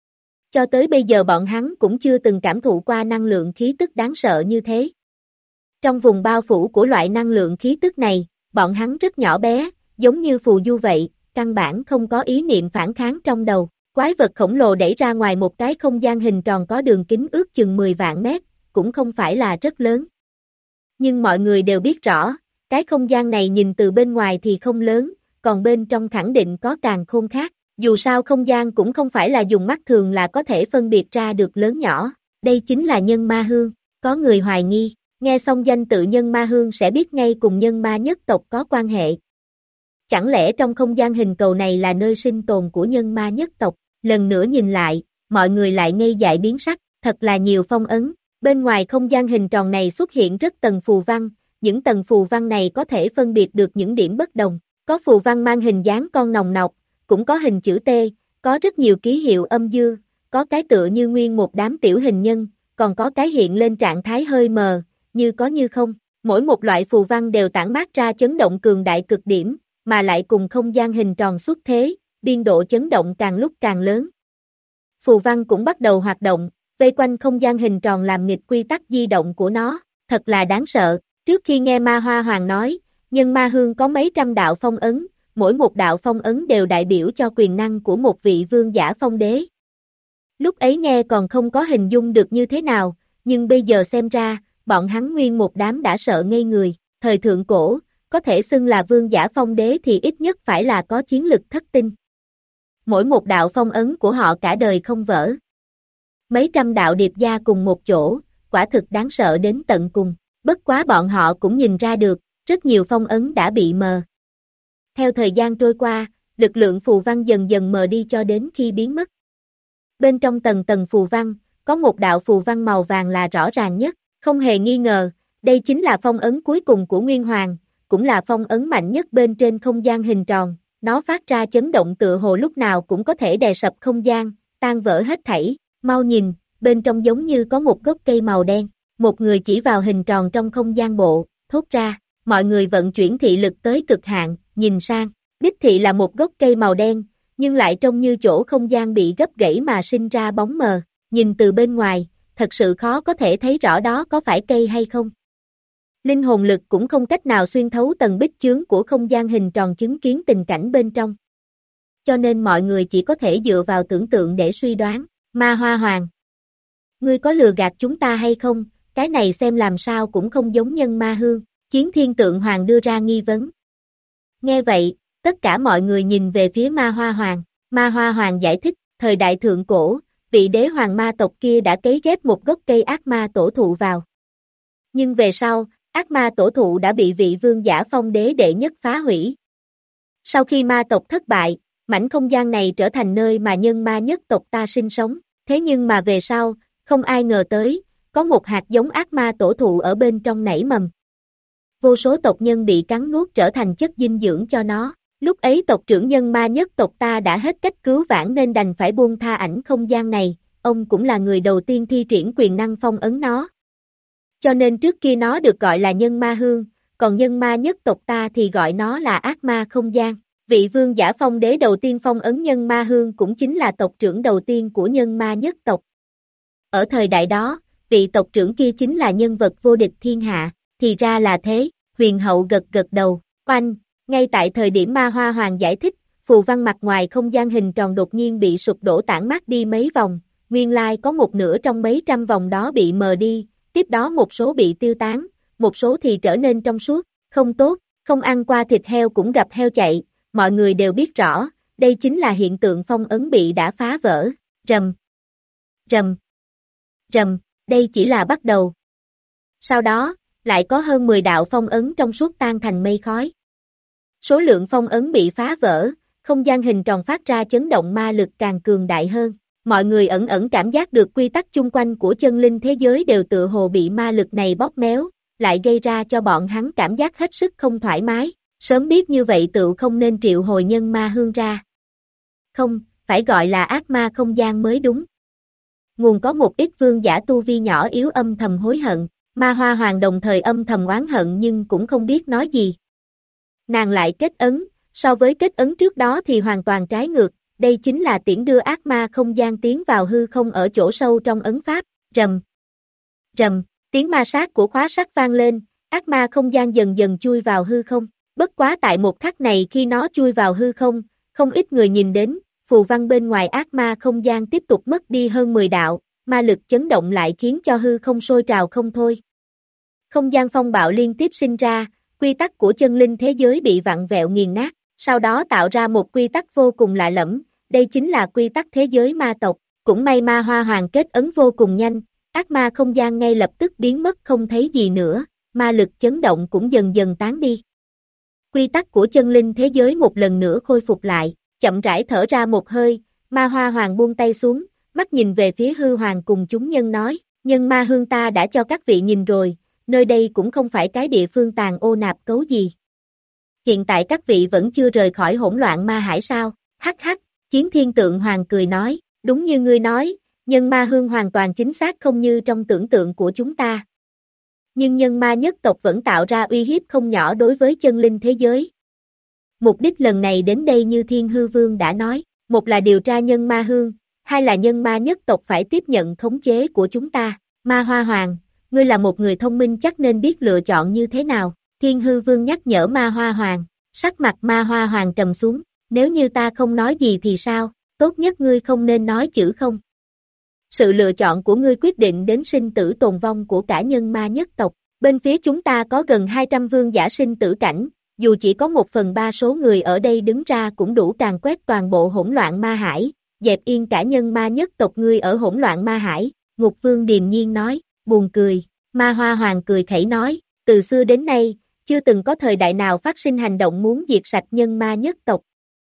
Cho tới bây giờ bọn hắn cũng chưa từng cảm thụ qua năng lượng khí tức đáng sợ như thế. Trong vùng bao phủ của loại năng lượng khí tức này, bọn hắn rất nhỏ bé, giống như phù du vậy, căn bản không có ý niệm phản kháng trong đầu. Quái vật khổng lồ đẩy ra ngoài một cái không gian hình tròn có đường kính ước chừng mười vạn mét, cũng không phải là rất lớn. Nhưng mọi người đều biết rõ, cái không gian này nhìn từ bên ngoài thì không lớn, còn bên trong khẳng định có càn khôn khác. Dù sao không gian cũng không phải là dùng mắt thường là có thể phân biệt ra được lớn nhỏ. Đây chính là nhân ma hương, có người hoài nghi, nghe xong danh tự nhân ma hương sẽ biết ngay cùng nhân ma nhất tộc có quan hệ. Chẳng lẽ trong không gian hình cầu này là nơi sinh tồn của nhân ma nhất tộc? Lần nữa nhìn lại, mọi người lại ngây dại biến sắc, thật là nhiều phong ấn. Bên ngoài không gian hình tròn này xuất hiện rất tầng phù văn, những tầng phù văn này có thể phân biệt được những điểm bất đồng. Có phù văn mang hình dáng con nòng nọc, cũng có hình chữ T, có rất nhiều ký hiệu âm dương, có cái tựa như nguyên một đám tiểu hình nhân, còn có cái hiện lên trạng thái hơi mờ, như có như không. Mỗi một loại phù văn đều tản mát ra chấn động cường đại cực điểm, mà lại cùng không gian hình tròn xuất thế, biên độ chấn động càng lúc càng lớn. Phù văn cũng bắt đầu hoạt động, vây quanh không gian hình tròn làm nghịch quy tắc di động của nó, thật là đáng sợ. Trước khi nghe Ma Hoa Hoàng nói, nhân ma hương có mấy trăm đạo phong ấn, mỗi một đạo phong ấn đều đại biểu cho quyền năng của một vị vương giả phong đế. Lúc ấy nghe còn không có hình dung được như thế nào, nhưng bây giờ xem ra, bọn hắn nguyên một đám đã sợ ngây người. Thời thượng cổ, có thể xưng là vương giả phong đế thì ít nhất phải là có chiến lực thất tinh. Mỗi một đạo phong ấn của họ cả đời không vỡ. Mấy trăm đạo điệp gia cùng một chỗ, quả thực đáng sợ đến tận cùng. Bất quá bọn họ cũng nhìn ra được, rất nhiều phong ấn đã bị mờ. Theo thời gian trôi qua, lực lượng phù văn dần dần mờ đi cho đến khi biến mất. Bên trong tầng tầng phù văn, có một đạo phù văn màu vàng là rõ ràng nhất, không hề nghi ngờ, đây chính là phong ấn cuối cùng của Nguyên Hoàng, cũng là phong ấn mạnh nhất bên trên không gian hình tròn, nó phát ra chấn động tựa hồ lúc nào cũng có thể đè sập không gian, tan vỡ hết thảy, mau nhìn, bên trong giống như có một gốc cây màu đen, một người chỉ vào hình tròn trong không gian bộ, thốt ra, mọi người vận chuyển thị lực tới cực hạn, nhìn sang, đích thị là một gốc cây màu đen, nhưng lại trông như chỗ không gian bị gấp gãy mà sinh ra bóng mờ, nhìn từ bên ngoài, thật sự khó có thể thấy rõ đó có phải cây hay không. Linh hồn lực cũng không cách nào xuyên thấu tầng bích chướng của không gian hình tròn chứng kiến tình cảnh bên trong. Cho nên mọi người chỉ có thể dựa vào tưởng tượng để suy đoán, Ma Hoa Hoàng. Ngươi có lừa gạt chúng ta hay không, cái này xem làm sao cũng không giống nhân ma hương, Chiến Thiên Tượng Hoàng đưa ra nghi vấn. Nghe vậy, tất cả mọi người nhìn về phía Ma Hoa Hoàng, Ma Hoa Hoàng giải thích, thời đại thượng cổ, vị đế hoàng ma tộc kia đã cấy ghép một gốc cây ác ma tổ thụ vào. Nhưng về sau, ác ma tổ thụ đã bị vị vương giả phong đế đệ nhất phá hủy. Sau khi ma tộc thất bại, mảnh không gian này trở thành nơi mà nhân ma nhất tộc ta sinh sống, thế nhưng mà về sau, không ai ngờ tới, có một hạt giống ác ma tổ thụ ở bên trong nảy mầm. Vô số tộc nhân bị cắn nuốt trở thành chất dinh dưỡng cho nó, lúc ấy tộc trưởng nhân ma nhất tộc ta đã hết cách cứu vãn nên đành phải buông tha ảnh không gian này, ông cũng là người đầu tiên thi triển quyền năng phong ấn nó. Cho nên trước kia nó được gọi là nhân ma hương, còn nhân ma nhất tộc ta thì gọi nó là ác ma không gian. Vị vương giả phong đế đầu tiên phong ấn nhân ma hương cũng chính là tộc trưởng đầu tiên của nhân ma nhất tộc. Ở thời đại đó, vị tộc trưởng kia chính là nhân vật vô địch thiên hạ, thì ra là thế, huyền hậu gật gật đầu, oanh, ngay tại thời điểm Ma Hoa Hoàng giải thích, phù văn mặt ngoài không gian hình tròn đột nhiên bị sụp đổ tản mát đi mấy vòng, nguyên lai có một nửa trong mấy trăm vòng đó bị mờ đi, tiếp đó một số bị tiêu tán, một số thì trở nên trong suốt, không tốt, không ăn qua thịt heo cũng gặp heo chạy, mọi người đều biết rõ, đây chính là hiện tượng phong ấn bị đã phá vỡ, rầm, rầm, rầm, đây chỉ là bắt đầu. Sau đó, lại có hơn mười đạo phong ấn trong suốt tan thành mây khói. Số lượng phong ấn bị phá vỡ, không gian hình tròn phát ra chấn động ma lực càng cường đại hơn. Mọi người ẩn ẩn cảm giác được quy tắc chung quanh của chân linh thế giới đều tựa hồ bị ma lực này bóp méo, lại gây ra cho bọn hắn cảm giác hết sức không thoải mái. Sớm biết như vậy tựu không nên triệu hồi nhân ma hương ra. Không, phải gọi là ác ma không gian mới đúng. Nguồn có một ít vương giả tu vi nhỏ yếu âm thầm hối hận, Ma Hoa Hoàng đồng thời âm thầm oán hận nhưng cũng không biết nói gì. Nàng lại kết ấn, so với kết ấn trước đó thì hoàn toàn trái ngược, đây chính là tiễn đưa ác ma không gian tiến vào hư không ở chỗ sâu trong ấn pháp, rầm. Rầm, tiếng ma sát của khóa sắt vang lên, ác ma không gian dần dần chui vào hư không, bất quá tại một khắc này khi nó chui vào hư không, không ít người nhìn đến, phù văn bên ngoài ác ma không gian tiếp tục mất đi hơn mười đạo, ma lực chấn động lại khiến cho hư không sôi trào không thôi. Không gian phong bạo liên tiếp sinh ra, quy tắc của chân linh thế giới bị vặn vẹo nghiền nát, sau đó tạo ra một quy tắc vô cùng lạ lẫm, đây chính là quy tắc thế giới ma tộc, cũng may Ma Hoa Hoàng kết ấn vô cùng nhanh, ác ma không gian ngay lập tức biến mất không thấy gì nữa, ma lực chấn động cũng dần dần tán đi. Quy tắc của chân linh thế giới một lần nữa khôi phục lại, chậm rãi thở ra một hơi, Ma Hoa Hoàng buông tay xuống, mắt nhìn về phía hư hoàng cùng chúng nhân nói, nhân ma hương ta đã cho các vị nhìn rồi, nơi đây cũng không phải cái địa phương tàn ô nạp cấu gì. Hiện tại các vị vẫn chưa rời khỏi hỗn loạn ma hải sao, hắc hắc, Chiến Thiên Tượng Hoàng cười nói, đúng như ngươi nói, nhân ma hương hoàn toàn chính xác không như trong tưởng tượng của chúng ta. Nhưng nhân ma nhất tộc vẫn tạo ra uy hiếp không nhỏ đối với chân linh thế giới. Mục đích lần này đến đây như Thiên Hư Vương đã nói, một là điều tra nhân ma hương, hai là nhân ma nhất tộc phải tiếp nhận khống chế của chúng ta. Ma Hoa Hoàng, ngươi là một người thông minh chắc nên biết lựa chọn như thế nào. Thiên Hư Vương nhắc nhở Ma Hoa Hoàng, sắc mặt Ma Hoa Hoàng trầm xuống, nếu như ta không nói gì thì sao, tốt nhất ngươi không nên nói chữ không. Sự lựa chọn của ngươi quyết định đến sinh tử tồn vong của cả nhân ma nhất tộc, bên phía chúng ta có gần hai trăm vương giả sinh tử cảnh, dù chỉ có một phần ba số người ở đây đứng ra cũng đủ càn quét toàn bộ hỗn loạn ma hải, dẹp yên cả nhân ma nhất tộc ngươi ở hỗn loạn ma hải, Ngục Vương điềm nhiên nói, buồn cười, Ma Hoa Hoàng cười khẩy nói, từ xưa đến nay, chưa từng có thời đại nào phát sinh hành động muốn diệt sạch nhân ma nhất tộc.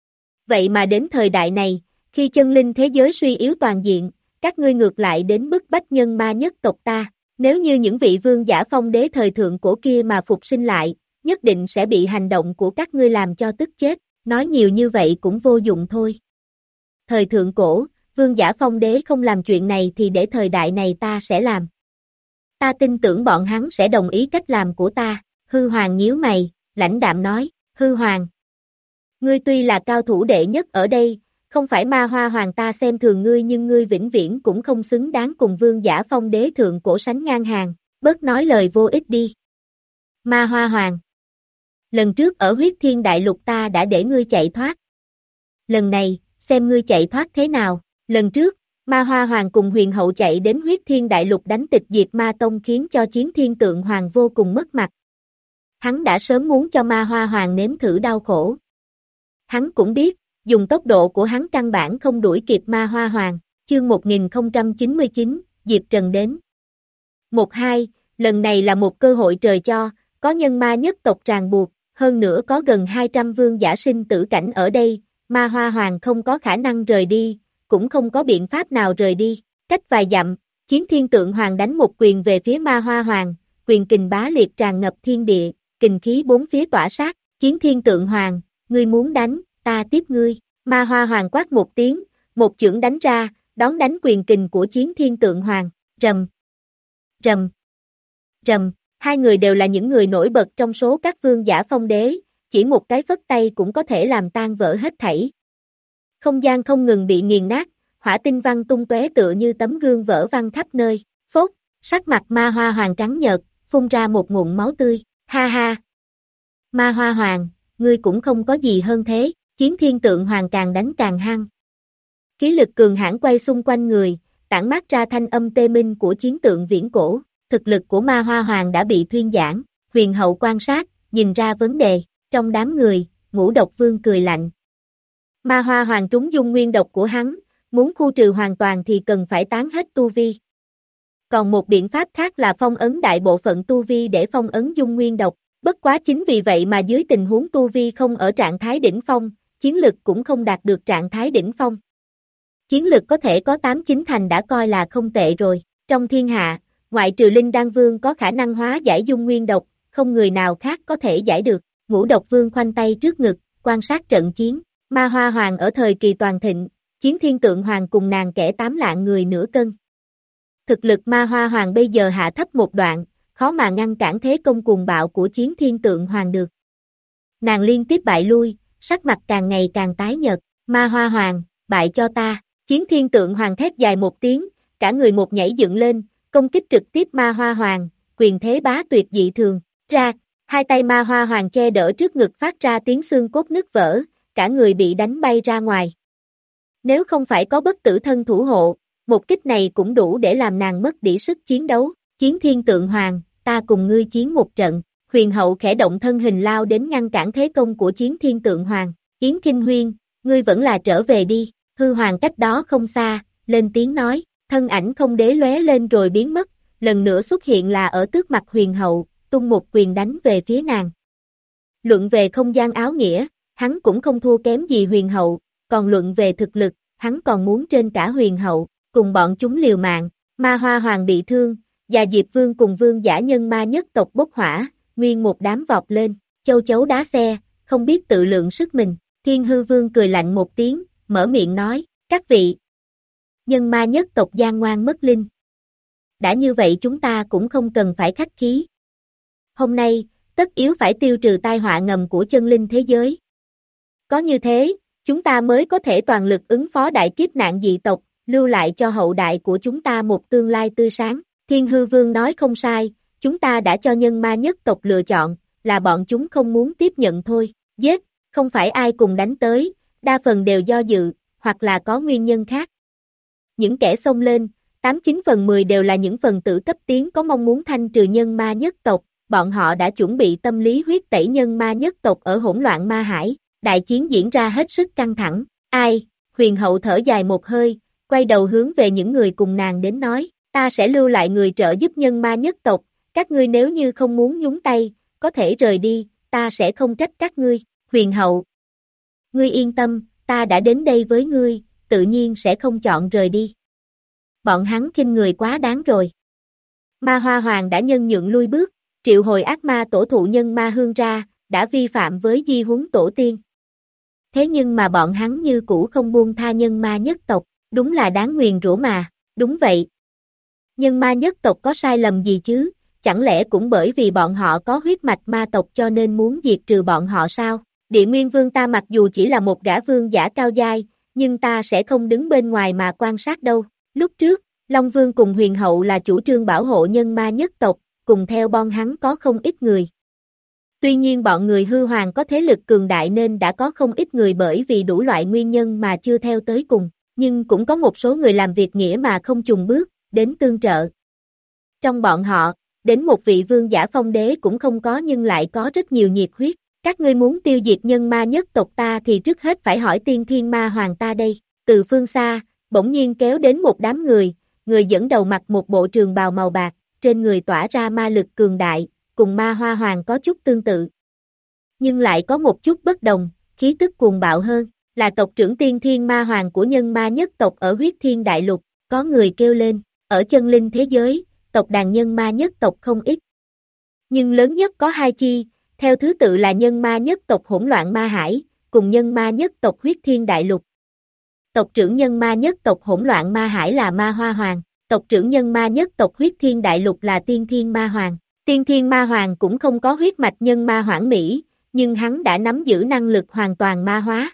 Vậy mà đến thời đại này, khi chân linh thế giới suy yếu toàn diện, các ngươi ngược lại đến bức bách nhân ma nhất tộc ta, nếu như những vị vương giả phong đế thời thượng cổ kia mà phục sinh lại, nhất định sẽ bị hành động của các ngươi làm cho tức chết, nói nhiều như vậy cũng vô dụng thôi. Thời thượng cổ, vương giả phong đế không làm chuyện này thì để thời đại này ta sẽ làm. Ta tin tưởng bọn hắn sẽ đồng ý cách làm của ta, Hư Hoàng nhíu mày, lãnh đạm nói, Hư Hoàng. Ngươi tuy là cao thủ đệ nhất ở đây, không phải Ma Hoa Hoàng ta xem thường ngươi nhưng ngươi vĩnh viễn cũng không xứng đáng cùng vương giả phong đế thượng cổ sánh ngang hàng, bớt nói lời vô ích đi. Ma Hoa Hoàng. Lần trước ở huyết thiên đại lục ta đã để ngươi chạy thoát. Lần này, xem ngươi chạy thoát thế nào, lần trước, Ma Hoa Hoàng cùng huyền hậu chạy đến huyết thiên đại lục đánh tịch diệt ma tông khiến cho Chiến Thiên Tượng Hoàng vô cùng mất mặt. Hắn đã sớm muốn cho Ma Hoa Hoàng nếm thử đau khổ. Hắn cũng biết, dùng tốc độ của hắn căn bản không đuổi kịp Ma Hoa Hoàng, chương một nghìn không trăm chín mươi chín, Diệp Trần đến. một hai, lần này là một cơ hội trời cho, có nhân ma nhất tộc ràng buộc, hơn nữa có gần hai trăm vương giả sinh tử cảnh ở đây, Ma Hoa Hoàng không có khả năng rời đi, cũng không có biện pháp nào rời đi, cách vài dặm, Chiến Thiên Tượng Hoàng đánh một quyền về phía Ma Hoa Hoàng, quyền kình bá liệt tràn ngập thiên địa, kình khí bốn phía tỏa sát, Chiến Thiên Tượng Hoàng, ngươi muốn đánh, ta tiếp ngươi, Ma Hoa Hoàng quát một tiếng, một chưởng đánh ra, đón đánh quyền kình của Chiến Thiên Tượng Hoàng, rầm, rầm, rầm, hai người đều là những người nổi bật trong số các vương giả phong đế, chỉ một cái phất tay cũng có thể làm tan vỡ hết thảy. Không gian không ngừng bị nghiền nát, hỏa tinh văng tung tóe tựa như tấm gương vỡ văng khắp nơi, phốt, sắc mặt Ma Hoa Hoàng trắng nhợt, phun ra một ngụm máu tươi, ha ha. Ma Hoa Hoàng, ngươi cũng không có gì hơn thế, Chiến Thiên Tượng Hoàng càng đánh càng hăng. Khí lực cường hãn quay xung quanh người, tản mát ra thanh âm tê minh của chiến tượng viễn cổ, thực lực của Ma Hoa Hoàng đã bị thuyên giảm, huyền hậu quan sát, nhìn ra vấn đề, trong đám người, Ngũ Độc Vương cười lạnh. Ma Hoa Hoàng trúng dung nguyên độc của hắn, muốn khu trừ hoàn toàn thì cần phải tán hết tu vi. Còn một biện pháp khác là phong ấn đại bộ phận tu vi để phong ấn dung nguyên độc, bất quá chính vì vậy mà dưới tình huống tu vi không ở trạng thái đỉnh phong, chiến lực cũng không đạt được trạng thái đỉnh phong. Chiến lực có thể có tám chín thành đã coi là không tệ rồi, trong thiên hạ, ngoại trừ Linh Đan Vương có khả năng hóa giải dung nguyên độc, không người nào khác có thể giải được, Ngũ Độc Vương khoanh tay trước ngực, quan sát trận chiến, Ma Hoa Hoàng ở thời kỳ toàn thịnh, Chiến Thiên Tượng Hoàng cùng nàng kẻ tám lạng người nửa cân. Thực lực Ma Hoa Hoàng bây giờ hạ thấp một đoạn, khó mà ngăn cản thế công cuồng bạo của Chiến Thiên Tượng Hoàng được. Nàng liên tiếp bại lui, sắc mặt càng ngày càng tái nhợt. Ma Hoa Hoàng, bại cho ta. Chiến Thiên Tượng Hoàng thét dài một tiếng, cả người một nhảy dựng lên, công kích trực tiếp Ma Hoa Hoàng, quyền thế bá tuyệt dị thường. Ra, hai tay Ma Hoa Hoàng che đỡ trước ngực phát ra tiếng xương cốt nứt vỡ, cả người bị đánh bay ra ngoài. Nếu không phải có bất tử thân thủ hộ, một kích này cũng đủ để làm nàng mất đi sức chiến đấu. Chiến Thiên Tượng Hoàng, ta cùng ngươi chiến một trận. Huyền hậu khẽ động thân hình lao đến ngăn cản thế công của Chiến Thiên Tượng Hoàng. Yến Kinh Huyên, ngươi vẫn là trở về đi. Hư Hoàng cách đó không xa, lên tiếng nói, thân ảnh không đế lóe lên rồi biến mất, lần nữa xuất hiện là ở trước mặt huyền hậu, tung một quyền đánh về phía nàng. Luận về không gian áo nghĩa, hắn cũng không thua kém gì huyền hậu, còn luận về thực lực, hắn còn muốn trên cả huyền hậu, cùng bọn chúng liều mạng. Ma Hoa Hoàng bị thương, và Diệp Vương cùng vương giả nhân ma nhất tộc bốc hỏa, nguyên một đám vọt lên, châu chấu đá xe, không biết tự lượng sức mình. Thiên Hư Vương cười lạnh một tiếng, mở miệng nói, các vị nhân ma nhất tộc gian ngoan mất linh. Đã như vậy chúng ta cũng không cần phải khách khí. Hôm nay, tất yếu phải tiêu trừ tai họa ngầm của chân linh thế giới. Có như thế, chúng ta mới có thể toàn lực ứng phó đại kiếp nạn dị tộc, lưu lại cho hậu đại của chúng ta một tương lai tươi sáng. Thiên Hư Vương nói không sai, chúng ta đã cho nhân ma nhất tộc lựa chọn, là bọn chúng không muốn tiếp nhận thôi. Giết, không phải ai cùng đánh tới, đa phần đều do dự, hoặc là có nguyên nhân khác. Những kẻ xông lên, tám chín phần mười đều là những phần tử cấp tiến có mong muốn thanh trừ nhân ma nhất tộc, bọn họ đã chuẩn bị tâm lý huyết tẩy nhân ma nhất tộc ở hỗn loạn ma hải. Đại chiến diễn ra hết sức căng thẳng. Ai? Huyền hậu thở dài một hơi, quay đầu hướng về những người cùng nàng đến nói, ta sẽ lưu lại người trợ giúp nhân ma nhất tộc, các ngươi nếu như không muốn nhúng tay, có thể rời đi, ta sẽ không trách các ngươi. Huyền hậu, ngươi yên tâm, ta đã đến đây với ngươi, tự nhiên sẽ không chọn rời đi. Bọn hắn khinh người quá đáng rồi. Ma Hoa Hoàng đã nhân nhượng lui bước, triệu hồi ác ma tổ thụ nhân ma hương ra, đã vi phạm với di huấn tổ tiên. Thế nhưng mà bọn hắn như cũ không buông tha nhân ma nhất tộc, đúng là đáng nguyền rủa mà. Đúng vậy. Nhân ma nhất tộc có sai lầm gì chứ, chẳng lẽ cũng bởi vì bọn họ có huyết mạch ma tộc cho nên muốn diệt trừ bọn họ sao? Địa Nguyên Vương ta mặc dù chỉ là một gã vương giả cao giai, nhưng ta sẽ không đứng bên ngoài mà quan sát đâu. Lúc trước, Long Vương cùng Huyền Hậu là chủ trương bảo hộ nhân ma nhất tộc, cùng theo bọn hắn có không ít người. Tuy nhiên bọn người hư hoàng có thế lực cường đại nên đã có không ít người bởi vì đủ loại nguyên nhân mà chưa theo tới cùng, nhưng cũng có một số người làm việc nghĩa mà không chùn bước, đến tương trợ. Trong bọn họ, đến một vị vương giả phong đế cũng không có nhưng lại có rất nhiều nhiệt huyết. Các ngươi muốn tiêu diệt nhân ma nhất tộc ta thì trước hết phải hỏi tiên thiên ma hoàng ta đây. Từ phương xa, bỗng nhiên kéo đến một đám người, người dẫn đầu mặc một bộ trường bào màu bạc, trên người tỏa ra ma lực cường đại, cùng ma hoa hoàng có chút tương tự. Nhưng lại có một chút bất đồng, khí tức cuồng bạo hơn, là tộc trưởng tiên thiên ma hoàng của nhân ma nhất tộc ở huyết thiên đại lục. Có người kêu lên, ở chân linh thế giới, tộc đàn nhân ma nhất tộc không ít. Nhưng lớn nhất có hai chi, theo thứ tự là nhân ma nhất tộc hỗn loạn ma hải, cùng nhân ma nhất tộc huyết thiên đại lục. Tộc trưởng nhân ma nhất tộc hỗn loạn ma hải là ma hoa hoàng, tộc trưởng nhân ma nhất tộc huyết thiên đại lục là tiên thiên ma hoàng. Tiên thiên ma hoàng cũng không có huyết mạch nhân ma hoảng mỹ, nhưng hắn đã nắm giữ năng lực hoàn toàn ma hóa.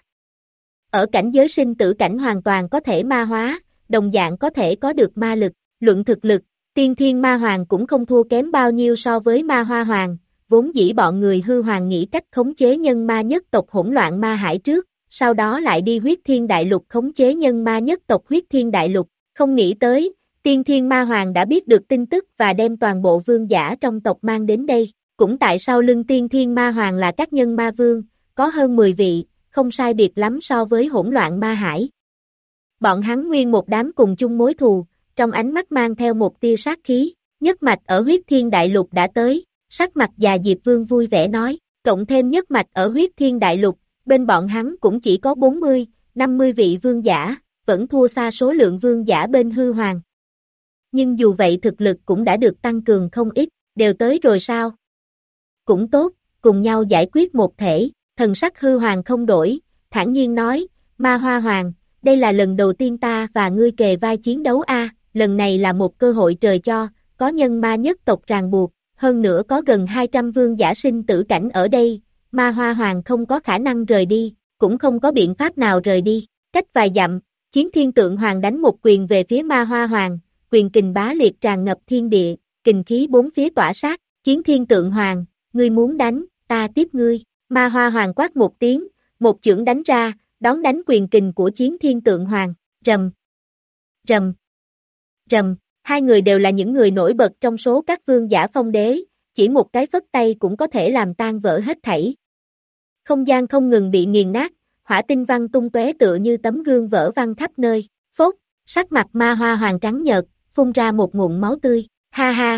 Ở cảnh giới sinh tử cảnh hoàn toàn có thể ma hóa, đồng dạng có thể có được ma lực, luận thực lực, tiên thiên ma hoàng cũng không thua kém bao nhiêu so với ma hoa hoàng, vốn dĩ bọn người hư hoàng nghĩ cách khống chế nhân ma nhất tộc hỗn loạn ma hải trước, sau đó lại đi huyết thiên đại lục khống chế nhân ma nhất tộc huyết thiên đại lục, không nghĩ tới, tiên thiên ma hoàng đã biết được tin tức và đem toàn bộ vương giả trong tộc mang đến đây, cũng tại sau lưng tiên thiên ma hoàng là các nhân ma vương, có hơn mười vị, không sai biệt lắm so với hỗn loạn ma hải. Bọn hắn nguyên một đám cùng chung mối thù, trong ánh mắt mang theo một tia sát khí, nhất mạch ở huyết thiên đại lục đã tới, sắc mặt già Diệp Vương vui vẻ nói, cộng thêm nhất mạch ở huyết thiên đại lục, bên bọn hắn cũng chỉ có bốn mươi, năm mươi vị vương giả, vẫn thua xa số lượng vương giả bên hư hoàng. Nhưng dù vậy thực lực cũng đã được tăng cường không ít, đều tới rồi sao? Cũng tốt, cùng nhau giải quyết một thể, thần sắc hư hoàng không đổi, thản nhiên nói, Ma Hoa Hoàng, đây là lần đầu tiên ta và ngươi kề vai chiến đấu a, lần này là một cơ hội trời cho, có nhân ma nhất tộc ràng buộc, hơn nữa có gần hai trăm vương giả sinh tử cảnh ở đây, Ma Hoa Hoàng không có khả năng rời đi, cũng không có biện pháp nào rời đi. Cách vài dặm, Chiến Thiên Tượng Hoàng đánh một quyền về phía Ma Hoa Hoàng, quyền kình bá liệt tràn ngập thiên địa, kình khí bốn phía tỏa sát, Chiến Thiên Tượng Hoàng, ngươi muốn đánh, ta tiếp ngươi, Ma Hoa Hoàng quát một tiếng, một chưởng đánh ra, đón đánh quyền kình của Chiến Thiên Tượng Hoàng, rầm, rầm, rầm, hai người đều là những người nổi bật trong số các vương giả phong đế, chỉ một cái phất tay cũng có thể làm tan vỡ hết thảy. Không gian không ngừng bị nghiền nát, hỏa tinh văn tung tóe tựa như tấm gương vỡ văng khắp nơi, phốt, sắc mặt Ma Hoa Hoàng trắng nhợt, phun ra một ngụm máu tươi, ha ha.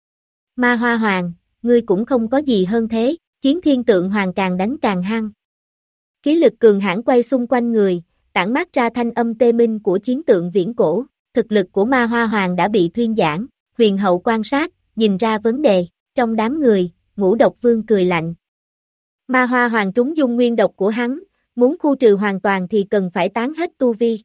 Ma Hoa Hoàng, ngươi cũng không có gì hơn thế, Chiến Thiên Tượng Hoàng càng đánh càng hăng. Khí lực cường hãn quay xung quanh người, tản mát ra thanh âm tê minh của chiến tượng viễn cổ, thực lực của Ma Hoa Hoàng đã bị thuyên giảm, huyền hậu quan sát, nhìn ra vấn đề, trong đám người, Ngũ Độc Vương cười lạnh. Ma Hoa Hoàng trúng dung nguyên độc của hắn, muốn khu trừ hoàn toàn thì cần phải tán hết tu vi.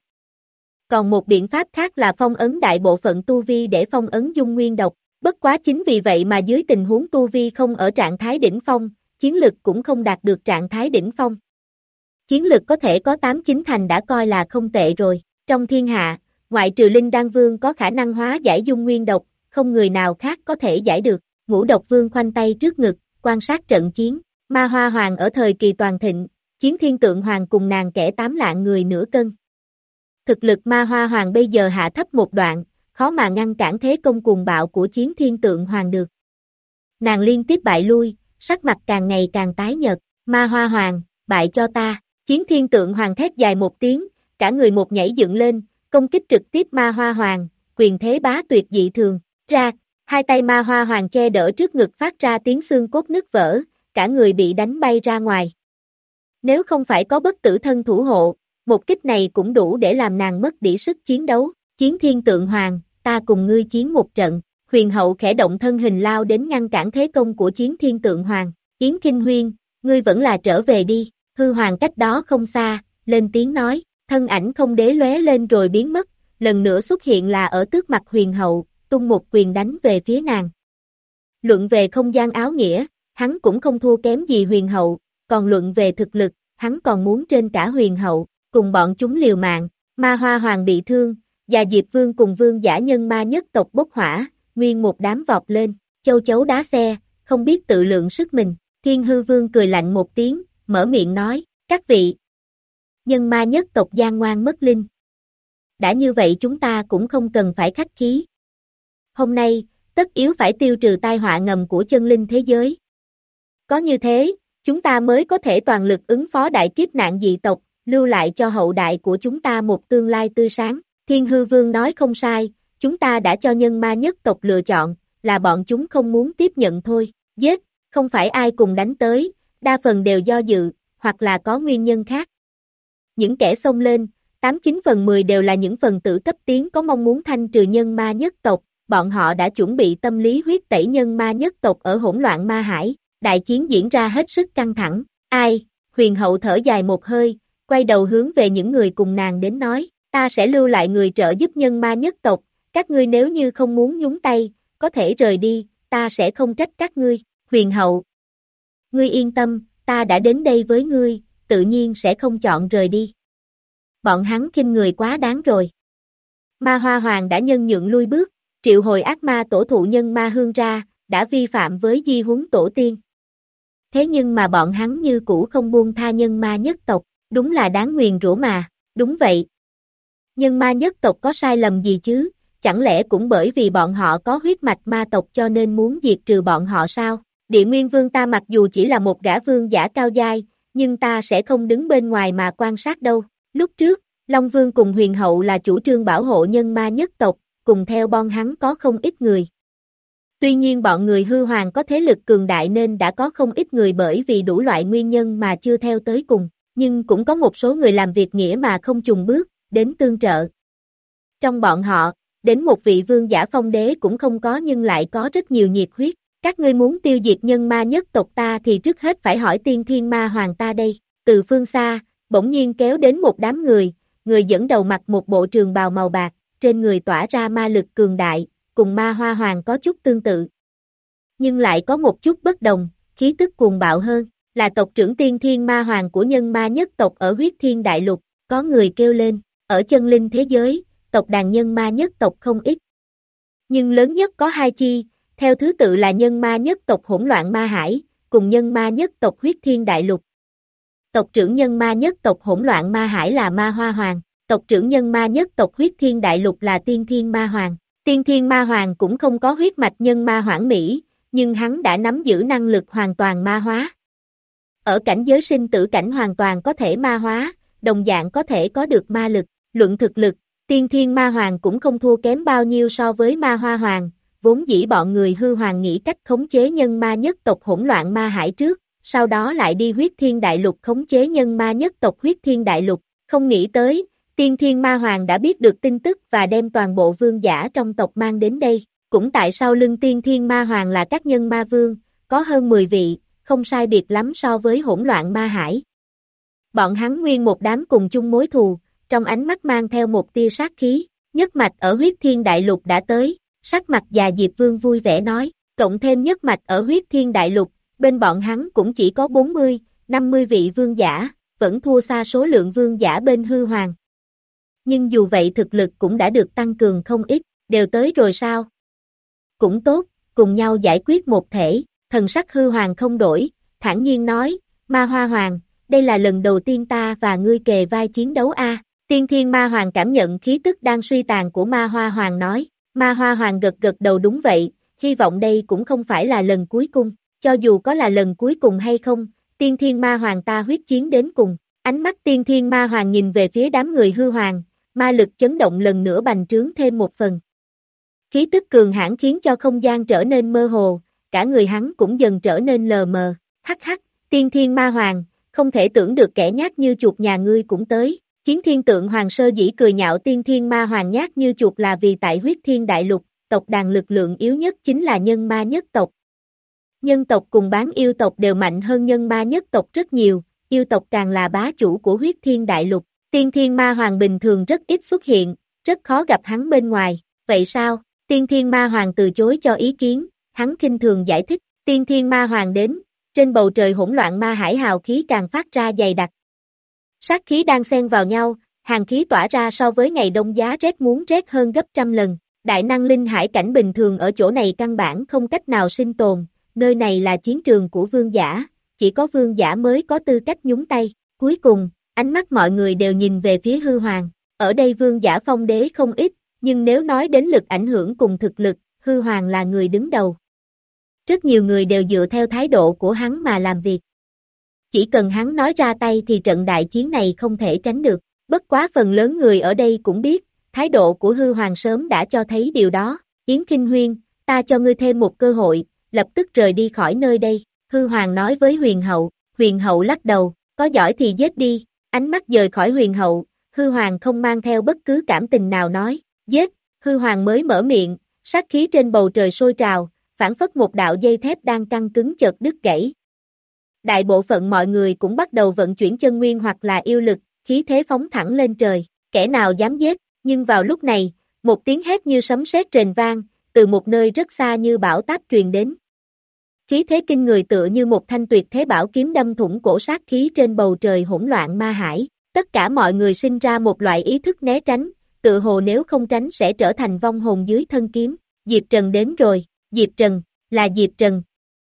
Còn một biện pháp khác là phong ấn đại bộ phận tu vi để phong ấn dung nguyên độc, bất quá chính vì vậy mà dưới tình huống tu vi không ở trạng thái đỉnh phong, chiến lực cũng không đạt được trạng thái đỉnh phong. Chiến lực có thể có tám chín thành đã coi là không tệ rồi, trong thiên hạ, ngoại trừ Linh Đan Vương có khả năng hóa giải dung nguyên độc, không người nào khác có thể giải được. Ngũ Độc Vương khoanh tay trước ngực, quan sát trận chiến, Ma Hoa Hoàng ở thời kỳ toàn thịnh, Chiến Thiên Tượng Hoàng cùng nàng kẻ tám lạng người nửa cân. Thực lực Ma Hoa Hoàng bây giờ hạ thấp một đoạn, khó mà ngăn cản thế công cuồng bạo của Chiến Thiên Tượng Hoàng được. Nàng liên tiếp bại lui, sắc mặt càng ngày càng tái nhợt, Ma Hoa Hoàng, bại cho ta, Chiến Thiên Tượng Hoàng thét dài một tiếng, cả người một nhảy dựng lên, công kích trực tiếp Ma Hoa Hoàng, quyền thế bá tuyệt dị thường, ra, hai tay Ma Hoa Hoàng che đỡ trước ngực phát ra tiếng xương cốt nứt vỡ, cả người bị đánh bay ra ngoài. Nếu không phải có bất tử thân thủ hộ, một kích này cũng đủ để làm nàng mất đi sức chiến đấu, Chiến Thiên Tượng Hoàng, ta cùng ngươi chiến một trận, huyền hậu khẽ động thân hình lao đến ngăn cản thế công của Chiến Thiên Tượng Hoàng, Yến Kinh Huyên, ngươi vẫn là trở về đi, hư hoàng cách đó không xa, lên tiếng nói, thân ảnh không đế lóe lên rồi biến mất, lần nữa xuất hiện là ở trước mặt huyền hậu, tung một quyền đánh về phía nàng. Luận về không gian áo nghĩa, hắn cũng không thua kém gì huyền hậu, còn luận về thực lực, hắn còn muốn trên cả huyền hậu, cùng bọn chúng liều mạng, Ma Hoa Hoàng bị thương, và Diệp Vương cùng vương giả nhân ma nhất tộc bốc hỏa, nguyên một đám vọt lên, châu chấu đá xe, không biết tự lượng sức mình, Thiên Hư Vương cười lạnh một tiếng, mở miệng nói, các vị, nhân ma nhất tộc gian ngoan mất linh. Đã như vậy chúng ta cũng không cần phải khách khí. Hôm nay, tất yếu phải tiêu trừ tai họa ngầm của chân linh thế giới. Có như thế, chúng ta mới có thể toàn lực ứng phó đại kiếp nạn dị tộc, lưu lại cho hậu đại của chúng ta một tương lai tươi sáng. Thiên Hư Vương nói không sai, chúng ta đã cho nhân ma nhất tộc lựa chọn, là bọn chúng không muốn tiếp nhận thôi. Giết, không phải ai cùng đánh tới, đa phần đều do dự, hoặc là có nguyên nhân khác. Những kẻ xông lên, tám chín phần mười đều là những phần tử cấp tiến có mong muốn thanh trừ nhân ma nhất tộc, bọn họ đã chuẩn bị tâm lý huyết tẩy nhân ma nhất tộc ở hỗn loạn ma hải, đại chiến diễn ra hết sức căng thẳng. Ai, huyền hậu thở dài một hơi, quay đầu hướng về những người cùng nàng đến nói, ta sẽ lưu lại người trợ giúp nhân ma nhất tộc, các ngươi nếu như không muốn nhúng tay, có thể rời đi, ta sẽ không trách các ngươi. Huyền hậu, ngươi yên tâm, ta đã đến đây với ngươi, tự nhiên sẽ không chọn rời đi. Bọn hắn khinh người quá đáng rồi. Ma Hoa Hoàng đã nhân nhượng lui bước, triệu hồi ác ma tổ thụ nhân ma hương ra, đã vi phạm với di huấn tổ tiên. Thế nhưng mà bọn hắn như cũ không buông tha nhân ma nhất tộc, đúng là đáng nguyền rủa mà, đúng vậy. Nhân ma nhất tộc có sai lầm gì chứ, chẳng lẽ cũng bởi vì bọn họ có huyết mạch ma tộc cho nên muốn diệt trừ bọn họ sao? Địa Nguyên Vương ta mặc dù chỉ là một gã vương giả cao giai, nhưng ta sẽ không đứng bên ngoài mà quan sát đâu. Lúc trước, Long Vương cùng Huyền Hậu là chủ trương bảo hộ nhân ma nhất tộc, cùng theo bọn hắn có không ít người. Tuy nhiên bọn người hư hoàng có thế lực cường đại nên đã có không ít người bởi vì đủ loại nguyên nhân mà chưa theo tới cùng, nhưng cũng có một số người làm việc nghĩa mà không chùn bước, đến tương trợ. Trong bọn họ, đến một vị vương giả phong đế cũng không có nhưng lại có rất nhiều nhiệt huyết. Các ngươi muốn tiêu diệt nhân ma nhất tộc ta thì trước hết phải hỏi tiên thiên ma hoàng ta đây. Từ phương xa, bỗng nhiên kéo đến một đám người, người dẫn đầu mặc một bộ trường bào màu bạc, trên người tỏa ra ma lực cường đại, cùng Ma Hoa Hoàng có chút tương tự. Nhưng lại có một chút bất đồng, khí tức cuồng bạo hơn, là tộc trưởng Tiên Thiên Ma Hoàng của nhân ma nhất tộc ở Huyết Thiên Đại Lục, có người kêu lên, ở chân linh thế giới, tộc đàn nhân ma nhất tộc không ít. Nhưng lớn nhất có hai chi, theo thứ tự là nhân ma nhất tộc Hỗn Loạn Ma Hải, cùng nhân ma nhất tộc Huyết Thiên Đại Lục. Tộc trưởng nhân ma nhất tộc Hỗn Loạn Ma Hải là Ma Hoa Hoàng, tộc trưởng nhân ma nhất tộc Huyết Thiên Đại Lục là Tiên Thiên Ma Hoàng. Tiên Thiên Ma Hoàng cũng không có huyết mạch nhân ma hoảng mỹ, nhưng hắn đã nắm giữ năng lực hoàn toàn ma hóa. Ở cảnh giới sinh tử cảnh hoàn toàn có thể ma hóa, đồng dạng có thể có được ma lực, luận thực lực, Tiên Thiên Ma Hoàng cũng không thua kém bao nhiêu so với Ma Hoa Hoàng, vốn dĩ bọn người hư hoàng nghĩ cách khống chế nhân ma nhất tộc Hỗn Loạn Ma Hải trước, sau đó lại đi Huyết Thiên Đại Lục khống chế nhân ma nhất tộc Huyết Thiên Đại Lục, không nghĩ tới, Tiên Thiên Ma Hoàng đã biết được tin tức và đem toàn bộ vương giả trong tộc mang đến đây, cũng tại sau lưng Tiên Thiên Ma Hoàng là các nhân ma vương, có hơn mười vị, không sai biệt lắm so với Hỗn Loạn Ma Hải. Bọn hắn nguyên một đám cùng chung mối thù, trong ánh mắt mang theo một tia sát khí, nhất mạch ở Huyết Thiên Đại Lục đã tới, sắc mặt già Diệp Vương vui vẻ nói, cộng thêm nhất mạch ở Huyết Thiên Đại Lục, bên bọn hắn cũng chỉ có bốn mươi, năm mươi vị vương giả, vẫn thua xa số lượng vương giả bên hư hoàng. Nhưng dù vậy thực lực cũng đã được tăng cường không ít, đều tới rồi sao? Cũng tốt, cùng nhau giải quyết một thể, thần sắc hư hoàng không đổi, thản nhiên nói, Ma Hoa Hoàng, đây là lần đầu tiên ta và ngươi kề vai chiến đấu a. À. Tiên Thiên Ma Hoàng cảm nhận khí tức đang suy tàn của Ma Hoa Hoàng nói, Ma Hoa Hoàng gật gật đầu đúng vậy, hy vọng đây cũng không phải là lần cuối cùng, cho dù có là lần cuối cùng hay không, Tiên Thiên Ma Hoàng ta huyết chiến đến cùng. Ánh mắt Tiên Thiên Ma Hoàng nhìn về phía đám người hư hoàng, ma lực chấn động lần nữa bành trướng thêm một phần. Khí tức cường hãn khiến cho không gian trở nên mơ hồ, cả người hắn cũng dần trở nên lờ mờ, hắc hắc, Tiên Thiên Ma Hoàng, không thể tưởng được kẻ nhát như chuột nhà ngươi cũng tới. Chiến Thiên Tượng Hoàng sơ dĩ cười nhạo Tiên Thiên Ma Hoàng nhát như chuột là vì tại Huyết Thiên Đại Lục, tộc đàn lực lượng yếu nhất chính là nhân ma nhất tộc. Nhân tộc cùng bán yêu tộc đều mạnh hơn nhân ma nhất tộc rất nhiều, yêu tộc càng là bá chủ của Huyết Thiên Đại Lục. Tiên Thiên Ma Hoàng bình thường rất ít xuất hiện, rất khó gặp hắn bên ngoài, vậy sao? Tiên Thiên Ma Hoàng từ chối cho ý kiến, hắn khinh thường giải thích, Tiên Thiên Ma Hoàng đến, trên bầu trời hỗn loạn ma hải hào khí càng phát ra dày đặc. Sát khí đang xen vào nhau, hàn khí tỏa ra so với ngày đông giá rét muốn rét hơn gấp trăm lần, đại năng linh hải cảnh bình thường ở chỗ này căn bản không cách nào sinh tồn, nơi này là chiến trường của vương giả, chỉ có vương giả mới có tư cách nhúng tay, cuối cùng, ánh mắt mọi người đều nhìn về phía hư hoàng, ở đây vương giả phong đế không ít, nhưng nếu nói đến lực ảnh hưởng cùng thực lực, hư hoàng là người đứng đầu. Rất nhiều người đều dựa theo thái độ của hắn mà làm việc. Chỉ cần hắn nói ra tay thì trận đại chiến này không thể tránh được, bất quá phần lớn người ở đây cũng biết, thái độ của hư hoàng sớm đã cho thấy điều đó, Yến Kinh Huyên, ta cho ngươi thêm một cơ hội, lập tức rời đi khỏi nơi đây, hư hoàng nói với huyền hậu, huyền hậu lắc đầu, có giỏi thì giết đi, ánh mắt dời khỏi huyền hậu, hư hoàng không mang theo bất cứ cảm tình nào nói, giết, hư hoàng mới mở miệng, sát khí trên bầu trời sôi trào, phảng phất một đạo dây thép đang căng cứng chợt đứt gãy. Đại bộ phận mọi người cũng bắt đầu vận chuyển chân nguyên hoặc là yêu lực, khí thế phóng thẳng lên trời, kẻ nào dám giết, nhưng vào lúc này, một tiếng hét như sấm sét rền vang, từ một nơi rất xa như bão táp truyền đến. Khí thế kinh người tựa như một thanh tuyệt thế bảo kiếm đâm thủng cổ sát khí trên bầu trời hỗn loạn ma hải, tất cả mọi người sinh ra một loại ý thức né tránh, tự hồ nếu không tránh sẽ trở thành vong hồn dưới thân kiếm, Diệp Trần đến rồi, Diệp Trần, là Diệp Trần.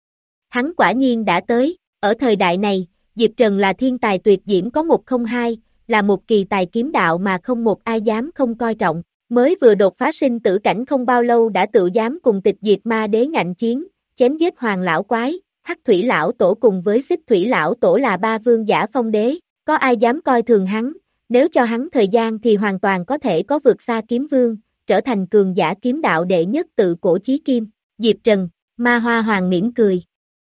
Hắn quả nhiên đã tới, ở thời đại này, Diệp Trần là thiên tài tuyệt diễm có một không hai, là một kỳ tài kiếm đạo mà không một ai dám không coi trọng, mới vừa đột phá sinh tử cảnh không bao lâu đã tự dám cùng tịch diệt ma đế ngạnh chiến, chém giết hoàng lão quái, hắc thủy lão tổ cùng với xích thủy lão tổ là ba vương giả phong đế, có ai dám coi thường hắn, nếu cho hắn thời gian thì hoàn toàn có thể có vượt xa kiếm vương, trở thành cường giả kiếm đạo đệ nhất tự cổ chí kim, Diệp Trần, Ma Hoa Hoàng mỉm cười.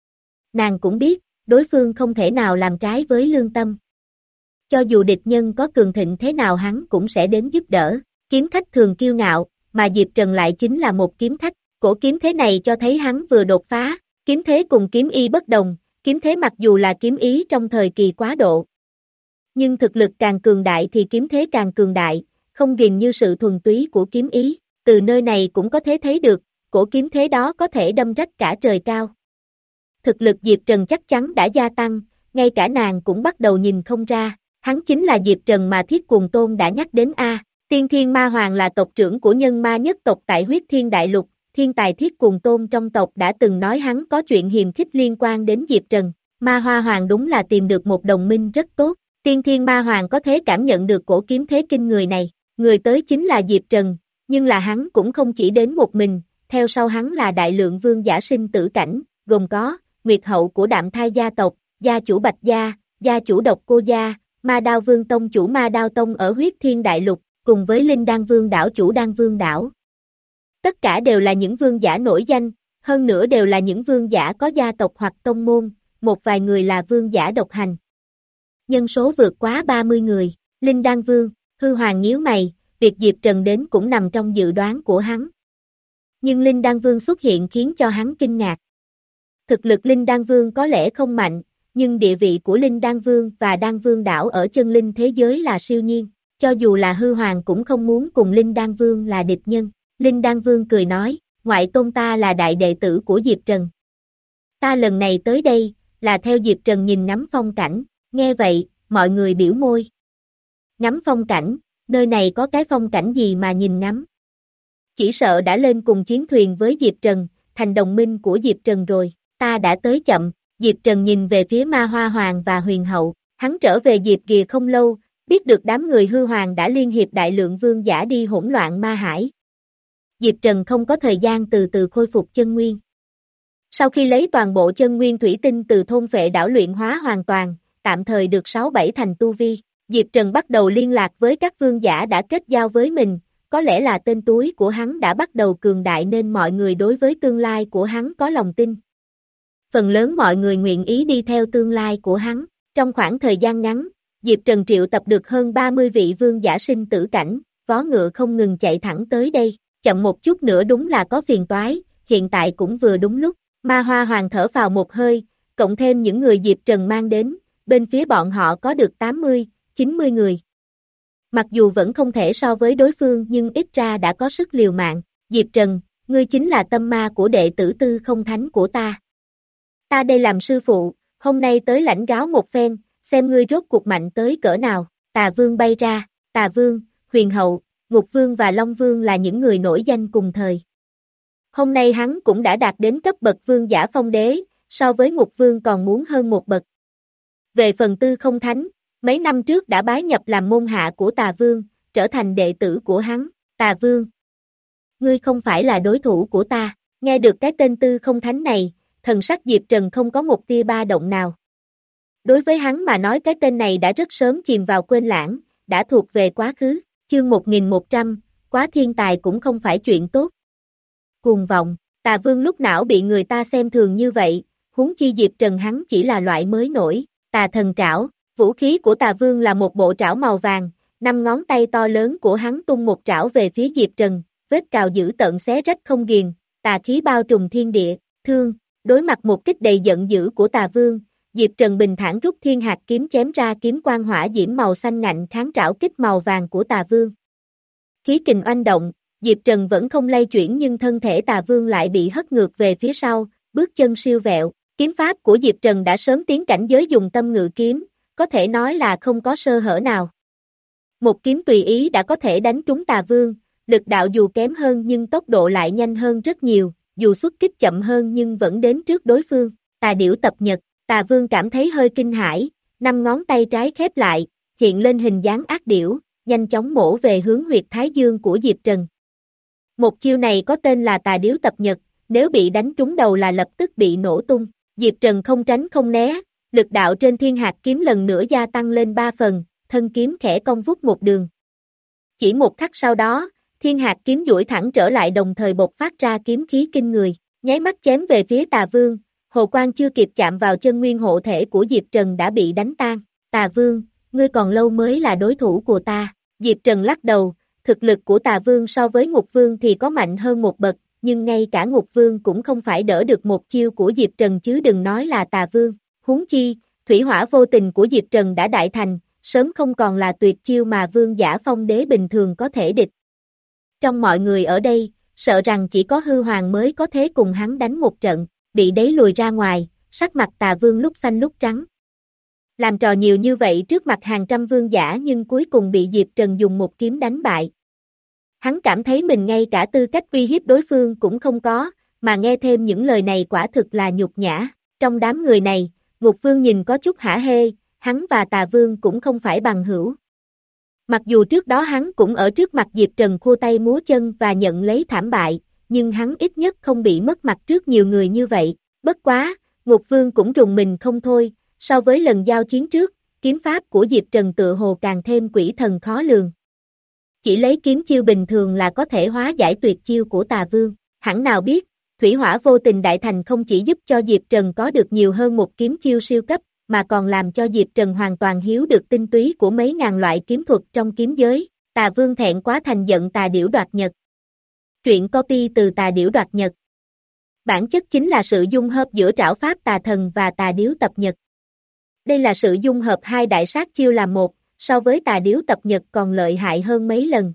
Nàng cũng biết, đối phương không thể nào làm trái với lương tâm. Cho dù địch nhân có cường thịnh thế nào hắn cũng sẽ đến giúp đỡ, kiếm khách thường kiêu ngạo, mà Diệp Trần lại chính là một kiếm khách, cổ kiếm thế này cho thấy hắn vừa đột phá, kiếm thế cùng kiếm y bất đồng, kiếm thế mặc dù là kiếm ý trong thời kỳ quá độ. Nhưng thực lực càng cường đại thì kiếm thế càng cường đại, không gìn như sự thuần túy của kiếm ý, từ nơi này cũng có thể thấy được, cổ kiếm thế đó có thể đâm rách cả trời cao. Thực lực Diệp Trần chắc chắn đã gia tăng, ngay cả nàng cũng bắt đầu nhìn không ra, hắn chính là Diệp Trần mà Thiết Cuồng Tôn đã nhắc đến a. Tiên Thiên Ma Hoàng là tộc trưởng của nhân ma nhất tộc tại Huyết Thiên Đại Lục, thiên tài Thiết Cuồng Tôn trong tộc đã từng nói hắn có chuyện hiềm khích liên quan đến Diệp Trần, Ma Hoa Hoàng đúng là tìm được một đồng minh rất tốt, Tiên Thiên Ma Hoàng có thể cảm nhận được cổ kiếm thế kinh người này, người tới chính là Diệp Trần, nhưng là hắn cũng không chỉ đến một mình, theo sau hắn là đại lượng vương giả sinh tử cảnh, gồm có Nguyệt Hậu của Đạm Thai gia tộc, gia chủ Bạch Gia, gia chủ Độc Cô Gia, Ma Đao Vương tông chủ Ma Đao Tông ở Huyết Thiên Đại Lục, cùng với Linh Đan Vương đảo chủ Đan Vương đảo. Tất cả đều là những vương giả nổi danh, hơn nữa đều là những vương giả có gia tộc hoặc tông môn, một vài người là vương giả độc hành. Nhân số vượt quá ba mươi người, Linh Đan Vương, Hư Hoàng nhíu mày, việc Diệp Trần đến cũng nằm trong dự đoán của hắn. Nhưng Linh Đan Vương xuất hiện khiến cho hắn kinh ngạc. Thực lực Linh Đan Vương có lẽ không mạnh, nhưng địa vị của Linh Đan Vương và Đan Vương đảo ở chân linh thế giới là siêu nhiên, cho dù là Hư Hoàng cũng không muốn cùng Linh Đan Vương là địch nhân. Linh Đan Vương cười nói, ngoại tôn ta là đại đệ tử của Diệp Trần. Ta lần này tới đây, là theo Diệp Trần nhìn ngắm phong cảnh, nghe vậy, mọi người biểu môi. Ngắm phong cảnh, nơi này có cái phong cảnh gì mà nhìn ngắm? Chỉ sợ đã lên cùng chiến thuyền với Diệp Trần, thành đồng minh của Diệp Trần rồi, ta đã tới chậm, Diệp Trần nhìn về phía Ma Hoa Hoàng và Huyền Hậu, hắn trở về Diệp Kìa không lâu, biết được đám người Hư Hoàng đã liên hiệp đại lượng vương giả đi hỗn loạn ma hải. Diệp Trần không có thời gian từ từ khôi phục chân nguyên. Sau khi lấy toàn bộ chân nguyên thủy tinh từ thôn Phệ đảo luyện hóa hoàn toàn, tạm thời được sáu bảy thành tu vi, Diệp Trần bắt đầu liên lạc với các vương giả đã kết giao với mình, có lẽ là tên túi của hắn đã bắt đầu cường đại nên mọi người đối với tương lai của hắn có lòng tin. Phần lớn mọi người nguyện ý đi theo tương lai của hắn, trong khoảng thời gian ngắn, Diệp Trần triệu tập được hơn ba mươi vị vương giả sinh tử cảnh, vó ngựa không ngừng chạy thẳng tới đây, chậm một chút nữa đúng là có phiền toái, hiện tại cũng vừa đúng lúc, Ma Hoa Hoàng thở phào một hơi, cộng thêm những người Diệp Trần mang đến, bên phía bọn họ có được tám mươi, chín mươi người. Mặc dù vẫn không thể so với đối phương nhưng ít ra đã có sức liều mạng, Diệp Trần, ngươi chính là tâm ma của đệ tử Tư Không Thánh của ta. Ta đây làm sư phụ, hôm nay tới lãnh giáo một phen, xem ngươi rốt cuộc mạnh tới cỡ nào, Tà Vương bay ra, Tà Vương, Huyền Hậu, Ngục Vương và Long Vương là những người nổi danh cùng thời. Hôm nay hắn cũng đã đạt đến cấp bậc vương giả phong đế, so với Ngục Vương còn muốn hơn một bậc. Về phần Tư Không Thánh, mấy năm trước đã bái nhập làm môn hạ của Tà Vương, trở thành đệ tử của hắn, Tà Vương. Ngươi không phải là đối thủ của ta, nghe được cái tên Tư Không Thánh này, thần sắc Diệp Trần không có một tia ba động nào. Đối với hắn mà nói cái tên này đã rất sớm chìm vào quên lãng, đã thuộc về quá khứ, chương một nghìn một trăm, quá thiên tài cũng không phải chuyện tốt. Cuồng vọng, Tà Vương lúc nào bị người ta xem thường như vậy, huống chi Diệp Trần hắn chỉ là loại mới nổi, Tà Thần Trảo, vũ khí của Tà Vương là một bộ trảo màu vàng, năm ngón tay to lớn của hắn tung một trảo về phía Diệp Trần, vết cào dữ tợn xé rách không ghiền, tà khí bao trùm thiên địa, thương, đối mặt một kích đầy giận dữ của Tà Vương, Diệp Trần bình thản rút thiên hạt kiếm chém ra kiếm quang hỏa diễm màu xanh ngạnh kháng trảo kích màu vàng của Tà Vương. Khí kình oanh động, Diệp Trần vẫn không lay chuyển nhưng thân thể Tà Vương lại bị hất ngược về phía sau, bước chân siêu vẹo, kiếm pháp của Diệp Trần đã sớm tiến cảnh giới dùng tâm ngự kiếm, có thể nói là không có sơ hở nào. Một kiếm tùy ý đã có thể đánh trúng Tà Vương, lực đạo dù kém hơn nhưng tốc độ lại nhanh hơn rất nhiều, dù xuất kích chậm hơn nhưng vẫn đến trước đối phương, Tà Điểu tập nhật, Tà Vương cảm thấy hơi kinh hãi, năm ngón tay trái khép lại, hiện lên hình dáng ác điểu, nhanh chóng mổ về hướng huyệt thái dương của Diệp Trần. Một chiêu này có tên là Tà Điểu tập nhật, nếu bị đánh trúng đầu là lập tức bị nổ tung, Diệp Trần không tránh không né, lực đạo trên thiên hạt kiếm lần nữa gia tăng lên ba phần, thân kiếm khẽ cong vút một đường. Chỉ một khắc sau đó, thiên hạt kiếm duỗi thẳng trở lại đồng thời bộc phát ra kiếm khí kinh người, nháy mắt chém về phía Tà Vương, hồ quang chưa kịp chạm vào chân nguyên hộ thể của Diệp Trần đã bị đánh tan, Tà Vương, ngươi còn lâu mới là đối thủ của ta, Diệp Trần lắc đầu, thực lực của Tà Vương so với Ngục Vương thì có mạnh hơn một bậc, nhưng ngay cả Ngục Vương cũng không phải đỡ được một chiêu của Diệp Trần chứ đừng nói là Tà Vương, huống chi, thủy hỏa vô tình của Diệp Trần đã đại thành, sớm không còn là tuyệt chiêu mà vương giả phong đế bình thường có thể địch. Trong mọi người ở đây, sợ rằng chỉ có hư hoàng mới có thể cùng hắn đánh một trận, bị đẩy lùi ra ngoài, sắc mặt Tà Vương lúc xanh lúc trắng. Làm trò nhiều như vậy trước mặt hàng trăm vương giả nhưng cuối cùng bị Diệp Trần dùng một kiếm đánh bại. Hắn cảm thấy mình ngay cả tư cách uy hiếp đối phương cũng không có, mà nghe thêm những lời này quả thực là nhục nhã. Trong đám người này, Ngục Vương nhìn có chút hả hê, hắn và Tà Vương cũng không phải bằng hữu. Mặc dù trước đó hắn cũng ở trước mặt Diệp Trần khua tay múa chân và nhận lấy thảm bại, nhưng hắn ít nhất không bị mất mặt trước nhiều người như vậy. Bất quá, Ngục Vương cũng rùng mình không thôi, so với lần giao chiến trước, kiếm pháp của Diệp Trần tựa hồ càng thêm quỷ thần khó lường. Chỉ lấy kiếm chiêu bình thường là có thể hóa giải tuyệt chiêu của Tà Vương, hẳn nào biết, Thủy Hỏa Vô Tình Đại Thành không chỉ giúp cho Diệp Trần có được nhiều hơn một kiếm chiêu siêu cấp, mà còn làm cho Diệp Trần hoàn toàn hiếu được tinh túy của mấy ngàn loại kiếm thuật trong kiếm giới. Tà Vương thẹn quá thành giận Tà Điểu Đoạt Nhật. Truyện copy từ Tà Điểu Đoạt Nhật. Bản chất chính là sự dung hợp giữa trảo pháp Tà Thần và Tà Điếu Tập Nhật. Đây là sự dung hợp hai đại sát chiêu làm một, so với Tà Điếu Tập Nhật còn lợi hại hơn mấy lần.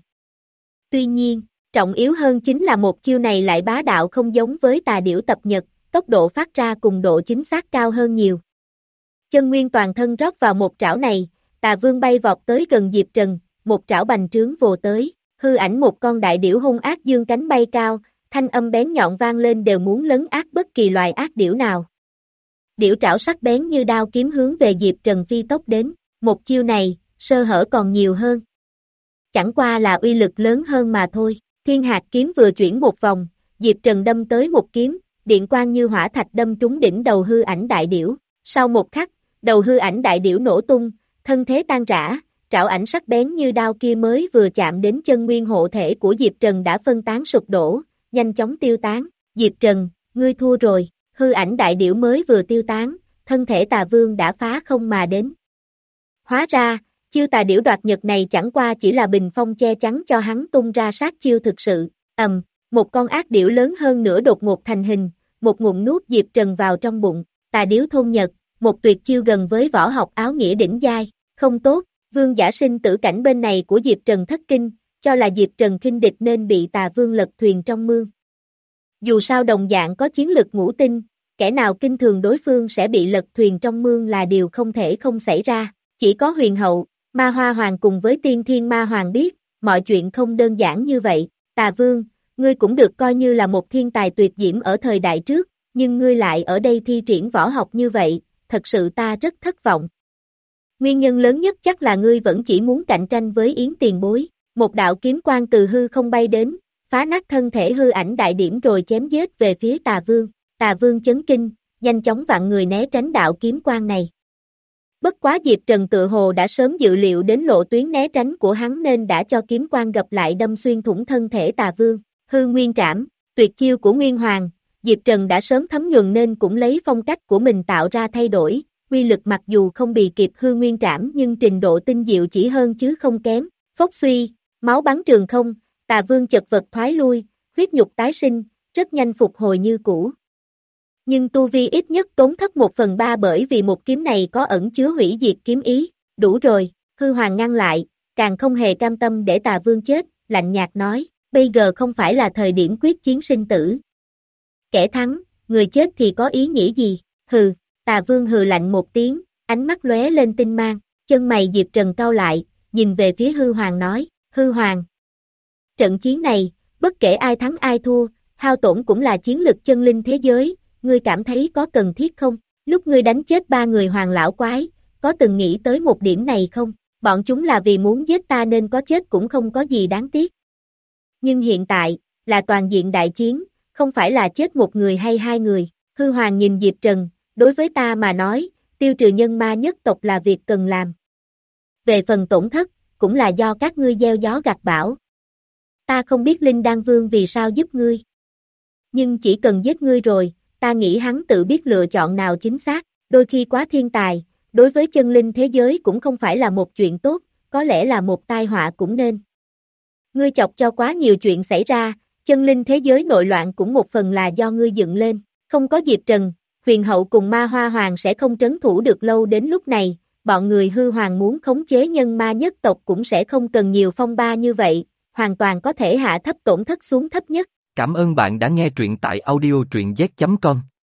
Tuy nhiên, trọng yếu hơn chính là một chiêu này lại bá đạo không giống với Tà Điểu Tập Nhật, tốc độ phát ra cùng độ chính xác cao hơn nhiều. Chân nguyên toàn thân rót vào một trảo này, Tà Vương bay vọt tới gần Diệp Trần, một trảo bành trướng vồ tới, hư ảnh một con đại điểu hung ác dương cánh bay cao, thanh âm bén nhọn vang lên đều muốn lấn át bất kỳ loài ác điểu nào. Điểu trảo sắc bén như đao kiếm hướng về Diệp Trần phi tốc đến, một chiêu này, sơ hở còn nhiều hơn. Chẳng qua là uy lực lớn hơn mà thôi, thiên hạt kiếm vừa chuyển một vòng, Diệp Trần đâm tới một kiếm, điện quang như hỏa thạch đâm trúng đỉnh đầu hư ảnh đại điểu, sau một khắc, đầu hư ảnh đại điểu nổ tung, thân thế tan rã, trảo ảnh sắc bén như đao kia mới vừa chạm đến chân nguyên hộ thể của Diệp Trần đã phân tán sụp đổ, nhanh chóng tiêu tán, Diệp Trần, ngươi thua rồi, hư ảnh đại điểu mới vừa tiêu tán, thân thể Tà Vương đã phá không mà đến. Hóa ra, chiêu Tà Điểu Đoạt Nhật này chẳng qua chỉ là bình phong che chắn cho hắn tung ra sát chiêu thực sự, ầm, một con ác điểu lớn hơn nữa đột ngột thành hình, một ngụm nuốt Diệp Trần vào trong bụng, Tà Điểu Thôn Nhật, một tuyệt chiêu gần với võ học áo nghĩa đỉnh giai, không tốt, vương giả sinh tử cảnh bên này của Diệp Trần thất kinh, cho là Diệp Trần khinh địch nên bị Tà Vương lật thuyền trong mương. Dù sao đồng dạng có chiến lực ngũ tinh, kẻ nào kinh thường đối phương sẽ bị lật thuyền trong mương là điều không thể không xảy ra, chỉ có huyền hậu, Ma Hoa Hoàng cùng với tiên thiên Ma Hoàng biết, mọi chuyện không đơn giản như vậy, Tà Vương, ngươi cũng được coi như là một thiên tài tuyệt diễm ở thời đại trước, nhưng ngươi lại ở đây thi triển võ học như vậy, thật sự ta rất thất vọng. Nguyên nhân lớn nhất chắc là ngươi vẫn chỉ muốn cạnh tranh với Yến tiền bối, một đạo kiếm quang từ hư không bay đến, phá nát thân thể hư ảnh đại điểm rồi chém giết về phía Tà Vương, Tà Vương chấn kinh, nhanh chóng vặn người né tránh đạo kiếm quang này. Bất quá Diệp Trần tự hồ đã sớm dự liệu đến lộ tuyến né tránh của hắn nên đã cho kiếm quang gặp lại đâm xuyên thủng thân thể Tà Vương, hư nguyên trảm, tuyệt chiêu của Nguyên Hoàng, Diệp Trần đã sớm thấm nhuần nên cũng lấy phong cách của mình tạo ra thay đổi, uy lực mặc dù không bị kịp hư nguyên trảm nhưng trình độ tinh diệu chỉ hơn chứ không kém, phốc suy, máu bắn trường không, Tà Vương chật vật thoái lui, huyết nhục tái sinh, rất nhanh phục hồi như cũ. Nhưng tu vi ít nhất tốn thất một phần ba bởi vì một kiếm này có ẩn chứa hủy diệt kiếm ý, đủ rồi, hư hoàng ngăn lại, càng không hề cam tâm để Tà Vương chết, lạnh nhạt nói, bây giờ không phải là thời điểm quyết chiến sinh tử. Kẻ thắng, người chết thì có ý nghĩa gì, hừ, Tà Vương hừ lạnh một tiếng, ánh mắt lóe lên tinh mang, chân mày Diệp Trần cau lại, nhìn về phía hư hoàng nói, hư hoàng. Trận chiến này, bất kể ai thắng ai thua, hao tổn cũng là chiến lực chân linh thế giới, ngươi cảm thấy có cần thiết không? Lúc ngươi đánh chết ba người hoàng lão quái, có từng nghĩ tới một điểm này không? Bọn chúng là vì muốn giết ta nên có chết cũng không có gì đáng tiếc. Nhưng hiện tại, là toàn diện đại chiến, không phải là chết một người hay hai người. Hư hoàng nhìn Diệp Trần, đối với ta mà nói, tiêu trừ nhân ma nhất tộc là việc cần làm. Về phần tổn thất, cũng là do các ngươi gieo gió gặt bão. Ta không biết Linh Đan Vương vì sao giúp ngươi. Nhưng chỉ cần giết ngươi rồi, ta nghĩ hắn tự biết lựa chọn nào chính xác, đôi khi quá thiên tài, đối với chân linh thế giới cũng không phải là một chuyện tốt, có lẽ là một tai họa cũng nên. Ngươi chọc cho quá nhiều chuyện xảy ra, chân linh thế giới nội loạn cũng một phần là do ngươi dựng lên, không có Diệp Trần, huyền hậu cùng Ma Hoa Hoàng sẽ không trấn thủ được lâu đến lúc này, bọn người hư hoàng muốn khống chế nhân ma nhất tộc cũng sẽ không cần nhiều phong ba như vậy, hoàn toàn có thể hạ thấp tổn thất xuống thấp nhất. Cảm ơn bạn đã nghe truyện tại audio truyện z chấm com.